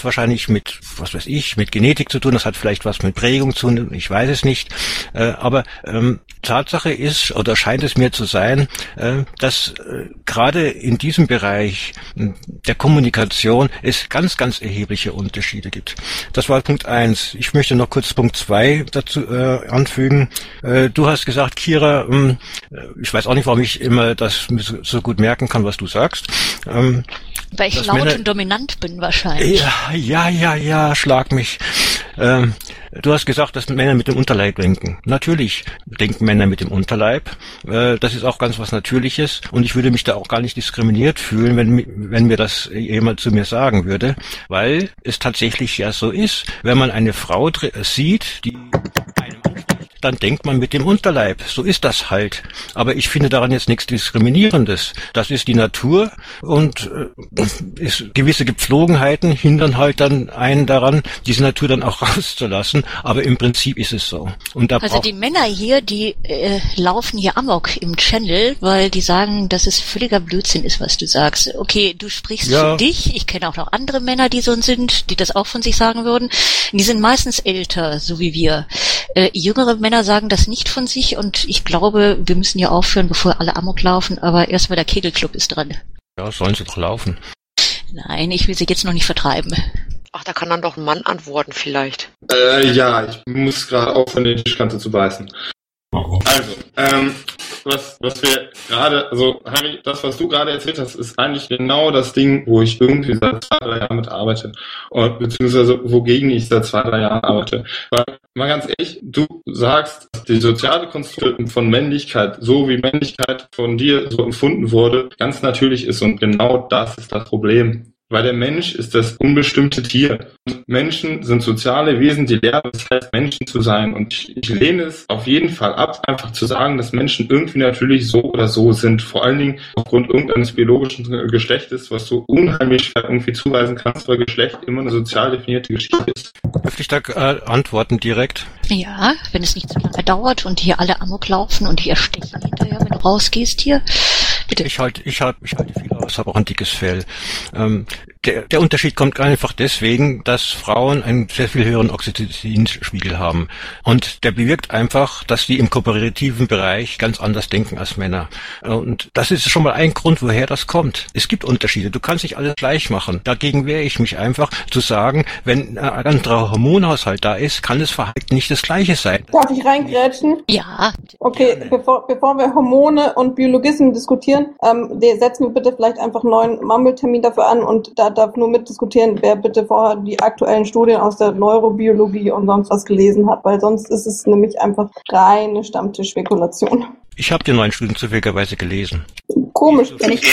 was wahrscheinlich mit, was weiß ich, mit Genetik zu tun, das hat vielleicht was mit Prägung zu tun, ich weiß es nicht. Äh, aber ähm, Tatsache ist, oder scheint es mir zu sein, äh, dass äh, gerade in diesem Bereich äh, der Kommunikation es ganz, ganz erhebliche Unterschiede gibt. Das war Punkt eins. Ich möchte noch kurz Punkt zwei dazu äh, anfügen. Äh, du hast gesagt, Kira, ähm, ich weiß auch nicht, warum ich immer das so gut merken kann, was du sagst. Ähm, Weil ich laut Männer, und dominant bin wahrscheinlich. Ja, ja, ja, ja, schlag mich. Ähm, du hast gesagt, dass Männer mit dem Unterleib denken. Natürlich denken Männer mit dem Unterleib. Äh, das ist auch ganz was Natürliches. Und ich würde mich da auch gar nicht diskriminiert fühlen, wenn, wenn mir das jemand zu mir sagen würde. Weil es tatsächlich ja so ist. Wenn man eine Frau sieht, die einem anspricht, dann denkt man mit dem Unterleib. So ist das halt. Aber ich finde daran jetzt nichts Diskriminierendes. Das ist die Natur und äh, ist, gewisse Gepflogenheiten hindern halt dann einen daran, diese Natur dann auch rauszulassen. Aber im Prinzip ist es so. Und da also die Männer hier, die äh, laufen hier amok im Channel, weil die sagen, dass es völliger Blödsinn ist, was du sagst. Okay, du sprichst ja für dich. Ich kenne auch noch andere Männer, die so sind, die das auch von sich sagen würden. Die sind meistens älter, so wie wir. Äh, jüngere Männer sagen das nicht von sich und ich glaube, wir müssen ja aufhören, bevor alle amok laufen, aber erstmal der Kegelclub ist dran. Ja, sollen sie doch laufen. Nein, ich will sie jetzt noch nicht vertreiben. Ach, da kann dann doch ein Mann antworten vielleicht. Äh, ja, ich muss gerade aufhören, die Tischkante zu beißen. Also, ähm, was, was wir gerade, also Harry, das, was du gerade erzählt hast, ist eigentlich genau das Ding, wo ich irgendwie seit zwei, drei Jahren mit arbeite. Und, beziehungsweise wogegen ich seit zwei, drei Jahren arbeite. Weil, mal ganz ehrlich, du sagst, dass die soziale Konstruktion von Männlichkeit, so wie Männlichkeit von dir so empfunden wurde, ganz natürlich ist und genau das ist das Problem. Weil der Mensch ist das unbestimmte Tier. Und Menschen sind soziale Wesen, die lernen, was heißt, Menschen zu sein. Und ich, ich lehne es auf jeden Fall ab, einfach zu sagen, dass Menschen irgendwie natürlich so oder so sind. Vor allen Dingen aufgrund irgendeines biologischen Geschlechtes, was du unheimlich irgendwie zuweisen kannst, weil Geschlecht immer eine sozial definierte Geschichte ist. Darf ich da äh, antworten direkt? Ja, wenn es nicht zu lange dauert und hier alle amok laufen und hier stechen hinterher, wenn du rausgehst hier. Bitte. Ich halte, ich halte, ich halte viel aus, habe auch ein dickes Fell. Ähm, der, der Unterschied kommt einfach deswegen, dass Frauen einen sehr viel höheren Oxytocinspiegel haben. Und der bewirkt einfach, dass die im kooperativen Bereich ganz anders denken als Männer. Und das ist schon mal ein Grund, woher das kommt. Es gibt Unterschiede. Du kannst nicht alles gleich machen. Dagegen wehre ich mich einfach, zu sagen, wenn ein anderer Hormonhaushalt da ist, kann das Verhalten nicht das gleiche sein. Darf ich reingrätschen? Ja. Okay, bevor, bevor wir Hormone und Biologismen diskutieren, ähm, setzen wir bitte vielleicht einfach einen neuen Mumble-Termin dafür an und da darf nur mitdiskutieren, wer bitte vorher die aktuellen Studien aus der Neurobiologie und sonst was gelesen hat, weil sonst ist es nämlich einfach reine Stammtischspekulation. Ich habe die neuen Studien zufälligerweise gelesen. Komisch. Wenn ich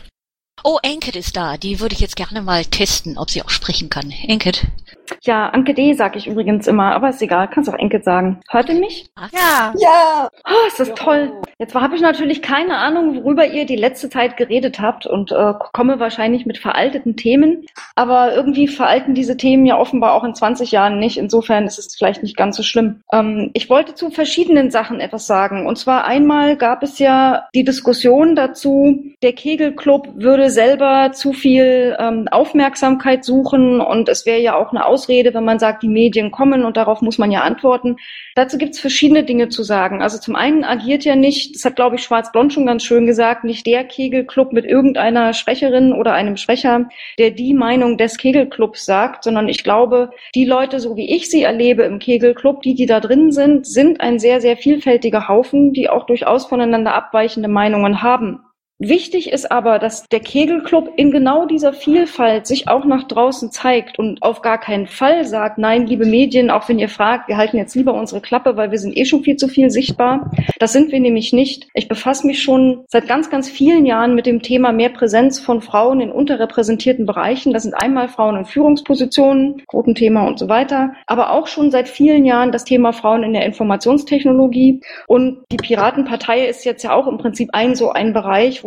Oh, Enket ist da. Die würde ich jetzt gerne mal testen, ob sie auch sprechen kann. Enket. Ja, Anke D. sage ich übrigens immer, aber ist egal, kannst auch Enket sagen. Hört ihr mich? Ja. Ja. Oh, ist das toll. Jetzt habe ich natürlich keine Ahnung, worüber ihr die letzte Zeit geredet habt und äh, komme wahrscheinlich mit veralteten Themen, aber irgendwie veralten diese Themen ja offenbar auch in zwanzig Jahren nicht. Insofern ist es vielleicht nicht ganz so schlimm. Ähm, ich wollte zu verschiedenen Sachen etwas sagen. Und zwar einmal gab es ja die Diskussion dazu, der Kegelclub würde selber zu viel ähm, Aufmerksamkeit suchen und es wäre ja auch eine Ausrede, wenn man sagt, die Medien kommen und darauf muss man ja antworten. Dazu gibt es verschiedene Dinge zu sagen. Also zum einen agiert ja nicht, das hat glaube ich Schwarz-Blond schon ganz schön gesagt, nicht der Kegelclub mit irgendeiner Sprecherin oder einem Sprecher, der die Meinung des Kegelclubs sagt, sondern ich glaube, die Leute, so wie ich sie erlebe im Kegelclub, die, die da drin sind, sind ein sehr, sehr vielfältiger Haufen, die auch durchaus voneinander abweichende Meinungen haben. Wichtig ist aber, dass der Kegelclub in genau dieser Vielfalt sich auch nach draußen zeigt und auf gar keinen Fall sagt, nein, liebe Medien, auch wenn ihr fragt, wir halten jetzt lieber unsere Klappe, weil wir sind eh schon viel zu viel sichtbar. Das sind wir nämlich nicht. Ich befasse mich schon seit ganz, ganz vielen Jahren mit dem Thema mehr Präsenz von Frauen in unterrepräsentierten Bereichen. Das sind einmal Frauen in Führungspositionen, Quotenthema und so weiter, aber auch schon seit vielen Jahren das Thema Frauen in der Informationstechnologie. Und die Piratenpartei ist jetzt ja auch im Prinzip ein so ein Bereich, wo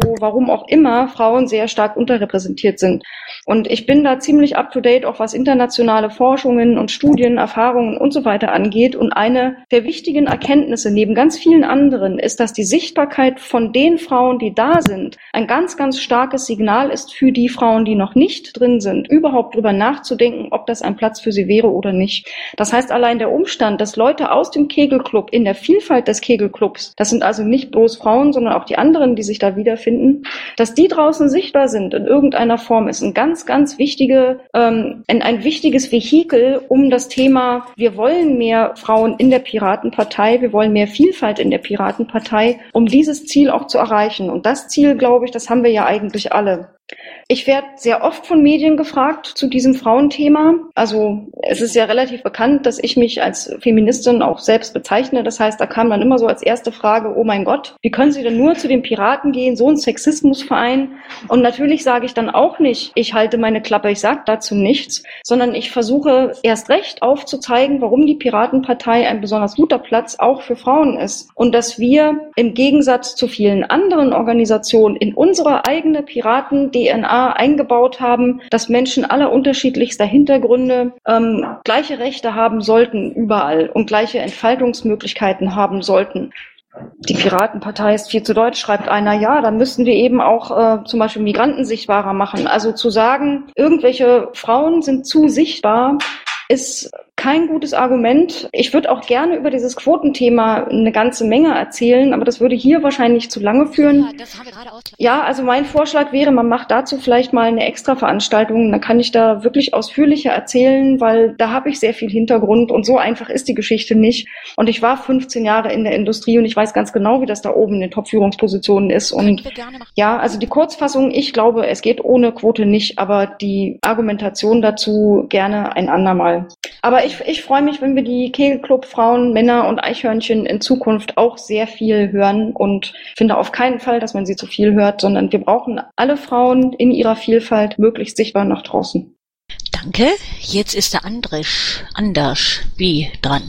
wo, warum auch immer, Frauen sehr stark unterrepräsentiert sind. Und ich bin da ziemlich up-to-date, auch was internationale Forschungen und Studien, Erfahrungen und so weiter angeht. Und eine der wichtigen Erkenntnisse neben ganz vielen anderen ist, dass die Sichtbarkeit von den Frauen, die da sind, ein ganz, ganz starkes Signal ist für die Frauen, die noch nicht drin sind, überhaupt drüber nachzudenken, ob das ein Platz für sie wäre oder nicht. Das heißt, allein der Umstand, dass Leute aus dem Kegelclub in der Vielfalt des Kegelclubs, das sind also nicht bloß Frauen, sondern auch die anderen, die sich da wiederfinden, dass die draußen sichtbar sind in irgendeiner Form, ist ein ganz, ganz wichtige, ähm, ein, ein wichtiges Vehikel, um das Thema, wir wollen mehr Frauen in der Piratenpartei, wir wollen mehr Vielfalt in der Piratenpartei, um dieses Ziel auch zu erreichen. Und das Ziel, glaube ich, das haben wir ja eigentlich alle. Ich werde sehr oft von Medien gefragt zu diesem Frauenthema. Also es ist ja relativ bekannt, dass ich mich als Feministin auch selbst bezeichne. Das heißt, da kam dann immer so als erste Frage, oh mein Gott, wie können Sie denn nur zu den Piraten gehen, so ein Sexismusverein? Und natürlich sage ich dann auch nicht, ich halte meine Klappe, ich sage dazu nichts, sondern ich versuche erst recht aufzuzeigen, warum die Piratenpartei ein besonders guter Platz auch für Frauen ist. Und dass wir im Gegensatz zu vielen anderen Organisationen in unsere eigene Piraten-D N A eingebaut haben, dass Menschen aller unterschiedlichster Hintergründe ähm, gleiche Rechte haben sollten überall und gleiche Entfaltungsmöglichkeiten haben sollten. Die Piratenpartei ist viel zu deutsch, schreibt einer, ja, dann müssten wir eben auch äh, zum Beispiel Migranten sichtbarer machen. Also zu sagen, irgendwelche Frauen sind zu sichtbar, ist kein gutes Argument. Ich würde auch gerne über dieses Quotenthema eine ganze Menge erzählen, aber das würde hier wahrscheinlich zu lange führen. Ja, das haben wir gerade ausgelassen. Ja, also mein Vorschlag wäre, man macht dazu vielleicht mal eine extra Veranstaltung. Dann kann ich da wirklich ausführlicher erzählen, weil da habe ich sehr viel Hintergrund und so einfach ist die Geschichte nicht. Und ich war fünfzehn Jahre in der Industrie und ich weiß ganz genau, wie das da oben in den Top-Führungspositionen ist. Und ja, also die Kurzfassung, ich glaube, es geht ohne Quote nicht, aber die Argumentation dazu gerne ein andermal. Aber ich, ich freue mich, wenn wir die Kegelclub Frauen, Männer und Eichhörnchen in Zukunft auch sehr viel hören und finde auf keinen Fall, dass man sie zu viel hört, sondern wir brauchen alle Frauen in ihrer Vielfalt möglichst sichtbar nach draußen. Danke. Jetzt ist der Andrisch, Anders B. dran.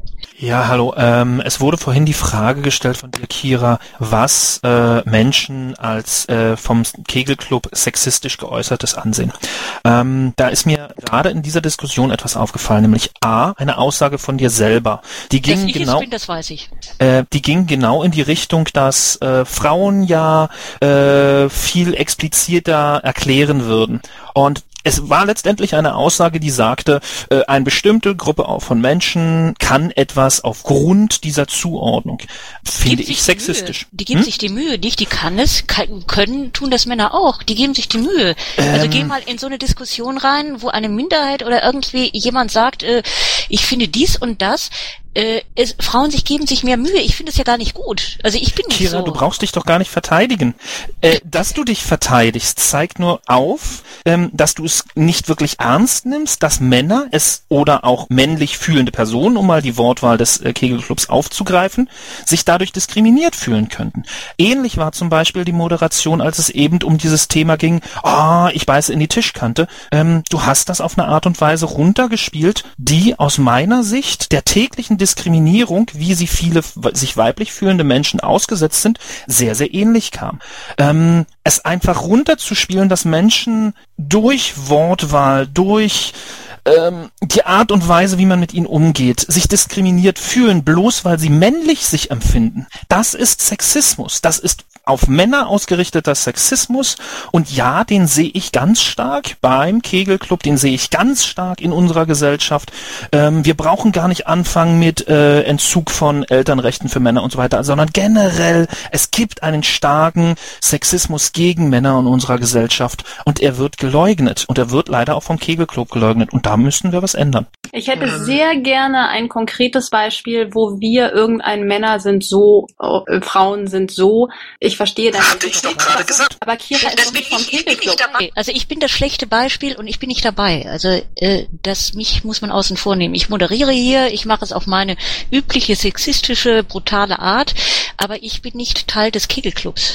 Ja, hallo. Ähm, es wurde vorhin die Frage gestellt von dir, Kira, was äh, Menschen als äh, vom Kegelclub sexistisch geäußertes ansehen. Ähm, da ist mir gerade in dieser Diskussion etwas aufgefallen, nämlich A, eine Aussage von dir selber. Die ging dass ich genau, es bin, das weiß ich. Äh, die ging genau in die Richtung, dass äh, Frauen ja äh, viel expliziter erklären würden. Und es war letztendlich eine Aussage, die sagte, äh, eine bestimmte Gruppe auch von Menschen kann etwas aufgrund dieser Zuordnung. Finde ich sexistisch. Die geben hm? sich die Mühe, nicht? Die kann es, kann, können, tun das Männer auch. Die geben sich die Mühe. Ähm, also geh mal in so eine Diskussion rein, wo eine Minderheit oder irgendwie jemand sagt, äh, ich finde dies und das. Äh, es, Frauen sich geben sich mehr Mühe. Ich finde es ja gar nicht gut. Also ich bin nicht Kira, so. du brauchst dich doch gar nicht verteidigen. Äh, dass du dich verteidigst, zeigt nur auf, ähm, dass du es nicht wirklich ernst nimmst, dass Männer es oder auch männlich fühlende Personen, um mal die Wortwahl des äh, Kegelclubs aufzugreifen, sich dadurch diskriminiert fühlen könnten. Ähnlich war zum Beispiel die Moderation, als es eben um dieses Thema ging, ah, oh, ich beiße in die Tischkante. Ähm, du hast das auf eine Art und Weise runtergespielt, die aus meiner Sicht der täglichen Diskriminierung, wie sie viele sich weiblich fühlende Menschen ausgesetzt sind, sehr, sehr ähnlich kam. Ähm, es einfach runterzuspielen, dass Menschen durch Wortwahl, durch ähm, die Art und Weise, wie man mit ihnen umgeht, sich diskriminiert fühlen, bloß weil sie männlich sich empfinden. Das ist Sexismus. Das ist auf Männer ausgerichteter Sexismus und ja, den sehe ich ganz stark beim Kegelclub, den sehe ich ganz stark in unserer Gesellschaft. Ähm, wir brauchen gar nicht anfangen mit äh, Entzug von Elternrechten für Männer und so weiter, sondern generell, es gibt einen starken Sexismus gegen Männer in unserer Gesellschaft und er wird geleugnet und er wird leider auch vom Kegelclub geleugnet und da müssen wir was ändern. Ich hätte sehr gerne ein konkretes Beispiel, wo wir irgendein Männer sind so, äh, Frauen sind so. Ich verstehe das. Hatte ich doch gerade gesagt. Aber Kira ist doch nicht vom Kegelclub. Also ich bin das schlechte Beispiel und ich bin nicht dabei. Also äh, das mich muss man außen vor nehmen. Ich moderiere hier, ich mache es auf meine übliche sexistische, brutale Art, aber ich bin nicht Teil des Kegelclubs.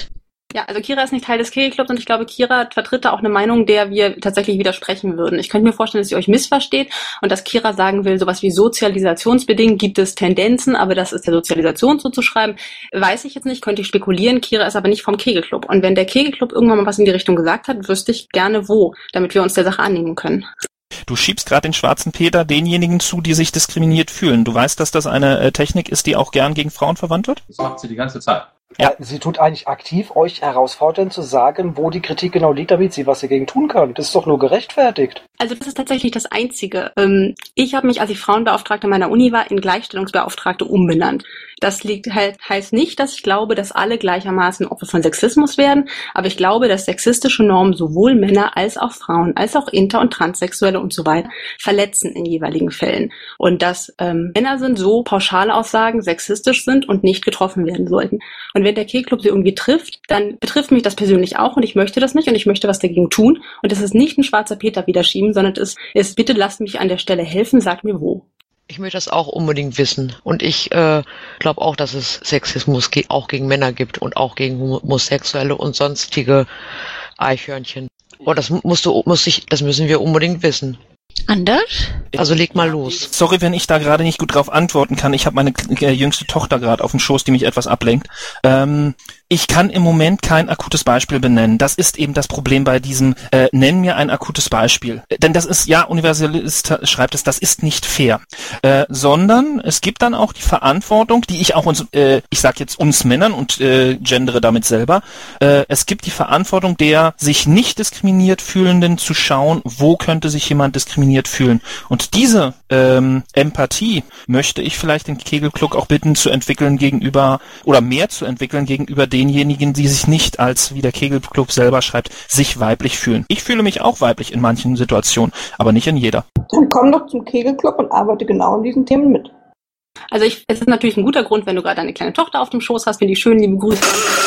Ja, also Kira ist nicht Teil des Kegelclubs und ich glaube, Kira vertritt da auch eine Meinung, der wir tatsächlich widersprechen würden. Ich könnte mir vorstellen, dass sie euch missversteht und dass Kira sagen will, sowas wie sozialisationsbedingt gibt es Tendenzen, aber das ist der Sozialisation zuzuschreiben, weiß ich jetzt nicht, könnte ich spekulieren. Kira ist aber nicht vom Kegelclub. Und wenn der Kegelclub irgendwann mal was in die Richtung gesagt hat, wüsste ich gerne wo, damit wir uns der Sache annehmen können. Du schiebst gerade den schwarzen Peter denjenigen zu, die sich diskriminiert fühlen. Du weißt, dass das eine äh, Technik ist, die auch gern gegen Frauen verwandt wird? Das macht sie die ganze Zeit. Ja. Sie tut eigentlich aktiv euch herausfordern zu sagen, wo die Kritik genau liegt, damit sie was dagegen tun kann. Das ist doch nur gerechtfertigt. Also das ist tatsächlich das Einzige. Ich habe mich, als ich Frauenbeauftragte meiner Uni war, in Gleichstellungsbeauftragte umbenannt. Das liegt halt, heißt nicht, dass ich glaube, dass alle gleichermaßen Opfer von Sexismus werden, aber ich glaube, dass sexistische Normen sowohl Männer als auch Frauen, als auch Inter- und Transsexuelle und so weiter verletzen in jeweiligen Fällen. Und dass ähm, Männer sind so pauschale Aussagen sexistisch sind und nicht getroffen werden sollten. Und wenn der Kegelclub sie irgendwie trifft, dann betrifft mich das persönlich auch und ich möchte das nicht und ich möchte was dagegen tun. Und das ist nicht ein schwarzer Peter wieder schieben, sondern es ist, bitte lasst mich an der Stelle helfen, sagt mir wo. Ich möchte das auch unbedingt wissen. Und ich äh, glaube auch, dass es Sexismus ge- auch gegen Männer gibt und auch gegen Homosexuelle und sonstige Eichhörnchen. Und das musst du, muss ich, das müssen wir unbedingt wissen. Anders? Also leg mal los. Sorry, wenn ich da gerade nicht gut drauf antworten kann. Ich habe meine äh, jüngste Tochter gerade auf dem Schoß, die mich etwas ablenkt. Ähm, ich kann im Moment kein akutes Beispiel benennen. Das ist eben das Problem bei diesem äh, nenn mir ein akutes Beispiel. Denn das ist, ja, Universalist schreibt es, das ist nicht fair. Äh, sondern es gibt dann auch die Verantwortung, die ich auch uns, äh, ich sag jetzt uns Männern und äh, gendere damit selber, äh, es gibt die Verantwortung der sich nicht diskriminiert Fühlenden zu schauen, wo könnte sich jemand diskriminiert fühlen. Und diese ähm, Empathie möchte ich vielleicht den Kegelclub auch bitten zu entwickeln gegenüber, oder mehr zu entwickeln gegenüber denjenigen, die sich nicht als, wie der Kegelclub selber schreibt, sich weiblich fühlen. Ich fühle mich auch weiblich in manchen Situationen, aber nicht in jeder. Dann komm doch zum Kegelclub und arbeite genau in diesen Themen mit. Also ich, es ist natürlich ein guter Grund, wenn du gerade eine kleine Tochter auf dem Schoß hast, finde ich schön, liebe Grüße.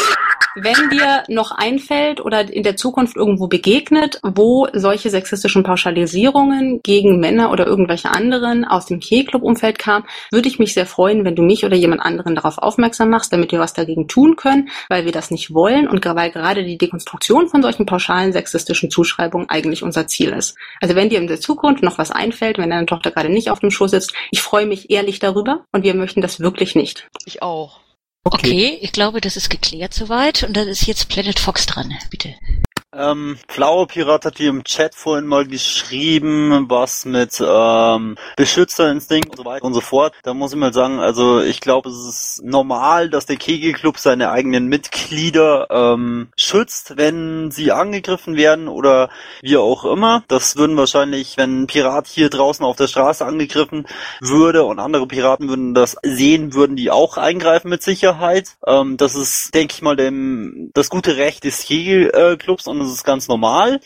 Wenn dir noch einfällt oder in der Zukunft irgendwo begegnet, wo solche sexistischen Pauschalisierungen gegen Männer oder irgendwelche anderen aus dem Kegelclub-Umfeld kamen, würde ich mich sehr freuen, wenn du mich oder jemand anderen darauf aufmerksam machst, damit wir was dagegen tun können, weil wir das nicht wollen und weil gerade die Dekonstruktion von solchen pauschalen sexistischen Zuschreibungen eigentlich unser Ziel ist. Also wenn dir in der Zukunft noch was einfällt, wenn deine Tochter gerade nicht auf dem Schoß sitzt, ich freue mich ehrlich darüber und wir möchten das wirklich nicht. Ich auch. Okay. okay, ich glaube, das ist geklärt soweit und dann ist jetzt Planet Fox dran, bitte. Ähm, Flower Pirat hat hier im Chat vorhin mal geschrieben, was mit ähm, Beschützerinstinkt und so weiter und so fort. Da muss ich mal sagen, also ich glaube, es ist normal, dass der Kegelclub seine eigenen Mitglieder ähm, schützt, wenn sie angegriffen werden oder wie auch immer. Das würden wahrscheinlich, wenn ein Pirat hier draußen auf der Straße angegriffen würde und andere Piraten würden das sehen, würden die auch eingreifen mit Sicherheit. Ähm, das ist, denke ich mal, dem, das gute Recht des Kegelclubs und das ist ganz normal.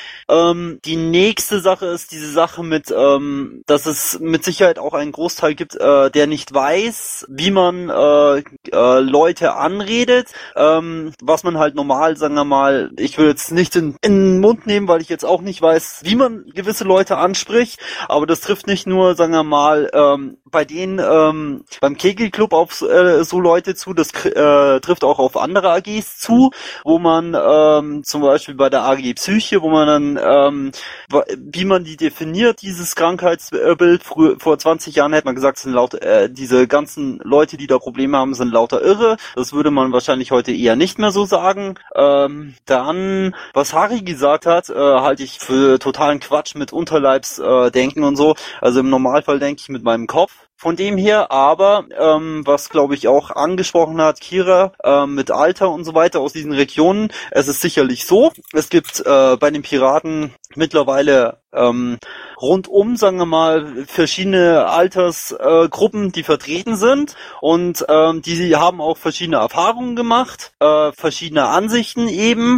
Ähm, die nächste Sache ist diese Sache mit, ähm, dass es mit Sicherheit auch einen Großteil gibt, äh, der nicht weiß, wie man äh, äh, Leute anredet, ähm, was man halt normal, sagen wir mal, ich will jetzt nicht in, in den Mund nehmen, weil ich jetzt auch nicht weiß, wie man gewisse Leute anspricht, aber das trifft nicht nur, sagen wir mal, ähm, bei denen ähm, beim Kegelclub auf äh, so Leute zu, das äh, trifft auch auf andere A Gs zu, wo man ähm, zum Beispiel bei der A G Psyche, wo man dann Ähm, wie man die definiert, dieses Krankheitsbild. Früher, vor zwanzig Jahren hätte man gesagt, sind lauter, äh, diese ganzen Leute, die da Probleme haben, sind lauter Irre. Das würde man wahrscheinlich heute eher nicht mehr so sagen. Ähm, dann, was Harry gesagt hat, äh, halte ich für totalen Quatsch mit Unterleibsdenken äh, und so. Also im Normalfall denke ich mit meinem Kopf. Von dem her, aber ähm, was glaube ich auch angesprochen hat, Kira, äh, mit Alter und so weiter aus diesen Regionen, es ist sicherlich so, es gibt äh, bei den Piraten mittlerweile ähm, rundum, sagen wir mal, verschiedene Altersgruppen, äh, die vertreten sind und ähm, die haben auch verschiedene Erfahrungen gemacht, äh, verschiedene Ansichten eben.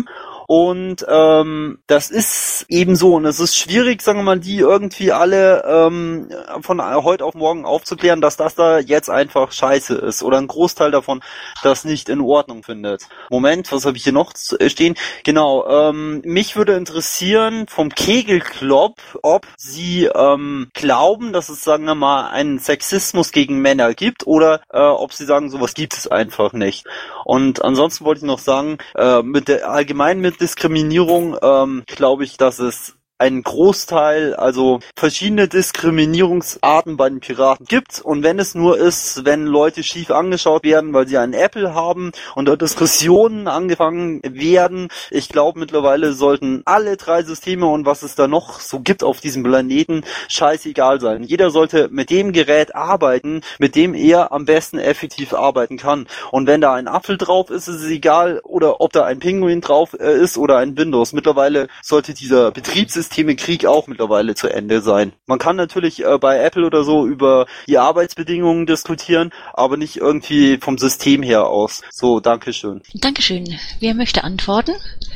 Und ähm, das ist eben so. Und es ist schwierig, sagen wir mal, die irgendwie alle ähm, von heute auf morgen aufzuklären, dass das da jetzt einfach scheiße ist. Oder ein Großteil davon das nicht in Ordnung findet. Moment, was habe ich hier noch stehen? Genau, ähm, mich würde interessieren vom Kegelclub, ob Sie ähm, glauben, dass es, sagen wir mal, einen Sexismus gegen Männer gibt oder äh, ob Sie sagen, sowas gibt es einfach nicht. Und ansonsten wollte ich noch sagen, äh, mit der allgemein mit Diskriminierung ähm, glaube ich, dass es einen Großteil, also verschiedene Diskriminierungsarten bei den Piraten gibt. Und wenn es nur ist, wenn Leute schief angeschaut werden, weil sie einen Apple haben und dort Diskussionen angefangen werden, ich glaube mittlerweile sollten alle drei Systeme und was es da noch so gibt auf diesem Planeten scheißegal sein. Jeder sollte mit dem Gerät arbeiten, mit dem er am besten effektiv arbeiten kann. Und wenn da ein Apfel drauf ist, ist es egal, oder ob da ein Pinguin drauf äh, ist oder ein Windows. Mittlerweile sollte dieser Betriebssystem Krieg auch mittlerweile zu Ende sein. Man kann natürlich äh, bei Apple oder so über die Arbeitsbedingungen diskutieren, aber nicht irgendwie vom System her aus. So, Dankeschön. Dankeschön. Wer möchte antworten?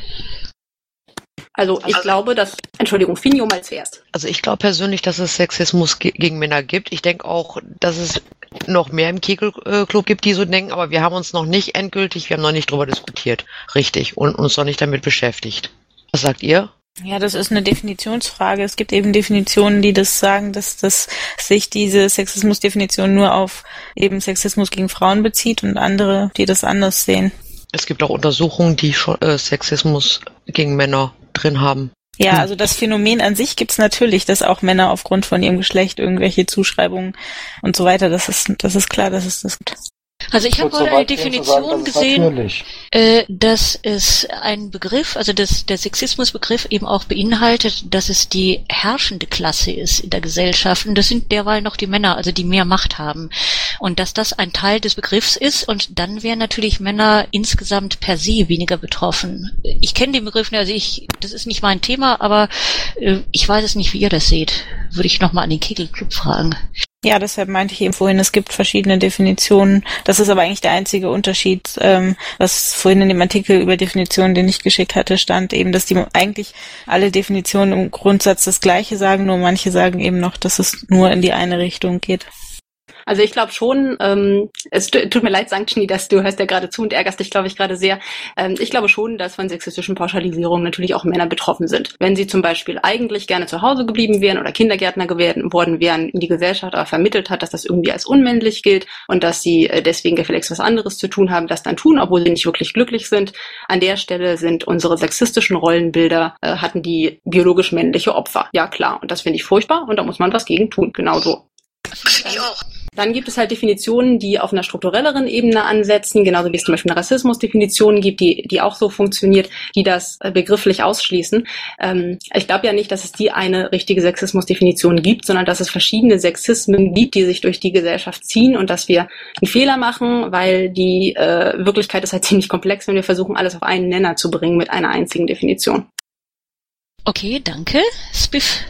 Also ich also, glaube, dass... Entschuldigung, Finio mal zuerst. Also ich glaube persönlich, dass es Sexismus ge- gegen Männer gibt. Ich denke auch, dass es noch mehr im Kegelclub gibt, die so denken, aber wir haben uns noch nicht endgültig, wir haben noch nicht drüber diskutiert. Richtig. Und uns noch nicht damit beschäftigt. Was sagt ihr? Ja, das ist eine Definitionsfrage. Es gibt eben Definitionen, die das sagen, dass das sich diese Sexismusdefinition nur auf eben Sexismus gegen Frauen bezieht und andere, die das anders sehen. Es gibt auch Untersuchungen, die schon äh, Sexismus gegen Männer drin haben. Ja, also das Phänomen an sich gibt's natürlich, dass auch Männer aufgrund von ihrem Geschlecht irgendwelche Zuschreibungen und so weiter, das ist, das ist klar, dass es das gibt. Also ich habe heute eine Definition gesehen, äh, dass es ein Begriff, also dass der Sexismusbegriff eben auch beinhaltet, dass es die herrschende Klasse ist in der Gesellschaft und das sind derweil noch die Männer, also die mehr Macht haben und dass das ein Teil des Begriffs ist und dann wären natürlich Männer insgesamt per se weniger betroffen. Ich kenne den Begriff, also ich, das ist nicht mein Thema, aber äh, ich weiß es nicht, wie ihr das seht. Würde ich nochmal an den Kegelclub fragen. Ja, deshalb meinte ich eben vorhin, es gibt verschiedene Definitionen. Das ist aber eigentlich der einzige Unterschied, ähm, was vorhin in dem Artikel über Definitionen, den ich geschickt hatte, stand, eben, dass die eigentlich alle Definitionen im Grundsatz das Gleiche sagen, nur manche sagen eben noch, dass es nur in die eine Richtung geht. Also ich glaube schon, ähm, es tut mir leid, Sanktini, dass du hörst ja gerade zu und ärgerst dich, glaube ich, gerade sehr. Ähm, ich glaube schon, dass von sexistischen Pauschalisierungen natürlich auch Männer betroffen sind. Wenn sie zum Beispiel eigentlich gerne zu Hause geblieben wären oder Kindergärtner geworden wären, in die Gesellschaft aber vermittelt hat, dass das irgendwie als unmännlich gilt und dass sie äh, deswegen gefälligst was anderes zu tun haben, das dann tun, obwohl sie nicht wirklich glücklich sind. An der Stelle sind unsere sexistischen Rollenbilder, äh, hatten die biologisch männliche Opfer. Ja klar, und das finde ich furchtbar und da muss man was gegen tun, genau so. Ich auch. Dann gibt es halt Definitionen, die auf einer strukturelleren Ebene ansetzen, genauso wie es zum Beispiel eine Rassismusdefinition gibt, die die auch so funktioniert, die das begrifflich ausschließen. Ähm, ich glaube ja nicht, dass es die eine richtige Sexismusdefinition gibt, sondern dass es verschiedene Sexismen gibt, die sich durch die Gesellschaft ziehen und dass wir einen Fehler machen, weil die äh, Wirklichkeit ist halt ziemlich komplex, wenn wir versuchen, alles auf einen Nenner zu bringen mit einer einzigen Definition. Okay, danke. Spiff.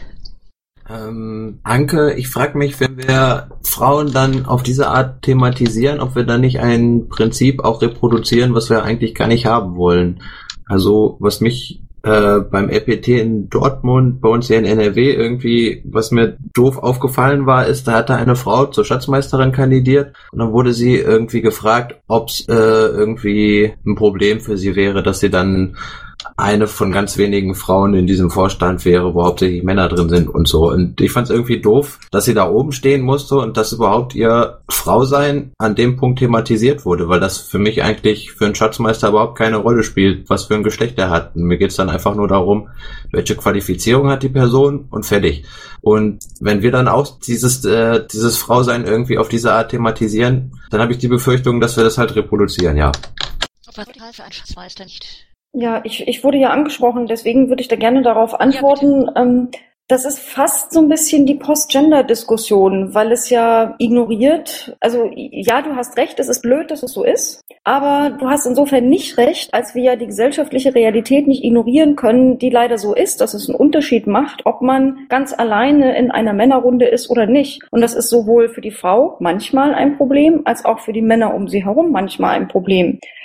Ähm, Anke, ich frage mich, wenn wir Frauen dann auf diese Art thematisieren, ob wir dann nicht ein Prinzip auch reproduzieren, was wir eigentlich gar nicht haben wollen. Also was mich äh, beim R P T in Dortmund, bei uns hier in N R W irgendwie, was mir doof aufgefallen war, ist, da hatte eine Frau zur Schatzmeisterin kandidiert und dann wurde sie irgendwie gefragt, ob es äh, irgendwie ein Problem für sie wäre, dass sie dann eine von ganz wenigen Frauen in diesem Vorstand wäre, wo hauptsächlich Männer drin sind und so. Und ich fand es irgendwie doof, dass sie da oben stehen musste und dass überhaupt ihr Frausein an dem Punkt thematisiert wurde, weil das für mich eigentlich für einen Schatzmeister überhaupt keine Rolle spielt, was für ein Geschlecht er hat. Und mir geht's dann einfach nur darum, welche Qualifizierung hat die Person und fertig. Und wenn wir dann auch dieses äh, dieses Frausein irgendwie auf diese Art thematisieren, dann habe ich die Befürchtung, dass wir das halt reproduzieren, ja. Was für ein Schatzmeister nicht? Ja, ich, ich wurde ja angesprochen, deswegen würde ich da gerne darauf antworten. Ja, ähm, das ist fast so ein bisschen die Post-Gender-Diskussion, weil es ja ignoriert, also ja, du hast recht, es ist blöd, dass es so ist, aber du hast insofern nicht recht, als wir ja die gesellschaftliche Realität nicht ignorieren können, die leider so ist, dass es einen Unterschied macht, ob man ganz alleine in einer Männerrunde ist oder nicht. Und das ist sowohl für die Frau manchmal ein Problem, als auch für die Männer um sie herum manchmal ein Problem.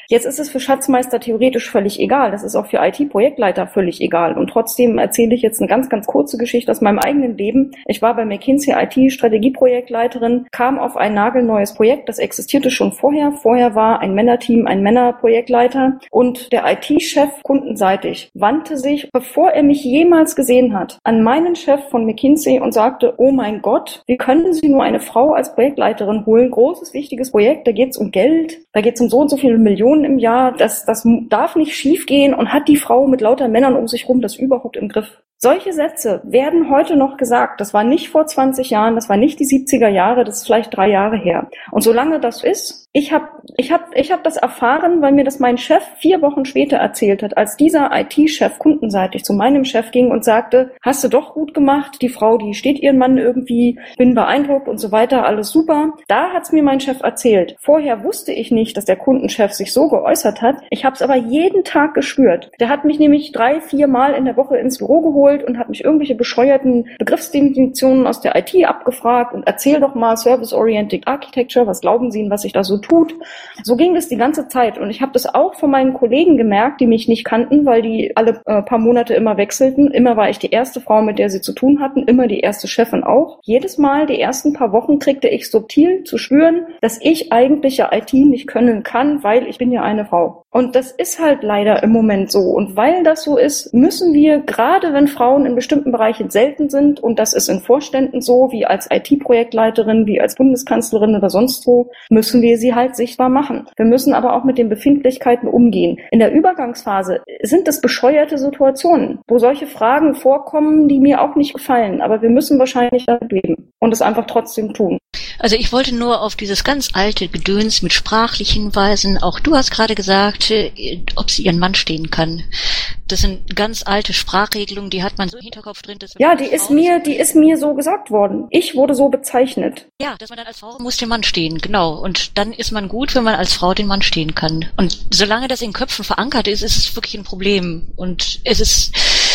Jetzt ist es für Schatzmeister theoretisch völlig egal. Das ist auch für I T-Projektleiter völlig egal. Und trotzdem erzähle ich jetzt eine ganz, ganz kurze Geschichte aus meinem eigenen Leben. Ich war bei McKinsey I T-Strategieprojektleiterin, kam auf ein nagelneues Projekt, das existierte schon vorher. Vorher war ein Männerteam, ein Männerprojektleiter und der I T-Chef kundenseitig wandte sich, bevor er mich jemals gesehen hat, an meinen Chef von McKinsey und sagte, oh mein Gott, wie können Sie nur eine Frau als Projektleiterin holen? Großes, wichtiges Projekt, da geht es um Geld, da geht es um so und so viele Millionen im Jahr, das, das darf nicht schief gehen und hat die Frau mit lauter Männern um sich rum das überhaupt im Griff? Solche Sätze werden heute noch gesagt. Das war nicht vor zwanzig Jahren, das war nicht die siebziger Jahre, das ist vielleicht drei Jahre her. Und solange das ist, ich habe ich hab, ich hab das erfahren, weil mir das mein Chef vier Wochen später erzählt hat, als dieser I T-Chef kundenseitig zu meinem Chef ging und sagte, hast du doch gut gemacht, die Frau, die steht ihren Mann irgendwie, bin beeindruckt und so weiter, alles super. Da hat's mir mein Chef erzählt. Vorher wusste ich nicht, dass der Kundenchef sich so geäußert hat. Ich habe es aber jeden Tag gespürt. Der hat mich nämlich drei, vier Mal in der Woche ins Büro geholt und hat mich irgendwelche bescheuerten Begriffsdefinitionen aus der I T abgefragt und erzähl doch mal Service-Oriented Architecture, was glauben Sie, was sich da so tut? So ging das die ganze Zeit und ich habe das auch von meinen Kollegen gemerkt, die mich nicht kannten, weil die alle äh, paar Monate immer wechselten. Immer war ich die erste Frau, mit der sie zu tun hatten, immer die erste Chefin auch. Jedes Mal, die ersten paar Wochen, kriegte ich subtil zu spüren, dass ich eigentlich ja I T nicht können kann, weil ich bin ja eine Frau. Und das ist halt leider im Moment so. Und weil das so ist, müssen wir, gerade wenn Frauen in bestimmten Bereichen selten sind, und das ist in Vorständen so, wie als I T-Projektleiterin, wie als Bundeskanzlerin oder sonst wo, müssen wir sie halt sichtbar machen. Wir müssen aber auch mit den Befindlichkeiten umgehen. In der Übergangsphase sind das bescheuerte Situationen, wo solche Fragen vorkommen, die mir auch nicht gefallen. Aber wir müssen wahrscheinlich damit leben und es einfach trotzdem tun. Also ich wollte nur auf dieses ganz alte Gedöns mit sprachlich hinweisen. Auch du hast gerade gesagt, ob sie ihren Mann stehen kann. Das sind ganz alte Sprachregelungen, die hat man so im Hinterkopf drin. Dass ja, die ist mir, die ist mir so gesagt worden. Ich wurde so bezeichnet. Ja, dass man dann als Frau muss den Mann stehen, genau. Und dann ist man gut, wenn man als Frau den Mann stehen kann. Und solange das in Köpfen verankert ist, ist es wirklich ein Problem. Und es ist,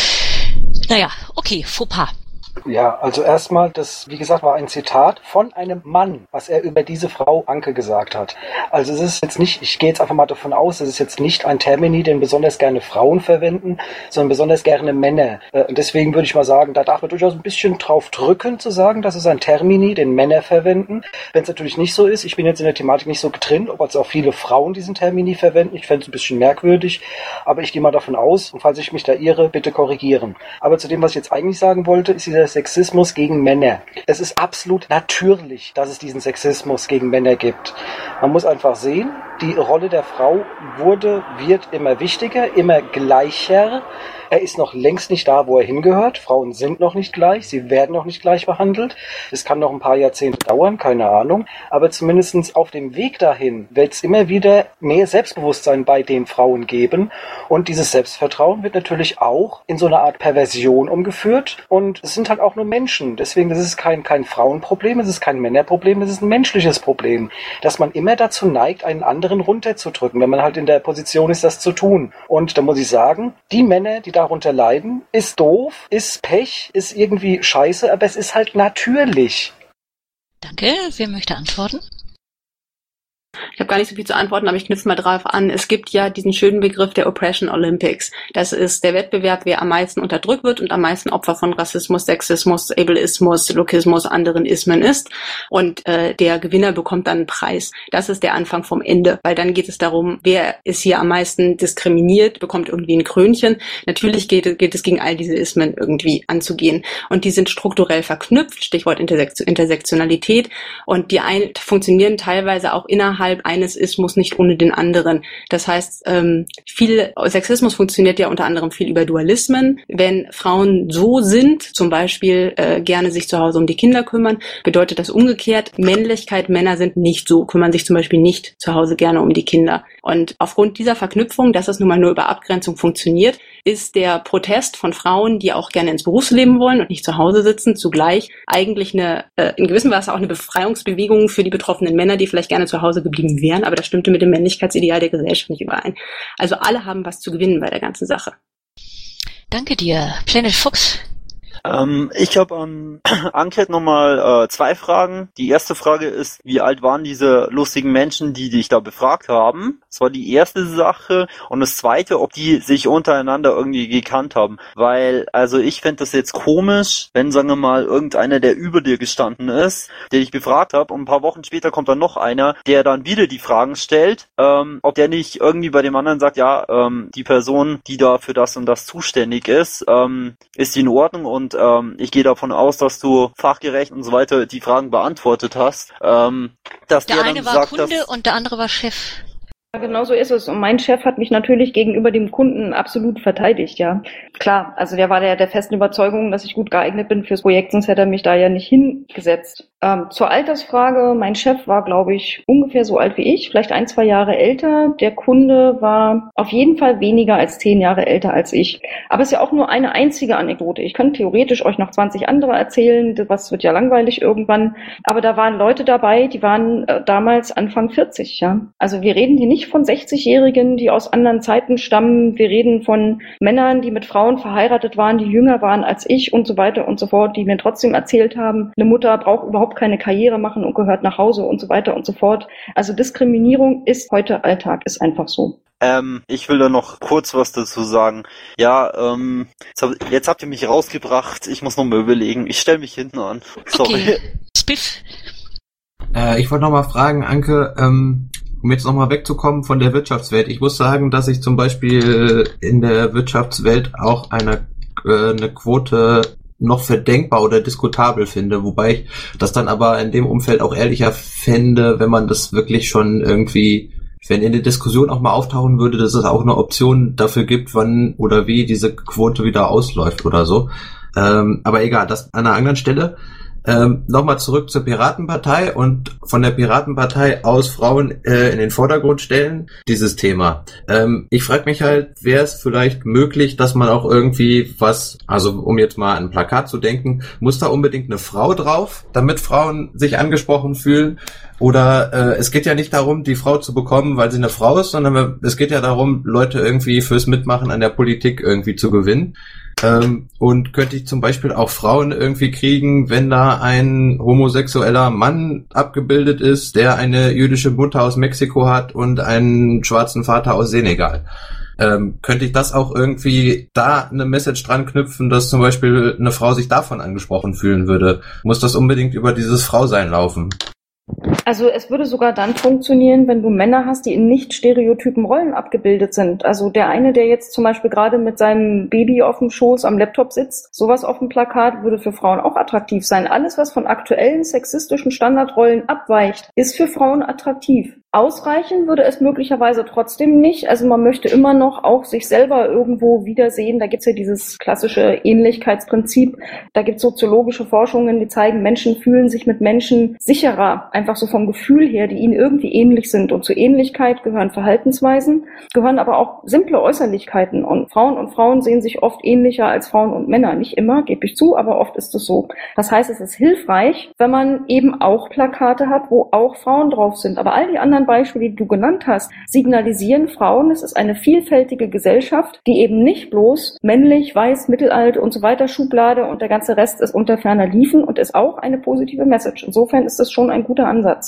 naja, okay, Fauxpas. Ja, also erstmal, das, wie gesagt, war ein Zitat von einem Mann, was er über diese Frau Anke gesagt hat. Also es ist jetzt nicht, ich gehe jetzt einfach mal davon aus, es ist jetzt nicht ein Termini, den besonders gerne Frauen verwenden, sondern besonders gerne Männer. Und deswegen würde ich mal sagen, da darf man durchaus ein bisschen drauf drücken, zu sagen, das ist ein Termini, den Männer verwenden. Wenn es natürlich nicht so ist, ich bin jetzt in der Thematik nicht so drin, ob jetzt auch viele Frauen diesen Termini verwenden, ich fände es ein bisschen merkwürdig, aber ich gehe mal davon aus, und falls ich mich da irre, bitte korrigieren. Aber zu dem, was ich jetzt eigentlich sagen wollte, ist dieser Sexismus gegen Männer. Es ist absolut natürlich, dass es diesen Sexismus gegen Männer gibt. Man muss einfach sehen, die Rolle der Frau wurde, wird immer wichtiger, immer gleicher. Er ist noch längst nicht da, wo er hingehört. Frauen sind noch nicht gleich, sie werden noch nicht gleich behandelt. Es kann noch ein paar Jahrzehnte dauern, keine Ahnung. Aber zumindest auf dem Weg dahin wird es immer wieder mehr Selbstbewusstsein bei den Frauen geben. Und dieses Selbstvertrauen wird natürlich auch in so eine Art Perversion umgeführt. Und es sind halt auch nur Menschen. Deswegen, das ist kein, kein Frauenproblem, es ist kein Männerproblem, es ist ein menschliches Problem. Dass man immer dazu neigt, einen anderen runterzudrücken, wenn man halt in der Position ist, das zu tun. Und da muss ich sagen, die Männer, die darunter leiden, ist doof, ist Pech, ist irgendwie scheiße, aber es ist halt natürlich. Danke. Wer möchte antworten? Ich habe gar nicht so viel zu antworten, aber ich knüpfe mal drauf an. Es gibt ja diesen schönen Begriff der Oppression Olympics. Das ist der Wettbewerb, wer am meisten unterdrückt wird und am meisten Opfer von Rassismus, Sexismus, Ableismus, Lokismus, anderen Ismen ist. Und äh, der Gewinner bekommt dann einen Preis. Das ist der Anfang vom Ende, weil dann geht es darum, wer ist hier am meisten diskriminiert, bekommt irgendwie ein Krönchen. Natürlich geht, geht es gegen all diese Ismen irgendwie anzugehen. Und die sind strukturell verknüpft, Stichwort Intersektion, Intersektionalität. Und die ein, funktionieren teilweise auch innerhalb eines Ismus nicht ohne den anderen. Das heißt, ähm, viel Sexismus funktioniert ja unter anderem viel über Dualismen. Wenn Frauen so sind, zum Beispiel äh, gerne sich zu Hause um die Kinder kümmern, bedeutet das umgekehrt, Männlichkeit, Männer sind nicht so, kümmern sich zum Beispiel nicht zu Hause gerne um die Kinder. Und aufgrund dieser Verknüpfung, dass das nun mal nur über Abgrenzung funktioniert, ist der Protest von Frauen, die auch gerne ins Berufsleben wollen und nicht zu Hause sitzen, zugleich eigentlich eine, äh, in gewissem Maße auch eine Befreiungsbewegung für die betroffenen Männer, die vielleicht gerne zu Hause geblieben wären, aber das stimmte mit dem Männlichkeitsideal der Gesellschaft nicht überein. Also alle haben was zu gewinnen bei der ganzen Sache. Danke dir. Planet Fuchs. Ähm, ich habe an Anke nochmal äh, zwei Fragen. Die erste Frage ist, wie alt waren diese lustigen Menschen, die dich da befragt haben? Das war die erste Sache. Und das zweite, ob die sich untereinander irgendwie gekannt haben. Weil, also ich fände das jetzt komisch, wenn, sagen wir mal, irgendeiner, der über dir gestanden ist, der dich befragt hat, und ein paar Wochen später kommt dann noch einer, der dann wieder die Fragen stellt, ähm, ob der nicht irgendwie bei dem anderen sagt, ja, ähm, die Person, die da für das und das zuständig ist, ähm, ist die in Ordnung, und ähm, ich gehe davon aus, dass du fachgerecht und so weiter die Fragen beantwortet hast, ähm, dass Der der, eine dann war sagt, Kunde dass und der andere war Chef. Ja, genau so ist es. Und mein Chef hat mich natürlich gegenüber dem Kunden absolut verteidigt, ja. Klar, also der war der, der festen Überzeugung, dass ich gut geeignet bin fürs Projekt, sonst hätte er mich da ja nicht hingesetzt. Ähm, zur Altersfrage, mein Chef war, glaube ich, ungefähr so alt wie ich, vielleicht ein, zwei Jahre älter. Der Kunde war auf jeden Fall weniger als zehn Jahre älter als ich. Aber es ist ja auch nur eine einzige Anekdote. Ich könnte theoretisch euch noch zwanzig andere erzählen, was wird ja langweilig irgendwann. Aber da waren Leute dabei, die waren äh, damals Anfang vierzig, ja. Also wir reden hier nicht von sechzigjährigen, die aus anderen Zeiten stammen. Wir reden von Männern, die mit Frauen verheiratet waren, die jünger waren als ich und so weiter und so fort, die mir trotzdem erzählt haben, eine Mutter braucht überhaupt keine Karriere machen und gehört nach Hause und so weiter und so fort. Also Diskriminierung ist heute Alltag, ist einfach so. Ähm, ich will da noch kurz was dazu sagen. Ja, ähm, jetzt, hab, jetzt habt ihr mich rausgebracht. Ich muss noch mal überlegen. Ich stelle mich hinten an. Sorry. Okay. Spiff. Äh, ich wollte noch mal fragen, Anke, ähm, um jetzt noch mal wegzukommen von der Wirtschaftswelt. Ich muss sagen, dass ich zum Beispiel in der Wirtschaftswelt auch eine, äh, eine Quote noch verdenkbar oder diskutabel finde, wobei ich das dann aber in dem Umfeld auch ehrlicher fände, wenn man das wirklich schon irgendwie, wenn in der Diskussion auch mal auftauchen würde, dass es auch eine Option dafür gibt, wann oder wie diese Quote wieder ausläuft oder so. Ähm, aber egal, das an einer anderen Stelle. Ähm, Nochmal zurück zur Piratenpartei und von der Piratenpartei aus Frauen äh, in den Vordergrund stellen, dieses Thema. Ähm, ich frage mich halt, wäre es vielleicht möglich, dass man auch irgendwie was, also um jetzt mal an ein Plakat zu denken, muss da unbedingt eine Frau drauf, damit Frauen sich angesprochen fühlen? Oder äh, es geht ja nicht darum, die Frau zu bekommen, weil sie eine Frau ist, sondern es geht ja darum, Leute irgendwie fürs Mitmachen an der Politik irgendwie zu gewinnen. Ähm, und könnte ich zum Beispiel auch Frauen irgendwie kriegen, wenn da ein homosexueller Mann abgebildet ist, der eine jüdische Mutter aus Mexiko hat und einen schwarzen Vater aus Senegal? Ähm, könnte ich das auch irgendwie da eine Message dran knüpfen, dass zum Beispiel eine Frau sich davon angesprochen fühlen würde? Muss das unbedingt über dieses Frausein laufen? Also es würde sogar dann funktionieren, wenn du Männer hast, die in nicht stereotypen Rollen abgebildet sind. Also der eine, der jetzt zum Beispiel gerade mit seinem Baby auf dem Schoß am Laptop sitzt, sowas auf dem Plakat würde für Frauen auch attraktiv sein. Alles, was von aktuellen sexistischen Standardrollen abweicht, ist für Frauen attraktiv. Ausreichen würde es möglicherweise trotzdem nicht. Also man möchte immer noch auch sich selber irgendwo wiedersehen. Da gibt's ja dieses klassische Ähnlichkeitsprinzip. Da gibt's soziologische Forschungen, die zeigen, Menschen fühlen sich mit Menschen sicherer, einfach so vom Gefühl her, die ihnen irgendwie ähnlich sind. Und zur Ähnlichkeit gehören Verhaltensweisen, gehören aber auch simple Äußerlichkeiten. Und Frauen und Frauen sehen sich oft ähnlicher als Frauen und Männer. Nicht immer, gebe ich zu, aber oft ist es so. Das heißt, es ist hilfreich, wenn man eben auch Plakate hat, wo auch Frauen drauf sind. Aber all die anderen Beispiele, die du genannt hast, signalisieren Frauen, es ist eine vielfältige Gesellschaft, die eben nicht bloß männlich, weiß, mittelalt und so weiter Schublade und der ganze Rest ist unter ferner Liefen und ist auch eine positive Message. Insofern ist das schon ein guter Ansatz.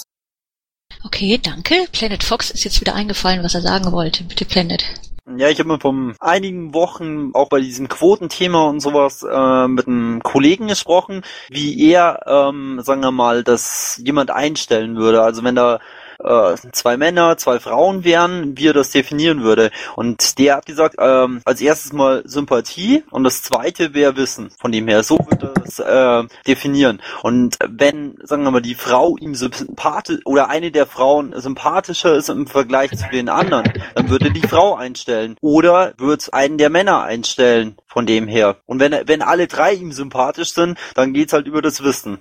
Okay, danke. Planet Fox ist jetzt wieder eingefallen, was er sagen wollte. Bitte, Planet. Ja, ich habe mir vor einigen Wochen auch bei diesem Quotenthema und sowas äh, mit einem Kollegen gesprochen, wie er, ähm, sagen wir mal, dass jemand einstellen würde. Also wenn da äh, zwei Männer, zwei Frauen wären, wie er das definieren würde. Und der hat gesagt, ähm, als erstes mal Sympathie und das zweite wäre Wissen. Von dem her, so würde er das äh, definieren. Und wenn, sagen wir mal, die Frau ihm sympathisch oder eine der Frauen sympathischer ist im Vergleich zu den anderen, dann würde die Frau einstellen. Oder würde einen der Männer einstellen, von dem her. Und wenn wenn alle drei ihm sympathisch sind, dann geht's halt über das Wissen.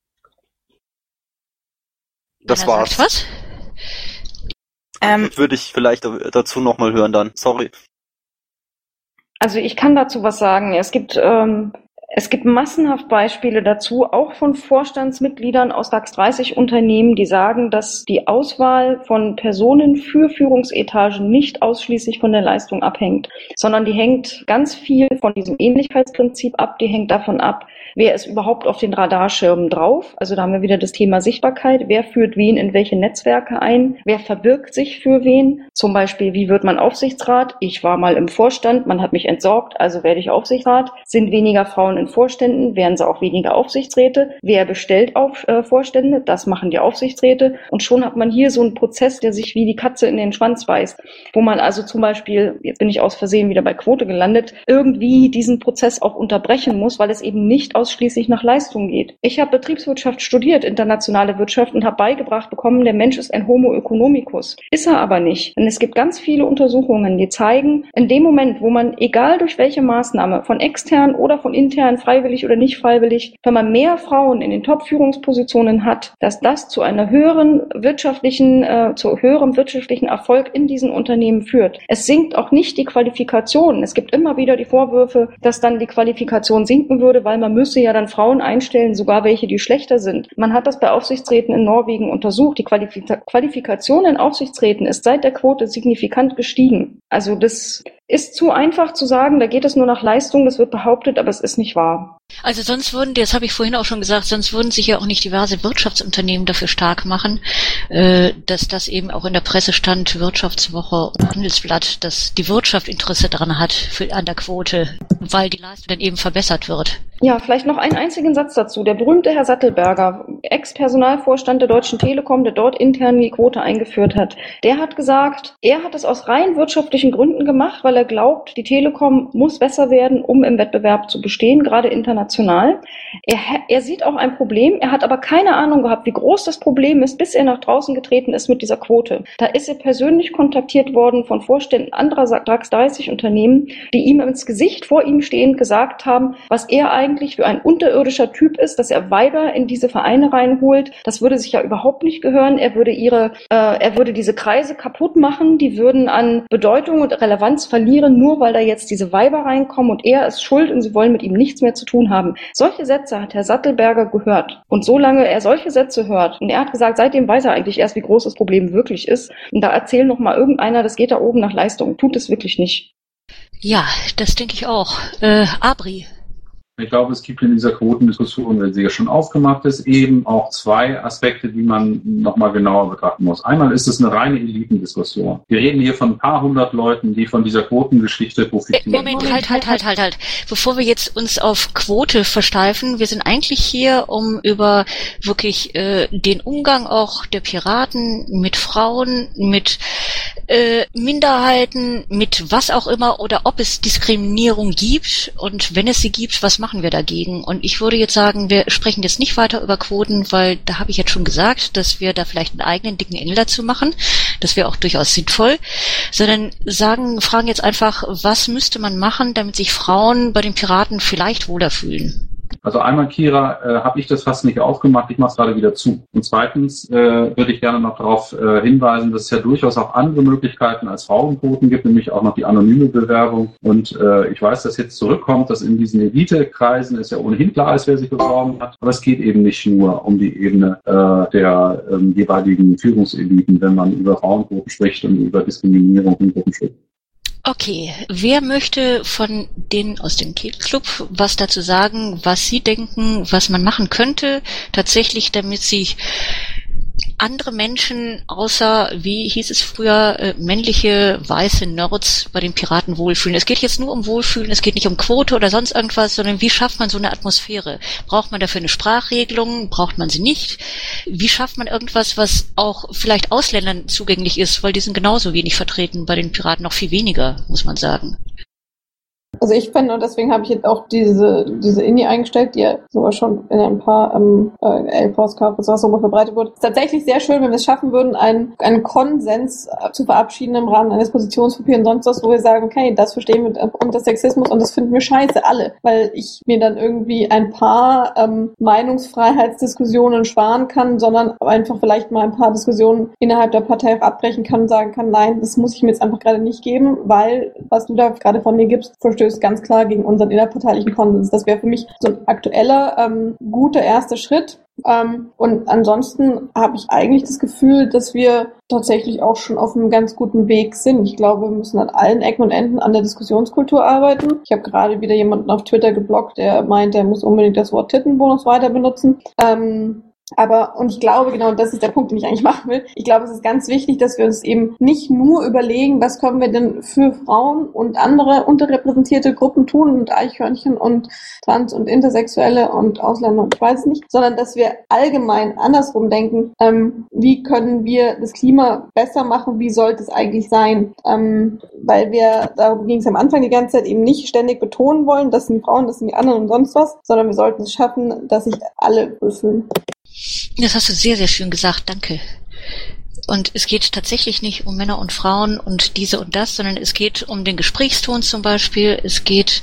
Das Anna war's. sagt was? Ähm, Würde ich vielleicht dazu nochmal hören dann. Sorry. Also ich kann dazu was sagen. Es gibt ähm, Es gibt massenhaft Beispiele dazu, auch von Vorstandsmitgliedern aus DAX dreißig Unternehmen, die sagen, dass die Auswahl von Personen für Führungsetagen nicht ausschließlich von der Leistung abhängt, sondern die hängt ganz viel von diesem Ähnlichkeitsprinzip ab, die hängt davon ab, wer ist überhaupt auf den Radarschirmen drauf. Also da haben wir wieder das Thema Sichtbarkeit. Wer führt wen in welche Netzwerke ein? Wer verbirgt sich für wen? Zum Beispiel, wie wird man Aufsichtsrat? Ich war mal im Vorstand, man hat mich entsorgt, also werde ich Aufsichtsrat. Sind weniger Frauen in Vorständen, werden sie auch weniger Aufsichtsräte. Wer bestellt auf äh, Vorstände? Das machen die Aufsichtsräte. Und schon hat man hier so einen Prozess, der sich wie die Katze in den Schwanz beißt, wo man also zum Beispiel, jetzt bin ich aus Versehen wieder bei Quote gelandet, irgendwie diesen Prozess auch unterbrechen muss, weil es eben nicht ausschließlich nach Leistung geht. Ich habe Betriebswirtschaft studiert, internationale Wirtschaft, und habe beigebracht bekommen, der Mensch ist ein Homo economicus. Ist er aber nicht. Denn es gibt ganz viele Untersuchungen, die zeigen, in dem Moment, wo man, egal durch welche Maßnahme, von extern oder von intern, freiwillig oder nicht freiwillig, wenn man mehr Frauen in den Top-Führungspositionen hat, dass das zu einer höheren wirtschaftlichen, äh, zu höherem wirtschaftlichen Erfolg in diesen Unternehmen führt. Es sinkt auch nicht die Qualifikation. Es gibt immer wieder die Vorwürfe, dass dann die Qualifikation sinken würde, weil man müsse ja dann Frauen einstellen, sogar welche, die schlechter sind. Man hat das bei Aufsichtsräten in Norwegen untersucht. Die Qualifika- Qualifikation in Aufsichtsräten ist seit der Quote signifikant gestiegen. Also das ist zu einfach zu sagen, da geht es nur nach Leistung, das wird behauptet, aber es ist nicht wahr. Also sonst würden, das habe ich vorhin auch schon gesagt, sonst würden sich ja auch nicht diverse Wirtschaftsunternehmen dafür stark machen, äh, dass das eben auch in der Presse stand, Wirtschaftswoche und Handelsblatt, dass die Wirtschaft Interesse daran hat für, an der Quote, weil die Leistung dann eben verbessert wird. Ja, vielleicht noch einen einzigen Satz dazu. Der berühmte Herr Sattelberger, Ex-Personalvorstand der Deutschen Telekom, der dort intern die Quote eingeführt hat, der hat gesagt, er hat es aus rein wirtschaftlichen Gründen gemacht, weil er glaubt, die Telekom muss besser werden, um im Wettbewerb zu bestehen, gerade international. Er, er sieht auch ein Problem, er hat aber keine Ahnung gehabt, wie groß das Problem ist, bis er nach draußen getreten ist mit dieser Quote. Da ist er persönlich kontaktiert worden von Vorständen anderer DAX dreißig Unternehmen, die ihm ins Gesicht vor ihm stehend gesagt haben, was er eigentlich für ein unterirdischer Typ ist, dass er Weiber in diese Vereine reinholt. Das würde sich ja überhaupt nicht gehören. Er würde ihre, äh, er würde diese Kreise kaputt machen, die würden an Bedeutung und Relevanz verlieren, nur weil da jetzt diese Weiber reinkommen und er ist schuld und sie wollen mit ihm nichts mehr zu tun haben. Solche Sätze hat Herr Sattelberger gehört. Und solange er solche Sätze hört, und er hat gesagt, seitdem weiß er eigentlich erst, wie groß das Problem wirklich ist, und da erzählt noch mal irgendeiner, das geht da oben nach Leistung. Tut es wirklich nicht. Ja, das denke ich auch. Äh, Abri. Ich glaube, es gibt in dieser Quotendiskussion, wenn sie ja schon aufgemacht ist, eben auch zwei Aspekte, die man nochmal genauer betrachten muss. Einmal ist es eine reine Elitendiskussion. Wir reden hier von ein paar hundert Leuten, die von dieser Quotengeschichte profitieren. Moment, halt, halt, halt, halt, halt. Bevor wir jetzt uns auf Quote versteifen, wir sind eigentlich hier, um über wirklich äh, den Umgang auch der Piraten mit Frauen, mit äh, Minderheiten, mit was auch immer, oder ob es Diskriminierung gibt, und wenn es sie gibt, was machen wir dagegen? Und ich würde jetzt sagen, wir sprechen jetzt nicht weiter über Quoten, weil da habe ich jetzt schon gesagt, dass wir da vielleicht einen eigenen dicken Engel dazu machen. Das wäre auch durchaus sinnvoll. Sondern sagen, fragen jetzt einfach, was müsste man machen, damit sich Frauen bei den Piraten vielleicht wohler fühlen? Also einmal, Kira, äh, habe ich das fast nicht aufgemacht, ich mache es gerade wieder zu. Und zweitens äh, würde ich gerne noch darauf äh, hinweisen, dass es ja durchaus auch andere Möglichkeiten als Frauenquoten gibt, nämlich auch noch die anonyme Bewerbung. Und äh, ich weiß, dass jetzt zurückkommt, dass in diesen Elitekreisen es ja ohnehin klar ist, wer sich beworben hat. Aber es geht eben nicht nur um die Ebene äh, der ähm, jeweiligen Führungseliten, wenn man über Frauenquoten spricht und über Diskriminierung in Gruppen spricht. Okay, wer möchte von denen aus dem Kegelclub was dazu sagen, was sie denken, was man machen könnte, tatsächlich, damit sich andere Menschen, außer, wie hieß es früher, äh, männliche, weiße Nerds bei den Piraten wohlfühlen. Es geht jetzt nur um Wohlfühlen, es geht nicht um Quote oder sonst irgendwas, sondern wie schafft man so eine Atmosphäre? Braucht man dafür eine Sprachregelung? Braucht man sie nicht? Wie schafft man irgendwas, was auch vielleicht Ausländern zugänglich ist? Weil die sind genauso wenig vertreten bei den Piraten, noch viel weniger, muss man sagen. Also ich finde, und deswegen habe ich jetzt auch diese diese I N I eingestellt, die ja sogar schon in ein paar ähm, äh, L-Postcards, was so mal verbreitet wurde. Es ist tatsächlich sehr schön, wenn wir es schaffen würden, einen, einen Konsens zu verabschieden im Rahmen eines Positionspapiers und sonst was, wo wir sagen, okay, das verstehen wir unter Sexismus und das finden wir scheiße, alle. Weil ich mir dann irgendwie ein paar ähm, Meinungsfreiheitsdiskussionen sparen kann, sondern einfach vielleicht mal ein paar Diskussionen innerhalb der Partei auch abbrechen kann und sagen kann, nein, das muss ich mir jetzt einfach gerade nicht geben, weil was du da gerade von mir gibst, verstößt verstößt ganz klar gegen unseren innerparteilichen Konsens. Das wäre für mich so ein aktueller, ähm, guter erster Schritt. Ähm, und ansonsten habe ich eigentlich das Gefühl, dass wir tatsächlich auch schon auf einem ganz guten Weg sind. Ich glaube, wir müssen an allen Ecken und Enden an der Diskussionskultur arbeiten. Ich habe gerade wieder jemanden auf Twitter geblockt, der meint, er muss unbedingt das Wort Tittenbonus weiter benutzen. Ähm, Aber, und ich glaube, genau, das ist der Punkt, den ich eigentlich machen will. Ich glaube, es ist ganz wichtig, dass wir uns eben nicht nur überlegen, was können wir denn für Frauen und andere unterrepräsentierte Gruppen tun und Eichhörnchen und Trans- und Intersexuelle und Ausländer und ich weiß es nicht, sondern dass wir allgemein andersrum denken, ähm, wie können wir das Klima besser machen, wie sollte es eigentlich sein? Ähm, weil wir, darum ging es am Anfang die ganze Zeit, eben nicht ständig betonen wollen, das sind Frauen, das sind die anderen und sonst was, sondern wir sollten es schaffen, dass sich alle wohlfühlen. Das hast du sehr, sehr schön gesagt, danke. Und es geht tatsächlich nicht um Männer und Frauen und diese und das, sondern es geht um den Gesprächston zum Beispiel, es geht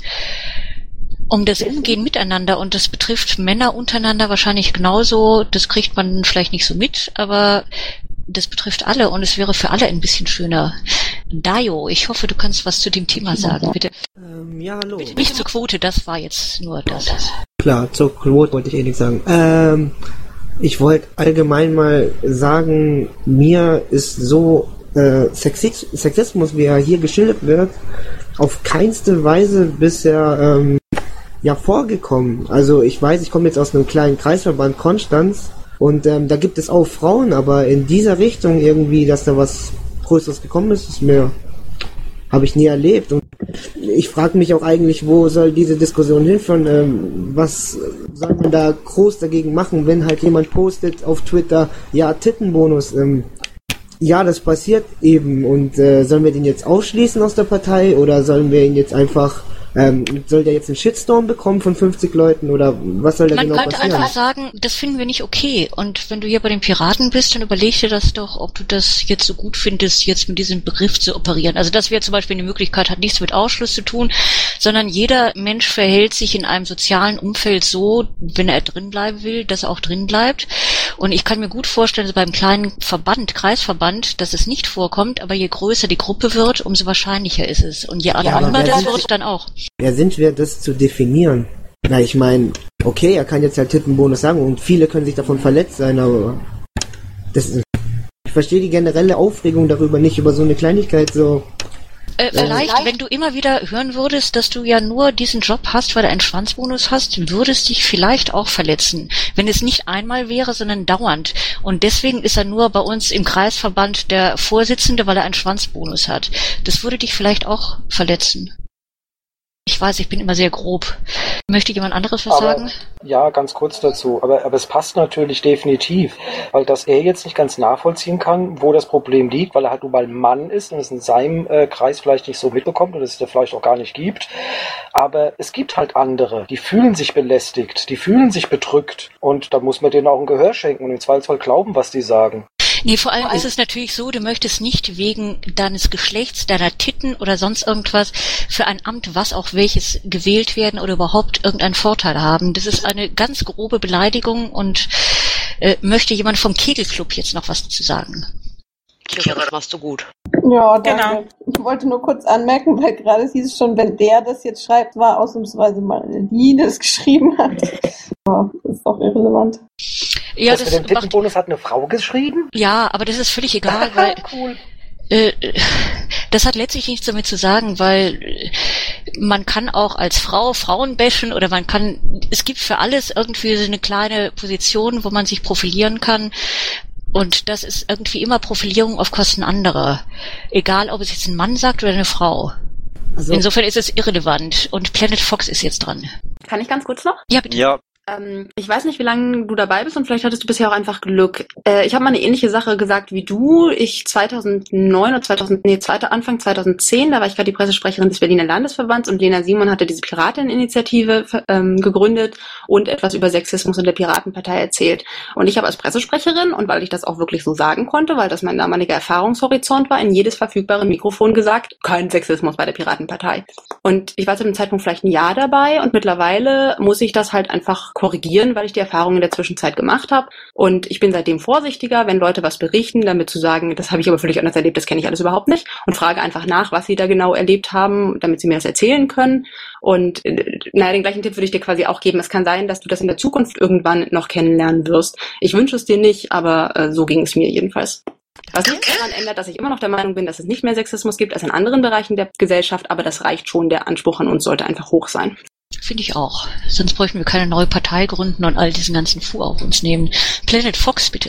um das Umgehen miteinander und das betrifft Männer untereinander wahrscheinlich genauso, das kriegt man vielleicht nicht so mit, aber das betrifft alle und es wäre für alle ein bisschen schöner. Dayo, ich hoffe, du kannst was zu dem Thema sagen, bitte. Ähm, ja, hallo. Bitte nicht zur Quote, das war jetzt nur das. Klar, zur Quote wollte ich eh nichts sagen. Ähm, ich wollte allgemein mal sagen, mir ist so äh, Sexis- Sexismus, wie er hier geschildert wird, auf keinste Weise bisher ähm, ja vorgekommen. Also ich weiß, ich komme jetzt aus einem kleinen Kreisverband Konstanz und ähm, da gibt es auch Frauen, aber in dieser Richtung irgendwie, dass da was Größeres gekommen ist, ist mir, habe ich nie erlebt. Und ich frage mich auch eigentlich, wo soll diese Diskussion hinführen? Ähm, was soll man da groß dagegen machen, wenn halt jemand postet auf Twitter, ja, Tittenbonus, ähm, ja, das passiert eben. Und äh, sollen wir den jetzt ausschließen aus der Partei oder sollen wir ihn jetzt einfach, ähm, soll der jetzt einen Shitstorm bekommen von fünfzig Leuten oder was soll da Man genau könnte passieren? einfach sagen, das finden wir nicht okay. Und wenn du hier bei den Piraten bist, dann überleg dir das doch, ob du das jetzt so gut findest, jetzt mit diesem Begriff zu operieren. Also das wäre zum Beispiel eine Möglichkeit, hat nichts mit Ausschluss zu tun, sondern jeder Mensch verhält sich in einem sozialen Umfeld so, wenn er drin bleiben will, dass er auch drin bleibt. Und ich kann mir gut vorstellen, dass beim kleinen Verband, Kreisverband, dass es nicht vorkommt, aber je größer die Gruppe wird, umso wahrscheinlicher ist es. Und je anonymer das wird, dann auch. Wer sind wir, das zu definieren? Na, ich meine, okay, er kann jetzt halt Tittenbonus sagen und viele können sich davon verletzt sein, aber das ist, ich verstehe die generelle Aufregung darüber nicht, über so eine Kleinigkeit so. Äh, vielleicht, äh, wenn du immer wieder hören würdest, dass du ja nur diesen Job hast, weil du einen Schwanzbonus hast, würdest dich vielleicht auch verletzen. Wenn es nicht einmal wäre, sondern dauernd. Und deswegen ist er nur bei uns im Kreisverband der Vorsitzende, weil er einen Schwanzbonus hat. Das würde dich vielleicht auch verletzen. Ich weiß, ich bin immer sehr grob. Möchte jemand anderes was aber, sagen? Ja, ganz kurz dazu. Aber, aber es passt natürlich definitiv, weil dass er jetzt nicht ganz nachvollziehen kann, wo das Problem liegt, weil er halt nun mal Mann ist und es in seinem äh, Kreis vielleicht nicht so mitbekommt oder es da vielleicht auch gar nicht gibt. Aber es gibt halt andere, die fühlen sich belästigt, die fühlen sich bedrückt und da muss man denen auch ein Gehör schenken und im Zweifelsfall glauben, was die sagen. Nee, vor allem ist es natürlich so, du möchtest nicht wegen deines Geschlechts, deiner Titten oder sonst irgendwas für ein Amt, was auch welches, gewählt werden oder überhaupt irgendeinen Vorteil haben. Das ist eine ganz grobe Beleidigung und äh, möchte jemand vom Kegelclub jetzt noch was dazu sagen? Kira, das machst du gut. Ja, danke. Genau. Ich wollte nur kurz anmerken, weil gerade hieß es schon, wenn der das jetzt schreibt, war ausnahmsweise mal eine die das geschrieben hat. Ja, das ist auch irrelevant. Ja, das das mit dem Tittenbonus hat eine Frau geschrieben? Ja, aber das ist völlig egal, weil cool. äh, das hat letztlich nichts damit zu sagen, weil man kann auch als Frau Frauen bashen oder man kann, es gibt für alles irgendwie so eine kleine Position, wo man sich profilieren kann. Und das ist irgendwie immer Profilierung auf Kosten anderer. Egal, ob es jetzt ein Mann sagt oder eine Frau. Also, insofern ist es irrelevant. Und Planet Fox ist jetzt dran. Kann ich ganz kurz noch? Ja, bitte. Ja. Ähm, ich weiß nicht, wie lange du dabei bist und vielleicht hattest du bisher auch einfach Glück. Äh, ich habe mal eine ähnliche Sache gesagt wie du. Ich zweitausendneun oder zweitausend, nee, zweite, Anfang zweitausendzehn, da war ich gerade die Pressesprecherin des Berliner Landesverbands und Lena Simon hatte diese Pirateninitiative ähm, gegründet und etwas über Sexismus in der Piratenpartei erzählt. Und ich habe als Pressesprecherin und weil ich das auch wirklich so sagen konnte, weil das mein damaliger Erfahrungshorizont war, in jedes verfügbare Mikrofon gesagt, kein Sexismus bei der Piratenpartei. Und ich war zu dem Zeitpunkt vielleicht ein Jahr dabei und mittlerweile muss ich das halt einfach korrigieren, weil ich die Erfahrung in der Zwischenzeit gemacht habe. Und ich bin seitdem vorsichtiger, wenn Leute was berichten, damit zu sagen, das habe ich aber völlig anders erlebt, das kenne ich alles überhaupt nicht. Und frage einfach nach, was sie da genau erlebt haben, damit sie mir das erzählen können. Und äh, naja, den gleichen Tipp würde ich dir quasi auch geben. Es kann sein, dass du das in der Zukunft irgendwann noch kennenlernen wirst. Ich wünsche es dir nicht, aber äh, so ging es mir jedenfalls. Was nicht daran ändert, dass ich immer noch der Meinung bin, dass es nicht mehr Sexismus gibt als in anderen Bereichen der Gesellschaft, aber das reicht schon. Der Anspruch an uns sollte einfach hoch sein. Finde ich auch. Sonst bräuchten wir keine neue Partei gründen und all diesen ganzen Fu auf uns nehmen. Planet Fox, bitte.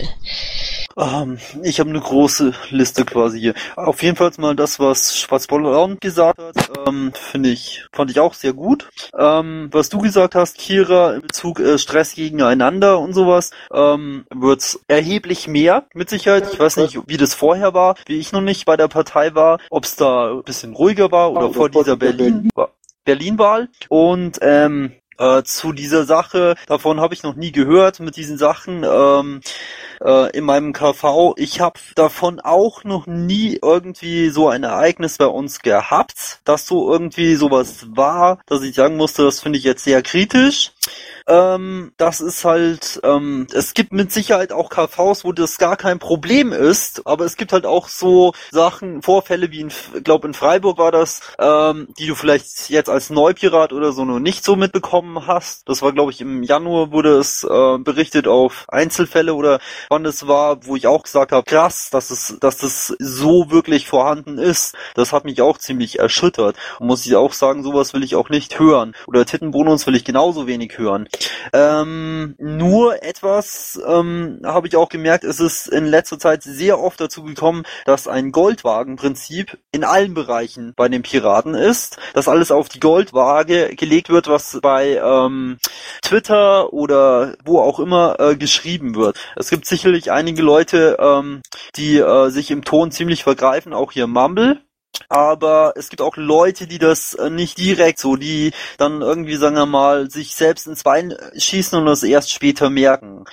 Ähm, ich habe eine große Liste quasi hier. Auf jeden Fall mal das, was Schwarzbraun gesagt hat, ähm, finde ich, fand ich auch sehr gut. Ähm, was du gesagt hast, Kira, in Bezug äh, Stress gegeneinander und sowas, ähm, wird's erheblich mehr, mit Sicherheit. Ich weiß nicht, wie das vorher war, wie ich noch nicht bei der Partei war, ob es da ein bisschen ruhiger war oder vor dieser Berlin war. Berlin-Wahl und ähm, äh, zu dieser Sache, davon habe ich noch nie gehört, mit diesen Sachen ähm, äh, in meinem K V. Ich habe davon auch noch nie irgendwie so ein Ereignis bei uns gehabt, dass so irgendwie sowas war, dass ich sagen musste, das finde ich jetzt sehr kritisch. Ähm, das ist halt, ähm, es gibt mit Sicherheit auch K Vs, wo das gar kein Problem ist, aber es gibt halt auch so Sachen, Vorfälle wie in, glaube in Freiburg war das, ähm, die du vielleicht jetzt als Neupirat oder so noch nicht so mitbekommen hast. Das war, glaube ich, im Januar wurde es äh, berichtet auf Einzelfälle oder wann es war, wo ich auch gesagt habe, krass, dass es, dass das so wirklich vorhanden ist. Das hat mich auch ziemlich erschüttert. Und muss ich auch sagen, sowas will ich auch nicht hören. Oder Tittenbonus will ich genauso wenig hören. Ähm, nur etwas ähm, habe ich auch gemerkt, es ist in letzter Zeit sehr oft dazu gekommen, dass ein Goldwagenprinzip in allen Bereichen bei den Piraten ist, dass alles auf die Goldwaage gelegt wird, was bei ähm, Twitter oder wo auch immer äh, geschrieben wird. Es gibt sicherlich einige Leute, ähm, die äh, sich im Ton ziemlich vergreifen, auch hier Mumble. Aber es gibt auch Leute, die das nicht direkt so, die dann irgendwie, sagen wir mal, sich selbst ins Bein schießen und das erst später merken.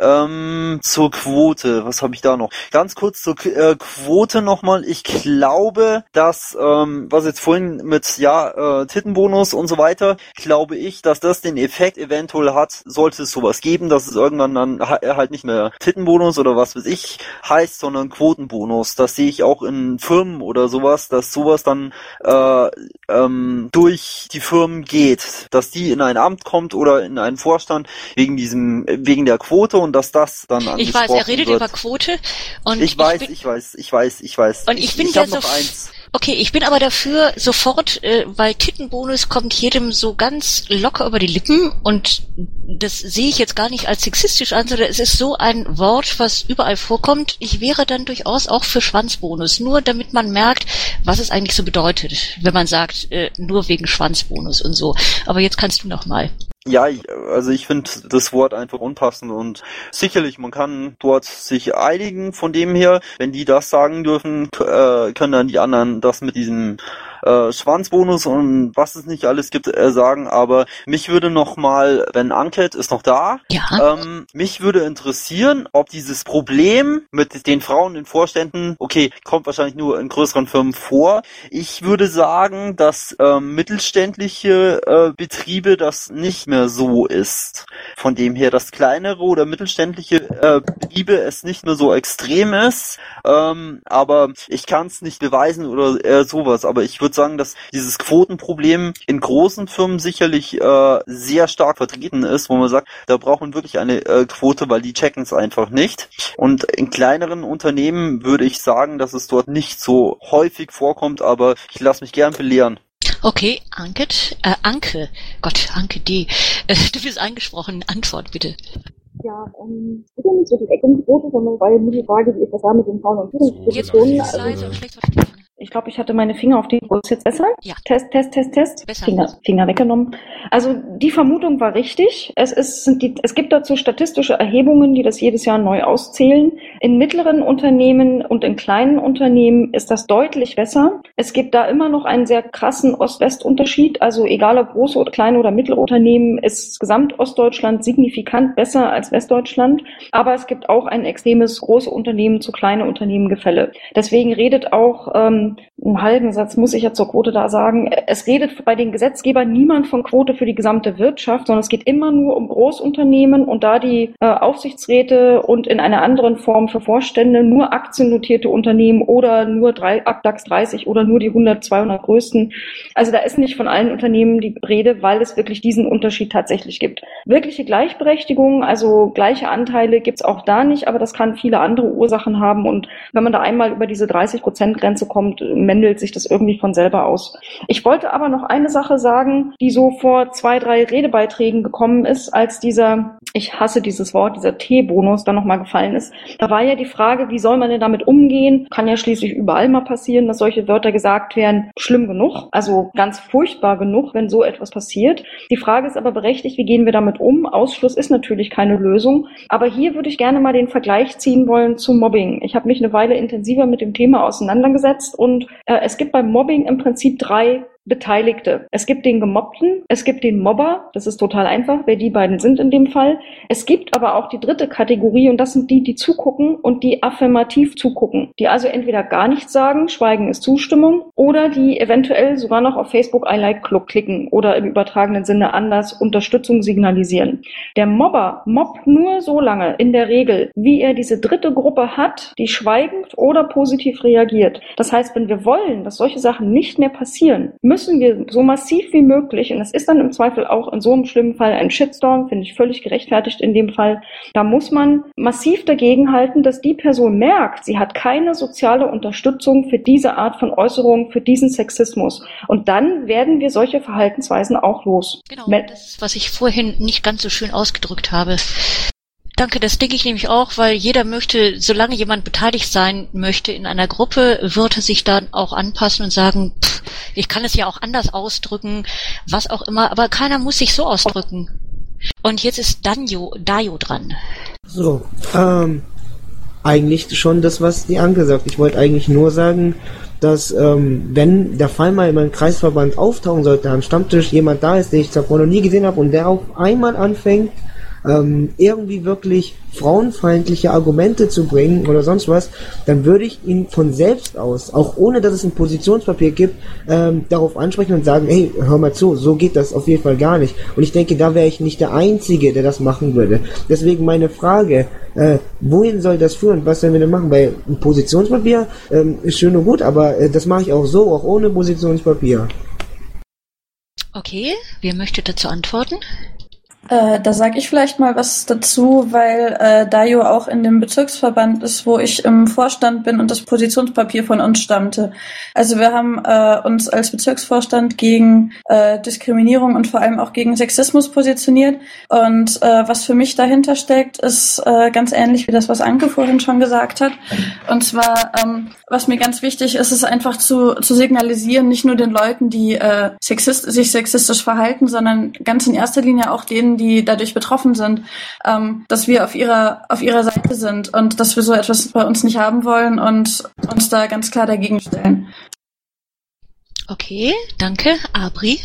Ähm, zur Quote, was habe ich da noch? Ganz kurz zur äh, Quote nochmal. Ich glaube, dass, ähm, was jetzt vorhin mit, ja, äh, Tittenbonus und so weiter, glaube ich, dass das den Effekt eventuell hat, sollte es sowas geben, dass es irgendwann dann ha- halt nicht mehr Tittenbonus oder was weiß ich heißt, sondern Quotenbonus. Das sehe ich auch in Firmen oder sowas, dass sowas dann äh, ähm, durch die Firmen geht, dass die in ein Amt kommt oder in einen Vorstand wegen diesem wegen der Quote und dass das dann angesprochen wird. Ich weiß, er redet wird. über Quote und ich weiß, ich, bin, ich weiß, ich weiß, ich weiß. Und ich, ich bin ich ja hab so noch eins. Okay, ich bin aber dafür sofort, äh, weil Tittenbonus kommt jedem so ganz locker über die Lippen und das sehe ich jetzt gar nicht als sexistisch an, sondern es ist so ein Wort, was überall vorkommt. Ich wäre dann durchaus auch für Schwanzbonus, nur damit man merkt, was es eigentlich so bedeutet, wenn man sagt, äh, nur wegen Schwanzbonus und so. Aber jetzt kannst du noch mal. Ja, also ich finde das Wort einfach unpassend und sicherlich, man kann dort sich einigen von dem her, wenn die das sagen dürfen, äh, können dann die anderen das mit diesem äh, Schwanzbonus und was es nicht alles gibt äh, sagen, aber mich würde noch mal, wenn Anket ist noch da, ja. ähm, mich würde interessieren, ob dieses Problem mit den Frauen in Vorständen, okay, kommt wahrscheinlich nur in größeren Firmen vor, ich würde sagen, dass ähm, mittelständliche äh, Betriebe das nicht mehr so ist. Von dem her, dass kleinere oder mittelständliche äh, Betriebe es nicht mehr so extrem ist, ähm, aber ich kann es nicht beweisen oder äh, sowas, aber ich würde sagen, dass dieses Quotenproblem in großen Firmen sicherlich äh, sehr stark vertreten ist, wo man sagt, da braucht man wirklich eine äh, Quote, weil die checken es einfach nicht. Und in kleineren Unternehmen würde ich sagen, dass es dort nicht so häufig vorkommt, aber ich lasse mich gern belehren. Okay, Anke, äh, Anke, Gott, Anke D. Äh, du bist angesprochen, Antwort bitte. Ja, ähm, ich bin nicht so direkt um die Quote, sondern weil mir die Frage, wie ist das da mit den Frauen- und Führungspositionen? Also, ich glaube, ich hatte meine Finger auf die Brust. Jetzt besser? Ja. Test, Test, Test, Test. Besser. Finger, Finger weggenommen. Also die Vermutung war richtig. Es ist, sind die, es gibt dazu statistische Erhebungen, die das jedes Jahr neu auszählen. In mittleren Unternehmen und in kleinen Unternehmen ist das deutlich besser. Es gibt da immer noch einen sehr krassen Ost-West-Unterschied. Also egal ob große oder kleine oder mittlere Unternehmen, ist Gesamtostdeutschland signifikant besser als Westdeutschland. Aber es gibt auch ein extremes große Unternehmen zu kleine Unternehmen Gefälle. Deswegen redet auch ähm, ähm, einen halben Satz muss ich ja zur Quote da sagen. Es redet bei den Gesetzgebern niemand von Quote für die gesamte Wirtschaft, sondern es geht immer nur um Großunternehmen und da die äh, Aufsichtsräte und in einer anderen Form für Vorstände nur aktiennotierte Unternehmen oder nur drei, DAX dreißig oder nur die hundert, zweihundert größten. Also da ist nicht von allen Unternehmen die Rede, weil es wirklich diesen Unterschied tatsächlich gibt. Wirkliche Gleichberechtigung, also gleiche Anteile gibt's auch da nicht, aber das kann viele andere Ursachen haben und wenn man da einmal über diese dreißig Prozent Grenze kommt, mändelt sich das irgendwie von selber aus. Ich wollte aber noch eine Sache sagen, die so vor zwei, drei Redebeiträgen gekommen ist, als dieser, ich hasse dieses Wort, dieser T-Bonus dann nochmal gefallen ist. Da war ja die Frage, wie soll man denn damit umgehen? Kann ja schließlich überall mal passieren, dass solche Wörter gesagt werden. Schlimm genug, also ganz furchtbar genug, wenn so etwas passiert. Die Frage ist aber berechtigt, wie gehen wir damit um? Ausschluss ist natürlich keine Lösung, aber hier würde ich gerne mal den Vergleich ziehen wollen zum Mobbing. Ich habe mich eine Weile intensiver mit dem Thema auseinandergesetzt und äh, es gibt beim Mobbing im Prinzip drei Beteiligte. Es gibt den Gemobbten, es gibt den Mobber, das ist total einfach, wer die beiden sind in dem Fall. Es gibt aber auch die dritte Kategorie und das sind die, die zugucken und die affirmativ zugucken, die also entweder gar nichts sagen, Schweigen ist Zustimmung, oder die eventuell sogar noch auf Facebook I Like Club klicken oder im übertragenen Sinne anders Unterstützung signalisieren. Der Mobber mobbt nur so lange in der Regel, wie er diese dritte Gruppe hat, die schweigend oder positiv reagiert. Das heißt, wenn wir wollen, dass solche Sachen nicht mehr passieren, müssen wir so massiv wie möglich, und das ist dann im Zweifel auch in so einem schlimmen Fall ein Shitstorm, finde ich völlig gerechtfertigt in dem Fall, da muss man massiv dagegen halten, dass die Person merkt, sie hat keine soziale Unterstützung für diese Art von Äußerung, für diesen Sexismus. Und dann werden wir solche Verhaltensweisen auch los. Genau, das, was ich vorhin nicht ganz so schön ausgedrückt habe. Danke, das denke ich nämlich auch, weil jeder möchte, solange jemand beteiligt sein möchte in einer Gruppe, wird er sich dann auch anpassen und sagen, pff, ich kann es ja auch anders ausdrücken, was auch immer, aber keiner muss sich so ausdrücken. Und jetzt ist Danjo, Dayo dran. So, ähm, eigentlich schon das, was die angesagt. Ich wollte eigentlich nur sagen, dass ähm, wenn der Fall mal in meinem Kreisverband auftauchen sollte, am Stammtisch jemand da ist, den ich davor noch nie gesehen habe und der auf einmal anfängt, ähm, irgendwie wirklich frauenfeindliche Argumente zu bringen oder sonst was, dann würde ich ihn von selbst aus, auch ohne dass es ein Positionspapier gibt, ähm, darauf ansprechen und sagen, hey, hör mal zu, so geht das auf jeden Fall gar nicht. Und ich denke, da wäre ich nicht der Einzige, der das machen würde. Deswegen meine Frage, äh, wohin soll das führen? Was sollen wir denn machen? Weil ein Positionspapier ähm, ist schön und gut, aber äh, das mache ich auch so, auch ohne Positionspapier. Okay, wer möchte dazu antworten? Äh, da sage ich vielleicht mal was dazu, weil äh, Dayo auch in dem Bezirksverband ist, wo ich im Vorstand bin und das Positionspapier von uns stammte. Also wir haben äh, uns als Bezirksvorstand gegen äh, Diskriminierung und vor allem auch gegen Sexismus positioniert. Und äh, was für mich dahinter steckt, ist äh, ganz ähnlich wie das, was Anke vorhin schon gesagt hat. Und zwar, ähm, was mir ganz wichtig ist, ist einfach zu, zu signalisieren, nicht nur den Leuten, die äh, sexist, sich sexistisch verhalten, sondern ganz in erster Linie auch denen, die dadurch betroffen sind, ähm, dass wir auf ihrer auf ihrer Seite sind und dass wir so etwas bei uns nicht haben wollen und uns da ganz klar dagegen stellen. Okay, danke. Abri?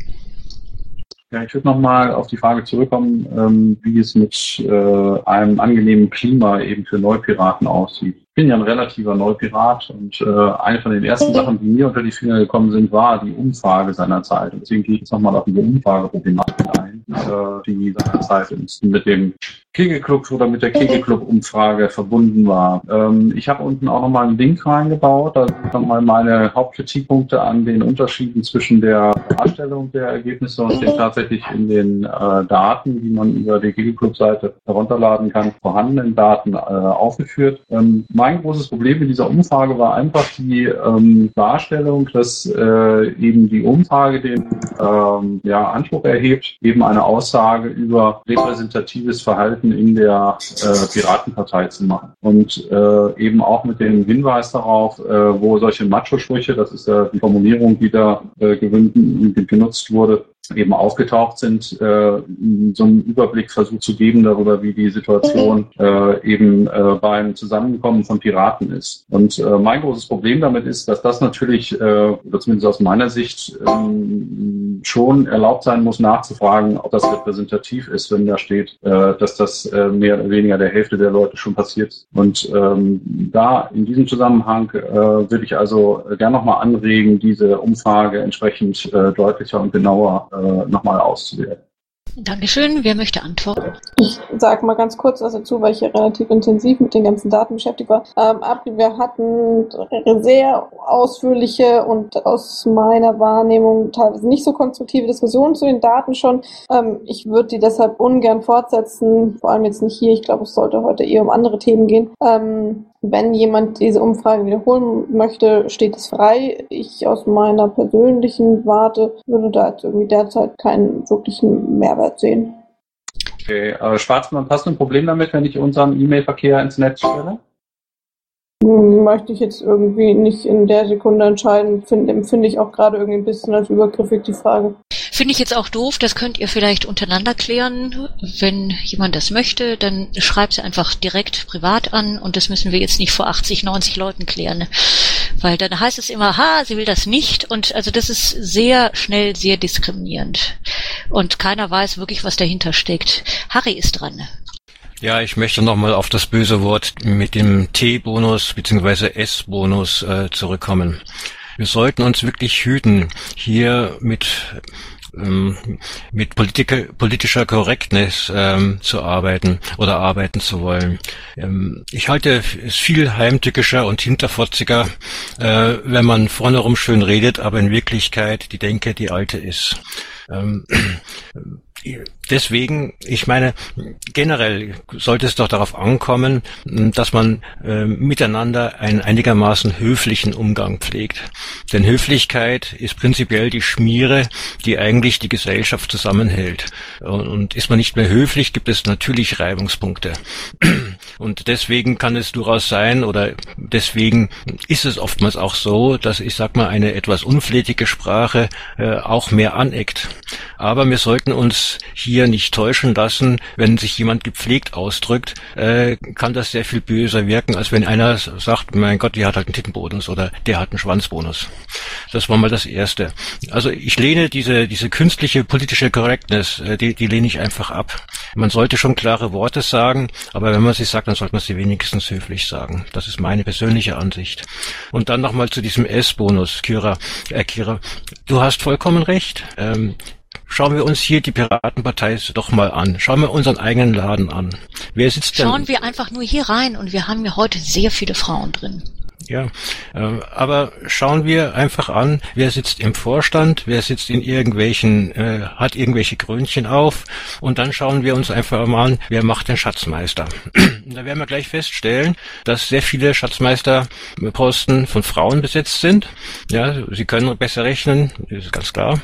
Ja, ich würde nochmal auf die Frage zurückkommen, ähm, wie es mit äh, einem angenehmen Klima eben für Neupiraten aussieht. Ich bin ja ein relativer Neupirat und äh, eine von den ersten Sachen, die mir unter die Finger gekommen sind, war die Umfrage seinerzeit. Und deswegen gehe ich jetzt nochmal auf diese Umfrageproblematik ein, äh, die seinerzeit mit dem Kegelclub oder mit der Kegelclub-Umfrage verbunden war. Ähm, ich habe unten auch nochmal einen Link reingebaut. Da sind nochmal meine Hauptkritikpunkte an den Unterschieden zwischen der Darstellung der Ergebnisse und den tatsächlich in den äh, Daten, die man über die Kegelclub-Seite herunterladen kann, vorhandenen Daten äh, aufgeführt. Ähm, mein großes Problem in dieser Umfrage war einfach die ähm, Darstellung, dass äh, eben die Umfrage den ähm, ja, Anspruch erhebt, eben eine Aussage über repräsentatives Verhalten in der äh, Piratenpartei zu machen. Und äh, eben auch mit dem Hinweis darauf, äh, wo solche Macho-Sprüche, das ist ja die Formulierung, die da äh, gewünscht, genutzt wurde, eben aufgetaucht sind, äh, so einen Überblick versucht zu geben darüber, wie die Situation äh, eben äh, beim Zusammenkommen von Piraten ist. Und äh, mein großes Problem damit ist, dass das natürlich, äh, oder zumindest aus meiner Sicht, ähm, schon erlaubt sein muss, nachzufragen, ob das repräsentativ ist, wenn da steht, äh, dass das äh, mehr oder weniger der Hälfte der Leute schon passiert. Und ähm, da in diesem Zusammenhang äh, würde ich also gerne nochmal anregen, diese Umfrage entsprechend äh, deutlicher und genauer äh, nochmal auszuwerten. Dankeschön. Wer möchte antworten? Ich sage mal ganz kurz was dazu, weil ich hier relativ intensiv mit den ganzen Daten beschäftigt war. Ähm, ab, wir hatten sehr ausführliche und aus meiner Wahrnehmung teilweise nicht so konstruktive Diskussionen zu den Daten schon. Ähm, ich würde die deshalb ungern fortsetzen, vor allem jetzt nicht hier. Ich glaube, es sollte heute eher um andere Themen gehen. Ähm, Wenn jemand diese Umfrage wiederholen möchte, steht es frei. Ich aus meiner persönlichen Warte würde da jetzt irgendwie derzeit keinen wirklichen Mehrwert sehen. Okay, äh, Schwarzmann, hast du ein Problem damit, wenn ich unseren E-Mail-Verkehr ins Netz stelle? Möchte ich jetzt irgendwie nicht in der Sekunde entscheiden, finde, empfinde ich auch gerade irgendwie ein bisschen als übergriffig die Frage. Finde ich jetzt auch doof, das könnt ihr vielleicht untereinander klären. Wenn jemand das möchte, dann schreibt sie einfach direkt privat an und das müssen wir jetzt nicht vor achtzig, neunzig Leuten klären. Weil dann heißt es immer, ha, sie will das nicht und also das ist sehr schnell sehr diskriminierend. Und keiner weiß wirklich, was dahinter steckt. Harry ist dran. Ja, ich möchte nochmal auf das böse Wort mit dem T-Bonus bzw. S-Bonus äh, zurückkommen. Wir sollten uns wirklich hüten, hier mit ähm, mit Politik, politischer Korrektness ähm, zu arbeiten oder arbeiten zu wollen. Ähm, ich halte es viel heimtückischer und hinterfotziger, äh, wenn man vorne rum schön redet, aber in Wirklichkeit die Denke die alte ist. Ähm, Deswegen, ich meine, generell sollte es doch darauf ankommen, dass man äh, miteinander einen einigermaßen höflichen Umgang pflegt. Denn Höflichkeit ist prinzipiell die Schmiere, die eigentlich die Gesellschaft zusammenhält. Und, und ist man nicht mehr höflich, gibt es natürlich Reibungspunkte. Und deswegen kann es durchaus sein, oder deswegen ist es oftmals auch so, dass, ich sag mal, eine etwas unflätige Sprache äh, auch mehr aneckt. Aber wir sollten uns hier nicht täuschen lassen, wenn sich jemand gepflegt ausdrückt, äh, kann das sehr viel böser wirken, als wenn einer sagt, mein Gott, die hat halt einen Tittenbonus oder der hat einen Schwanzbonus. Das war mal das Erste. Also ich lehne diese diese künstliche politische Correctness, äh, die, die lehne ich einfach ab. Man sollte schon klare Worte sagen, aber wenn man sie sagt, dann sollte man sie wenigstens höflich sagen. Das ist meine persönliche Ansicht. Und dann nochmal zu diesem S-Bonus, Kira. Äh, Kira, du hast vollkommen recht. Ähm, Schauen wir uns hier die Piratenpartei doch mal an. Schauen wir unseren eigenen Laden an. Wer sitzt denn? Schauen wir einfach nur hier rein und wir haben ja heute sehr viele Frauen drin. Ja, äh, aber schauen wir einfach an, wer sitzt im Vorstand, wer sitzt in irgendwelchen, äh, hat irgendwelche Krönchen auf und dann schauen wir uns einfach mal an, wer macht den Schatzmeister. Da werden wir gleich feststellen, dass sehr viele Schatzmeisterposten von Frauen besetzt sind. Ja, sie können besser rechnen, ist ganz klar.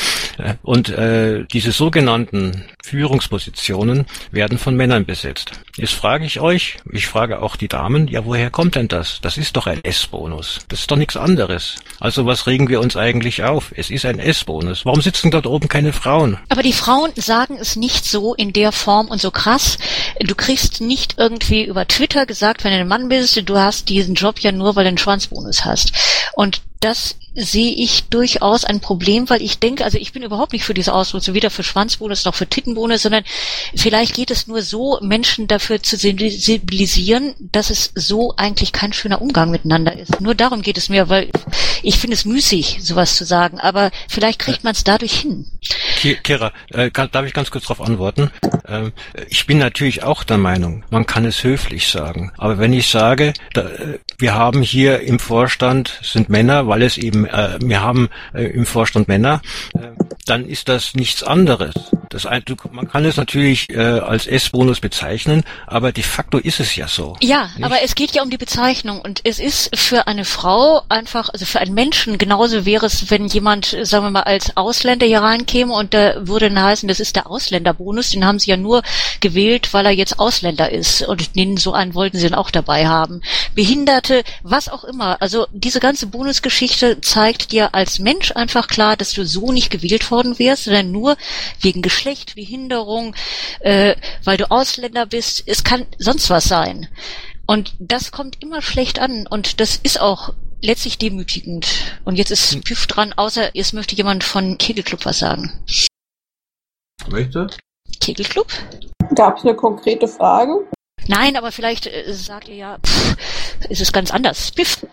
Und äh, diese sogenannten Führungspositionen werden von Männern besetzt. Jetzt frage ich euch, ich frage auch die Damen, ja, woher kommt denn das? Das ist doch ein S-Bonus. Das ist doch nichts anderes. Also was regen wir uns eigentlich auf? Es ist ein S-Bonus. Warum sitzen dort oben keine Frauen? Aber die Frauen sagen es nicht so in der Form und so krass. Du kriegst nicht irgendwie über Twitter gesagt, wenn du ein Mann bist, du hast diesen Job ja nur, weil du einen Schwanzbonus hast. Und das sehe ich durchaus ein Problem, weil ich denke, also ich bin überhaupt nicht für diese Ausdrücke, weder für Schwanzbonus noch für Tittenbonus, sondern vielleicht geht es nur so, Menschen dafür zu sensibilisieren, dass es so eigentlich kein schöner Umgang miteinander ist. Nur darum geht es mir, weil ich finde es müßig, sowas zu sagen, aber vielleicht kriegt man es dadurch hin. Kira, äh, darf ich ganz kurz darauf antworten? Ähm, ich bin natürlich auch der Meinung, man kann es höflich sagen, aber wenn ich sage, da, äh, wir haben hier im Vorstand sind Männer, weil es eben äh, wir haben äh, im Vorstand Männer, äh, dann ist das nichts anderes. Das ein, du, man kann es natürlich äh, als S-Bonus bezeichnen, aber de facto ist es ja so. Ja, nicht? Aber es geht ja um die Bezeichnung und es ist für eine Frau einfach, also für einen Menschen genauso wäre es, wenn jemand, sagen wir mal, als Ausländer hier reinkäme und da würde dann heißen, das ist der Ausländerbonus, den haben sie ja nur gewählt, weil er jetzt Ausländer ist und den so einen wollten sie dann auch dabei haben. Behinderte, was auch immer, also diese ganze Bonusgeschichte zeigt dir als Mensch einfach klar, dass du so nicht gewählt worden wärst, sondern nur wegen Geschlecht, Behinderung, äh, weil du Ausländer bist. Es kann sonst was sein. Und das kommt immer schlecht an. Und das ist auch letztlich demütigend. Und jetzt ist Piff dran, außer jetzt möchte jemand von Kegelclub was sagen. Möchte? Kegelclub? Gab es eine konkrete Frage? Nein, aber vielleicht äh, sagt ihr ja, pff, ist es ganz anders. Piff.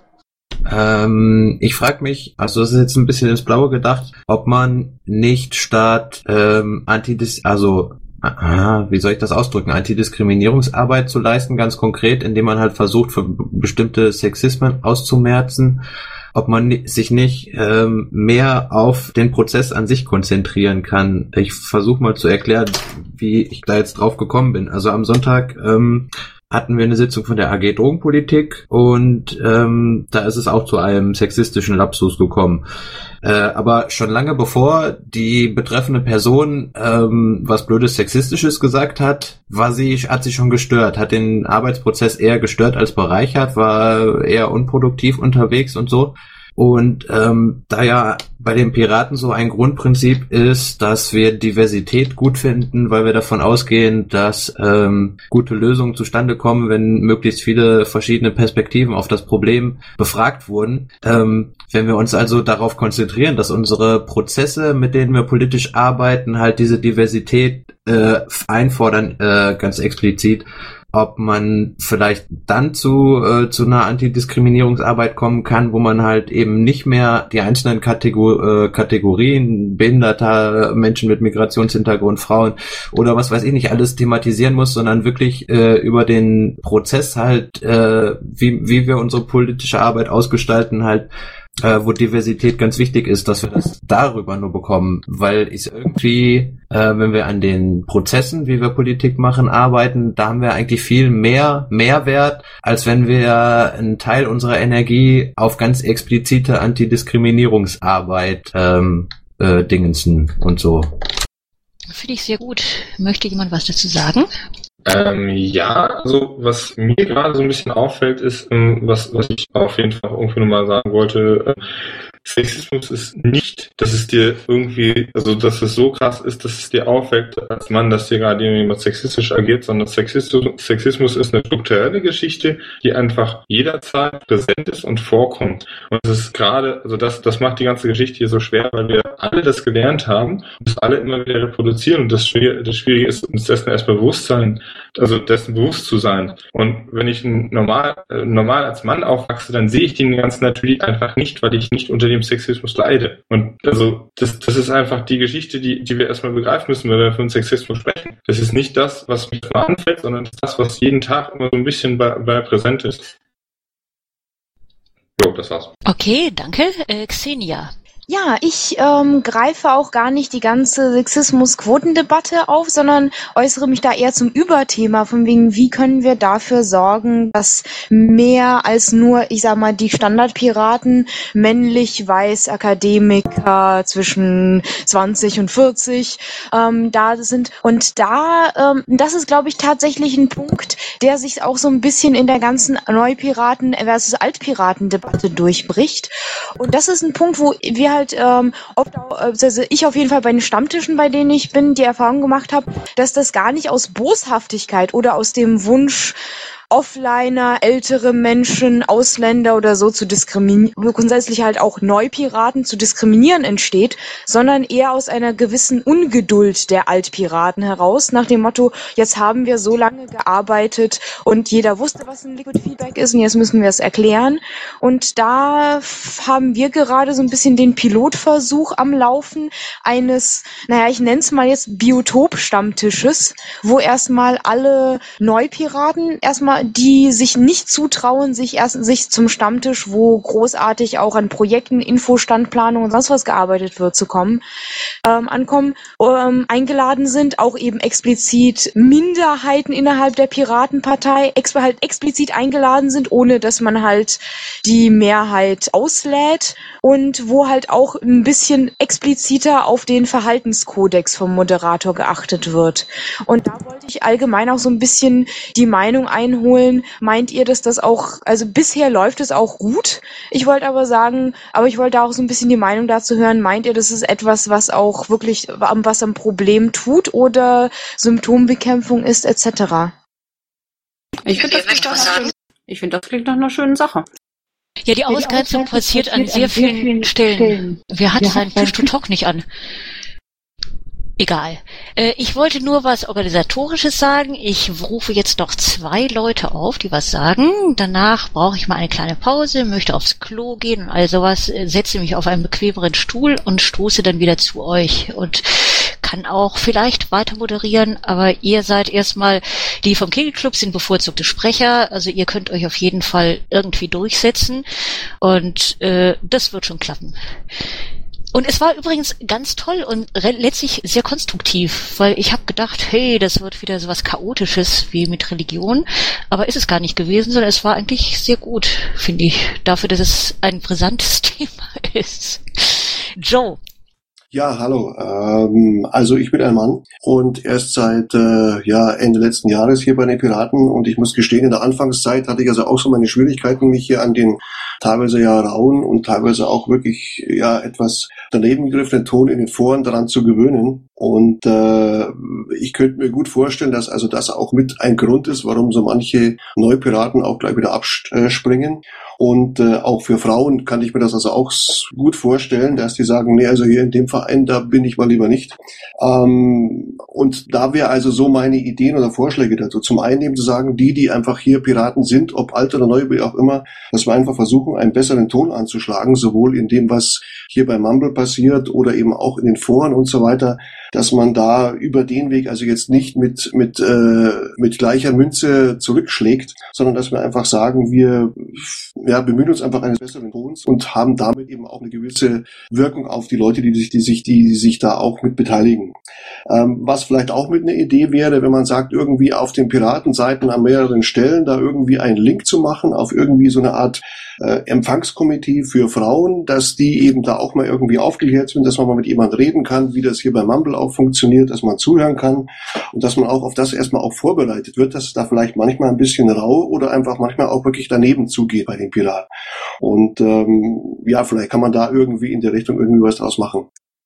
Ähm, ich frage mich, also das ist jetzt ein bisschen ins Blaue gedacht, ob man nicht statt ähm, Antidis, also ah, wie soll ich das ausdrücken, Antidiskriminierungsarbeit zu leisten, ganz konkret, indem man halt versucht, für bestimmte Sexismen auszumerzen, ob man sich nicht ähm, mehr auf den Prozess an sich konzentrieren kann. Ich versuche mal zu erklären, wie ich da jetzt drauf gekommen bin. Also am Sonntag ähm, hatten wir eine Sitzung von der A G Drogenpolitik und ähm, da ist es auch zu einem sexistischen Lapsus gekommen. Äh, aber schon lange bevor die betreffende Person ähm, was Blödes Sexistisches gesagt hat, war sie, hat sie schon gestört, hat den Arbeitsprozess eher gestört als bereichert, war eher unproduktiv unterwegs und so. Und ähm, da ja bei den Piraten so ein Grundprinzip ist, dass wir Diversität gut finden, weil wir davon ausgehen, dass ähm, gute Lösungen zustande kommen, wenn möglichst viele verschiedene Perspektiven auf das Problem befragt wurden. Ähm, wenn wir uns also darauf konzentrieren, dass unsere Prozesse, mit denen wir politisch arbeiten, halt diese Diversität äh, einfordern, äh, ganz explizit, ob man vielleicht dann zu äh, zu einer Antidiskriminierungsarbeit kommen kann, wo man halt eben nicht mehr die einzelnen Kategor- äh, Kategorien, Behinderter, Menschen mit Migrationshintergrund, Frauen oder was weiß ich nicht alles thematisieren muss, sondern wirklich äh, über den Prozess halt, äh, wie wie wir unsere politische Arbeit ausgestalten, halt Äh, wo Diversität ganz wichtig ist, dass wir das darüber nur bekommen, weil ich irgendwie, äh, wenn wir an den Prozessen, wie wir Politik machen, arbeiten, da haben wir eigentlich viel mehr Mehrwert, als wenn wir einen Teil unserer Energie auf ganz explizite Antidiskriminierungsarbeit ähm, äh, dingensen und so. Finde ich sehr gut. Möchte jemand was dazu sagen? Ähm, ja, also was mir gerade so ein bisschen auffällt, ist, ähm, was, was ich auf jeden Fall auch irgendwie nochmal sagen wollte, äh, Sexismus ist nicht, dass es dir irgendwie, also dass es so krass ist, dass es dir auffällt als Mann, dass dir gerade jemand sexistisch agiert, sondern Sexismus, Sexismus ist eine strukturelle Geschichte, die einfach jederzeit präsent ist und vorkommt. Und es ist gerade, also das, das macht die ganze Geschichte hier so schwer, weil wir alle das gelernt haben und das alle immer wieder reproduzieren und das Schwierige, das Schwierige ist, uns dessen erstmal bewusst sein, also dessen bewusst zu sein. Und wenn ich normal, äh, normal als Mann aufwachse, dann sehe ich den Ganzen natürlich einfach nicht, weil ich nicht unter dem Sexismus leide. Und also das, das ist einfach die Geschichte, die, die wir erstmal begreifen müssen, wenn wir von Sexismus sprechen. Das ist nicht das, was mir mal anfällt, sondern das ist das, was jeden Tag immer so ein bisschen bei, bei präsent ist. Jo, das war's. Okay, danke. Äh, Xenia. Ja, ich ähm, greife auch gar nicht die ganze Sexismus-Quotendebatte auf, sondern äußere mich da eher zum Überthema, von wegen, wie können wir dafür sorgen, dass mehr als nur, ich sag mal, die Standardpiraten, männlich, weiß, Akademiker zwischen zwanzig und vierzig ähm, da sind. Und da, ähm, das ist, glaube ich, tatsächlich ein Punkt, der sich auch so ein bisschen in der ganzen Neupiraten versus Altpiraten-Debatte durchbricht. Und das ist ein Punkt, wo wir halt ähm, oft auch, also ich auf jeden Fall bei den Stammtischen, bei denen ich bin, die Erfahrung gemacht habe, dass das gar nicht aus Boshaftigkeit oder aus dem Wunsch, Offliner, ältere Menschen, Ausländer oder so zu diskriminieren, grundsätzlich halt auch Neupiraten zu diskriminieren entsteht, sondern eher aus einer gewissen Ungeduld der Altpiraten heraus, nach dem Motto, jetzt haben wir so lange gearbeitet und jeder wusste, was ein Liquid Feedback ist und jetzt müssen wir es erklären. Und da haben wir gerade so ein bisschen den Pilotversuch am Laufen eines, naja, ich nenne es mal jetzt Biotop-Stammtisches, wo erstmal alle Neupiraten erstmal die sich nicht zutrauen, sich erst sich zum Stammtisch, wo großartig auch an Projekten, Infostandplanung und sonst was gearbeitet wird, zu kommen, ähm, ankommen, ähm, eingeladen sind, auch eben explizit Minderheiten innerhalb der Piratenpartei ex halt explizit eingeladen sind, ohne dass man halt die Mehrheit auslädt und wo halt auch ein bisschen expliziter auf den Verhaltenskodex vom Moderator geachtet wird. Und da wollte ich allgemein auch so ein bisschen die Meinung einholen. Meint ihr, dass das auch, also bisher läuft es auch gut? Ich wollte aber sagen, aber ich wollte auch so ein bisschen die Meinung dazu hören, meint ihr, das ist etwas, was auch wirklich, was am Problem tut oder Symptombekämpfung ist, et cetera? Ich finde, das, klingt doch nach, ich find, das klingt nach einer schönen Sache. Ja, die Ausgrenzung passiert an sehr vielen Stellen. Wer hat seinen Push-to-Talk nicht an? Egal. Äh, ich wollte nur was Organisatorisches sagen. Ich rufe jetzt noch zwei Leute auf, die was sagen. Danach brauche ich mal eine kleine Pause, möchte aufs Klo gehen und all sowas, äh, setze mich auf einen bequemeren Stuhl und stoße dann wieder zu euch und kann auch vielleicht weiter moderieren, aber ihr seid erstmal, die vom Kegelclub sind bevorzugte Sprecher, also ihr könnt euch auf jeden Fall irgendwie durchsetzen und äh, das wird schon klappen. Und es war übrigens ganz toll und re- letztlich sehr konstruktiv, weil ich habe gedacht, hey, das wird wieder so was Chaotisches wie mit Religion, aber ist es gar nicht gewesen, sondern es war eigentlich sehr gut, finde ich, dafür, dass es ein brisantes Thema ist. Joe. Ja, hallo. Ähm, also ich bin ein Mann und erst seit äh, ja Ende letzten Jahres hier bei den Piraten und ich muss gestehen, in der Anfangszeit hatte ich also auch so meine Schwierigkeiten, mich hier an den teilweise ja rauen und teilweise auch wirklich ja etwas daneben gegriffenen Ton in den Foren daran zu gewöhnen. Und äh, ich könnte mir gut vorstellen, dass also das auch mit ein Grund ist, warum so manche Neupiraten auch gleich wieder abspringen. Und äh, auch für Frauen kann ich mir das also auch gut vorstellen, dass die sagen, nee, also hier in dem Verein, da bin ich mal lieber nicht. Ähm, und da wäre also so meine Ideen oder Vorschläge dazu. Zum einen eben zu sagen, die, die einfach hier Piraten sind, ob alt oder neu, wie auch immer, dass wir einfach versuchen, einen besseren Ton anzuschlagen, sowohl in dem, was hier bei Mumble passiert oder eben auch in den Foren und so weiter, dass man da über den Weg also jetzt nicht mit mit äh, mit gleicher Münze zurückschlägt, sondern dass wir einfach sagen, wir ja bemühen uns einfach eines besseren Tons und haben damit eben auch eine gewisse Wirkung auf die Leute, die sich die sich die, die sich da auch mit beteiligen. Ähm, was vielleicht auch mit einer Idee wäre, wenn man sagt, irgendwie auf den Piratenseiten an mehreren Stellen da irgendwie einen Link zu machen auf irgendwie so eine Art äh, Empfangskomitee für Frauen, dass die eben da auch mal irgendwie aufgeklärt sind, dass man mal mit jemand reden kann, wie das hier bei Mumble auch funktioniert, dass man zuhören kann und dass man auch auf das erstmal auch vorbereitet wird, dass es da vielleicht manchmal ein bisschen rau oder einfach manchmal auch wirklich daneben zugeht bei den Piraten. Und ähm, ja, vielleicht kann man da irgendwie in der Richtung irgendwie was draus machen.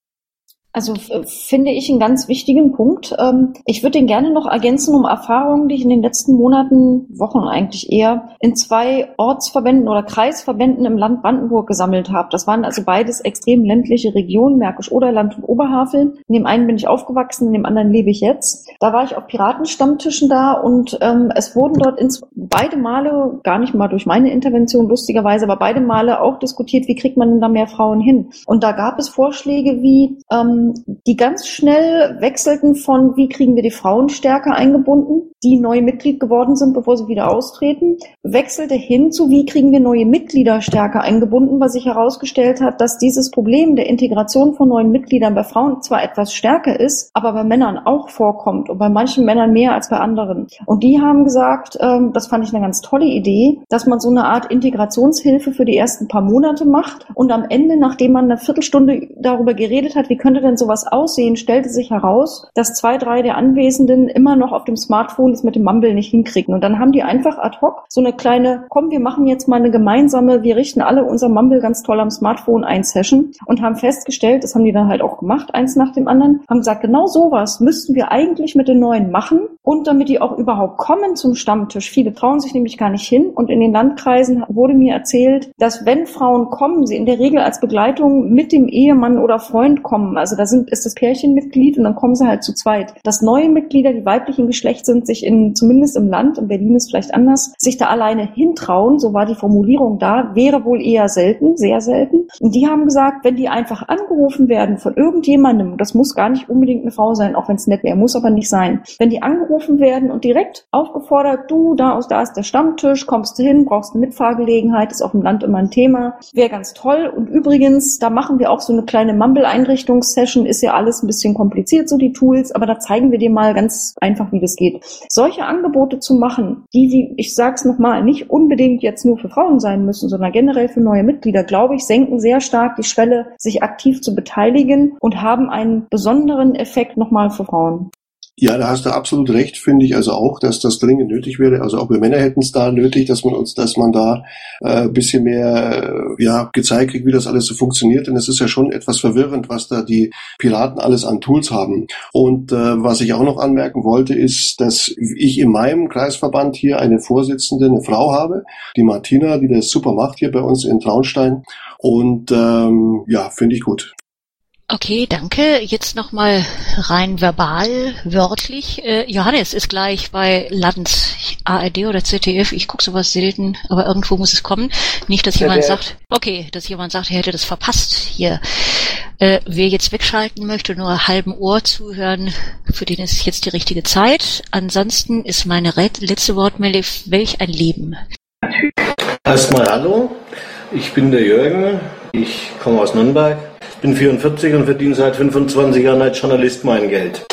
Also f- finde ich einen ganz wichtigen Punkt. Ähm, ich würde den gerne noch ergänzen um Erfahrungen, die ich in den letzten Monaten, Wochen eigentlich eher, in zwei Ortsverbänden oder Kreisverbänden im Land Brandenburg gesammelt habe. Das waren also beides extrem ländliche Regionen, Märkisch-Oderland und Oberhavel. In dem einen bin ich aufgewachsen, in dem anderen lebe ich jetzt. Da war ich auf Piratenstammtischen da und ähm, es wurden dort ins, beide Male, gar nicht mal durch meine Intervention lustigerweise, aber beide Male auch diskutiert, wie kriegt man denn da mehr Frauen hin? Und da gab es Vorschläge wie, ähm, die ganz schnell wechselten von, wie kriegen wir die Frauen stärker eingebunden, die neu Mitglied geworden sind, bevor sie wieder austreten, wechselte hin zu, wie kriegen wir neue Mitglieder stärker eingebunden, was sich herausgestellt hat, dass dieses Problem der Integration von neuen Mitgliedern bei Frauen zwar etwas stärker ist, aber bei Männern auch vorkommt und bei manchen Männern mehr als bei anderen. Und die haben gesagt, ähm, das fand ich eine ganz tolle Idee, dass man so eine Art Integrationshilfe für die ersten paar Monate macht und am Ende, nachdem man eine Viertelstunde darüber geredet hat, wie könnte denn sowas aussehen, stellte sich heraus, dass zwei, drei der Anwesenden immer noch auf dem Smartphone es mit dem Mumble nicht hinkriegen. Und dann haben die einfach ad hoc so eine kleine, komm, wir machen jetzt mal eine gemeinsame, wir richten alle unser Mumble ganz toll am Smartphone ein Session und haben festgestellt, das haben die dann halt auch gemacht, eins nach dem anderen, haben gesagt, genau sowas müssten wir eigentlich mit den Neuen machen und damit die auch überhaupt kommen zum Stammtisch. Viele trauen sich nämlich gar nicht hin und in den Landkreisen wurde mir erzählt, dass wenn Frauen kommen, sie in der Regel als Begleitung mit dem Ehemann oder Freund kommen. Also da sind, ist das Pärchen Mitglied und dann kommen sie halt zu zweit. Dass neue Mitglieder, die weiblichen Geschlechts sind, sich in, zumindest im Land, in Berlin ist vielleicht anders, sich da alleine hintrauen, so war die Formulierung da, wäre wohl eher selten, sehr selten. Und die haben gesagt, wenn die einfach angerufen werden von irgendjemandem, das muss gar nicht unbedingt eine Frau sein, auch wenn es nett wäre, muss aber nicht sein. Wenn die angerufen werden und direkt aufgefordert, du, da, da ist der Stammtisch, kommst du hin, brauchst eine Mitfahrgelegenheit, ist auf dem Land immer ein Thema, wäre ganz toll. Und übrigens, da machen wir auch so eine kleine Mumble-Einrichtungssession, ist ja alles ein bisschen kompliziert, so die Tools, aber da zeigen wir dir mal ganz einfach, wie das geht. Solche Angebote zu machen, die, die ich sag's nochmal, nicht unbedingt jetzt nur für Frauen sein müssen, sondern generell für neue Mitglieder, glaube ich, senken sehr stark die Schwelle, sich aktiv zu beteiligen und haben einen besonderen Effekt nochmal für Frauen. Ja, da hast du absolut recht, finde ich also auch, dass das dringend nötig wäre. Also auch wir Männer hätten es da nötig, dass man uns, dass man da ein äh, bisschen mehr äh, ja gezeigt kriegt, wie das alles so funktioniert. Denn es ist ja schon etwas verwirrend, was da die Piraten alles an Tools haben. Und äh, was ich auch noch anmerken wollte, ist, dass ich in meinem Kreisverband hier eine Vorsitzende, eine Frau habe, die Martina, die das super macht hier bei uns in Traunstein. Und ähm, ja, finde ich gut. Okay, danke. Jetzt nochmal rein verbal, wörtlich. Äh, Johannes ist gleich bei Lanz, A R D oder Z D F. Ich gucke sowas selten, aber irgendwo muss es kommen. Nicht, dass jemand sagt, okay, dass jemand sagt, er hätte das verpasst hier. Äh, wer jetzt wegschalten möchte, nur halben Ohr zuhören, für den ist jetzt die richtige Zeit. Ansonsten ist meine letzte Wortmeldung, welch ein Leben. Erstmal hallo, ich bin der Jürgen, ich komme aus Nürnberg. Bin vierundvierzig und verdiene seit fünfundzwanzig Jahren als Journalist mein Geld.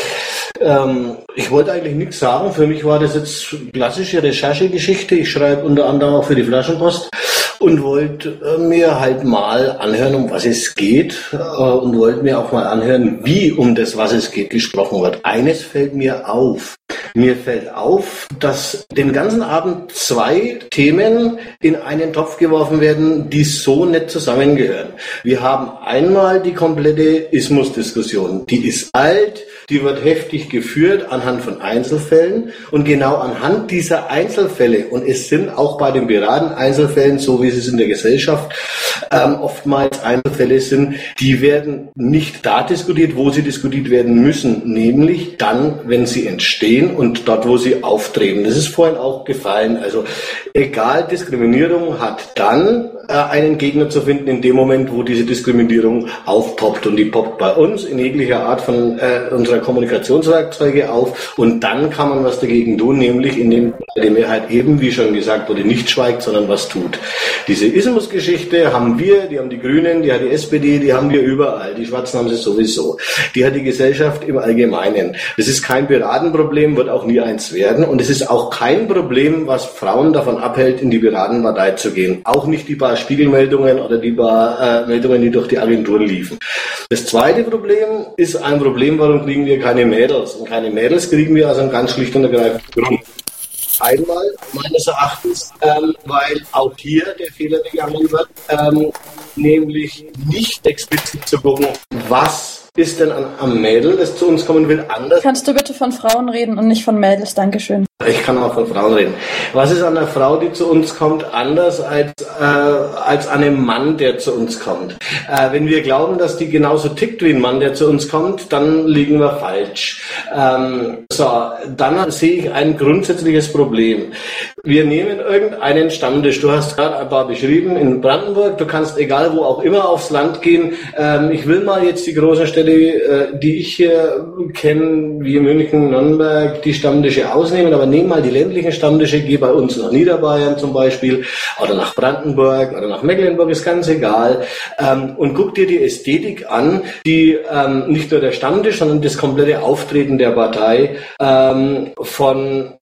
Ähm, ich wollte eigentlich nichts sagen. Für mich war das jetzt klassische Recherchegeschichte. Ich schreibe unter anderem auch für die Flaschenpost und wollte äh, mir halt mal anhören, um was es geht äh, und wollte mir auch mal anhören, wie um das, was es geht, gesprochen wird. Eines fällt mir auf. Mir fällt auf, dass den ganzen Abend zwei Themen in einen Topf geworfen werden, die so nicht zusammengehören. Wir haben einmal die komplette Ismus-Diskussion. Die ist alt, die wird heftig geführt anhand von Einzelfällen und genau anhand dieser Einzelfälle, und es sind auch bei den Piraten Einzelfällen, so wie es in der Gesellschaft ähm, oftmals Einzelfälle sind, die werden nicht da diskutiert, wo sie diskutiert werden müssen, nämlich dann, wenn sie entstehen und dort, wo sie auftreten. Das ist vorhin auch gefallen. Also egal, Diskriminierung hat dann äh, einen Gegner zu finden in dem Moment, wo diese Diskriminierung aufpoppt. Und die poppt bei uns in jeglicher Art von äh, unserer Kommunikationswerkzeuge auf. Und dann kann man was dagegen tun, nämlich indem die Mehrheit eben, wie schon gesagt wurde, nicht schweigt, sondern was tut. Diese Ismus-Geschichte haben wir, die haben die Grünen, die hat die S P D, die haben wir überall. Die Schwarzen haben sie sowieso. Die hat die Gesellschaft im Allgemeinen. Das ist kein Piratenproblem, wird auch nie eins werden. Und es ist auch kein Problem, was Frauen davon abhält, in die Piratenpartei zu gehen. Auch nicht die paar Spiegelmeldungen oder die paar äh, Meldungen, die durch die Agenturen liefen. Das zweite Problem ist ein Problem, warum kriegen wir keine Mädels? Und keine Mädels kriegen wir aus einem ganz schlicht und ergreifenden Grund. Einmal, meines Erachtens, ähm, weil auch hier der Fehler begangen wird, ähm, nämlich nicht explizit zu gucken, was ist denn an, am Mädel, das zu uns kommen will, anders. Kannst du bitte von Frauen reden und nicht von Mädels? Dankeschön. Ich kann auch von Frauen reden. Was ist an einer Frau, die zu uns kommt, anders als, äh, als an einem Mann, der zu uns kommt? Äh, wenn wir glauben, dass die genauso tickt wie ein Mann, der zu uns kommt, dann liegen wir falsch. Ähm, so, dann sehe ich ein grundsätzliches Problem. Wir nehmen irgendeinen Stammtisch. Du hast gerade ein paar beschrieben in Brandenburg. Du kannst egal wo auch immer aufs Land gehen. Ähm, ich will mal jetzt die großen Städte, äh, die ich hier kenne, wie München, Nürnberg, die Stammtische ausnehmen, aber nehmen mal die ländlichen Stammtische, geh bei uns nach Niederbayern zum Beispiel oder nach Brandenburg oder nach Mecklenburg, ist ganz egal, ähm, und guck dir die Ästhetik an, die ähm, nicht nur der Stammtisch, sondern das komplette Auftreten der Partei ähm, von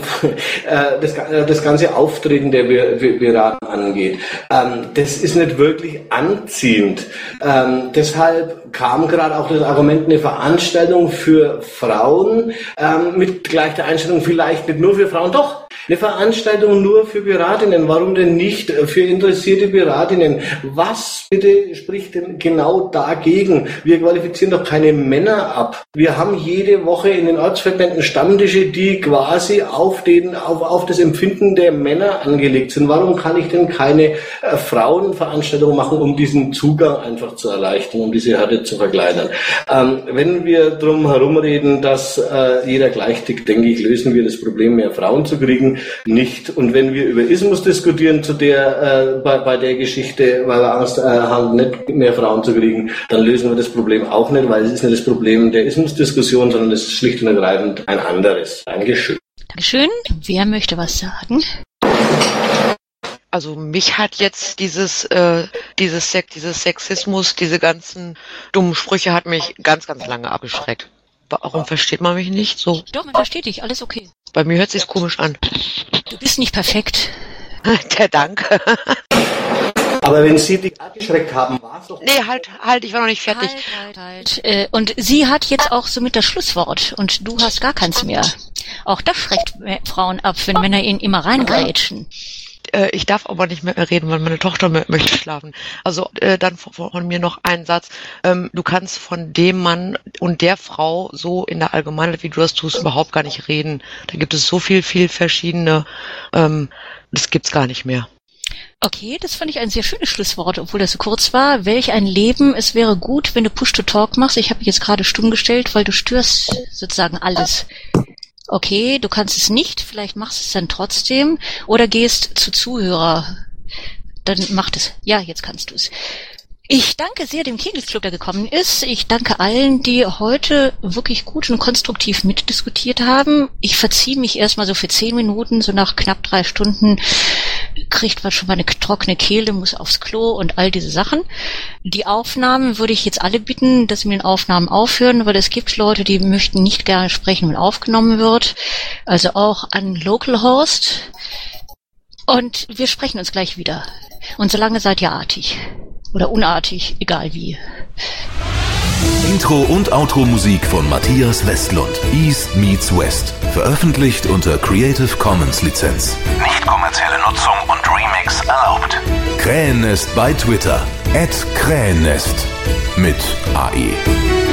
Das, das ganze Auftreten der Piraten angeht. Ähm, das ist nicht wirklich anziehend. Ähm, deshalb kam gerade auch das Argument, eine Veranstaltung für Frauen ähm, mit gleich der Einstellung vielleicht nicht nur für Frauen, doch, eine Veranstaltung nur für Piratinnen. Warum denn nicht für interessierte Piratinnen? Was bitte spricht denn genau dagegen? Wir qualifizieren doch keine Männer ab. Wir haben jede Woche in den Ortsverbänden Stammtische, die quasi auf den, auf, auf das Empfinden der Männer angelegt sind. Warum kann ich denn keine äh, Frauenveranstaltung machen, um diesen Zugang einfach zu erleichtern, um diese Hürde zu verkleinern? Ähm, wenn wir drum herum reden, dass äh, jeder gleich tickt, denke ich, lösen wir das Problem, mehr Frauen zu kriegen, nicht. Und wenn wir über Ismus diskutieren zu der, äh, bei, bei der Geschichte, weil wir Angst äh, haben, nicht mehr Frauen zu kriegen, dann lösen wir das Problem auch nicht, weil es ist nicht das Problem der Ismus-Diskussion, sondern es ist schlicht und ergreifend ein anderes. Dankeschön. Dankeschön. Wer möchte was sagen? Also mich hat jetzt dieses, äh, dieses, Sex, dieses Sexismus, diese ganzen dummen Sprüche hat mich ganz, ganz lange abgeschreckt. Warum versteht man mich nicht so? Doch, man versteht dich, alles okay. Bei mir hört sich's komisch an. Du bist nicht perfekt. Der Dank. Aber wenn Sie die abgeschreckt haben, war es doch... Nee, halt, halt, ich war noch nicht fertig. Halt, halt, halt. Äh, und sie hat jetzt auch somit das Schlusswort und du hast gar keins mehr. Auch das schreckt Frauen ab, wenn Männer ihnen immer reingrätschen. Äh, ich darf aber nicht mehr reden, weil meine Tochter möchte schlafen. Also äh, dann von, von mir noch ein Satz. Ähm, du kannst von dem Mann und der Frau so in der Allgemeinheit, wie du das tust, überhaupt gar nicht reden. Da gibt es so viel, viel verschiedene, ähm, das gibt's gar nicht mehr. Okay, das fand ich ein sehr schönes Schlusswort, obwohl das so kurz war. Welch ein Leben. Es wäre gut, wenn du Push-to-Talk machst. Ich habe mich jetzt gerade stumm gestellt, weil du störst sozusagen alles. Okay, du kannst es nicht. Vielleicht machst du es dann trotzdem. Oder gehst zu Zuhörer. Dann mach es. Ja, jetzt kannst du es. Ich danke sehr dem Kegelclub, der gekommen ist. Ich danke allen, die heute wirklich gut und konstruktiv mitdiskutiert haben. Ich verziehe mich erstmal so für zehn Minuten, so nach knapp drei Stunden kriegt man schon mal eine trockene Kehle, muss aufs Klo und all diese Sachen. Die Aufnahmen würde ich jetzt alle bitten, dass sie mit den Aufnahmen aufhören, weil es gibt Leute, die möchten nicht gerne sprechen, wenn aufgenommen wird. Also auch an Localhost. Und wir sprechen uns gleich wieder. Und solange seid ihr artig. Oder unartig, egal wie. Intro- und Outro-Musik von Matthias Westlund. East meets West. Veröffentlicht unter Creative Commons Lizenz. Nicht kommerzielle Nutzung und Remix erlaubt. Krähennest bei Twitter. at Krähennest. Mit A E.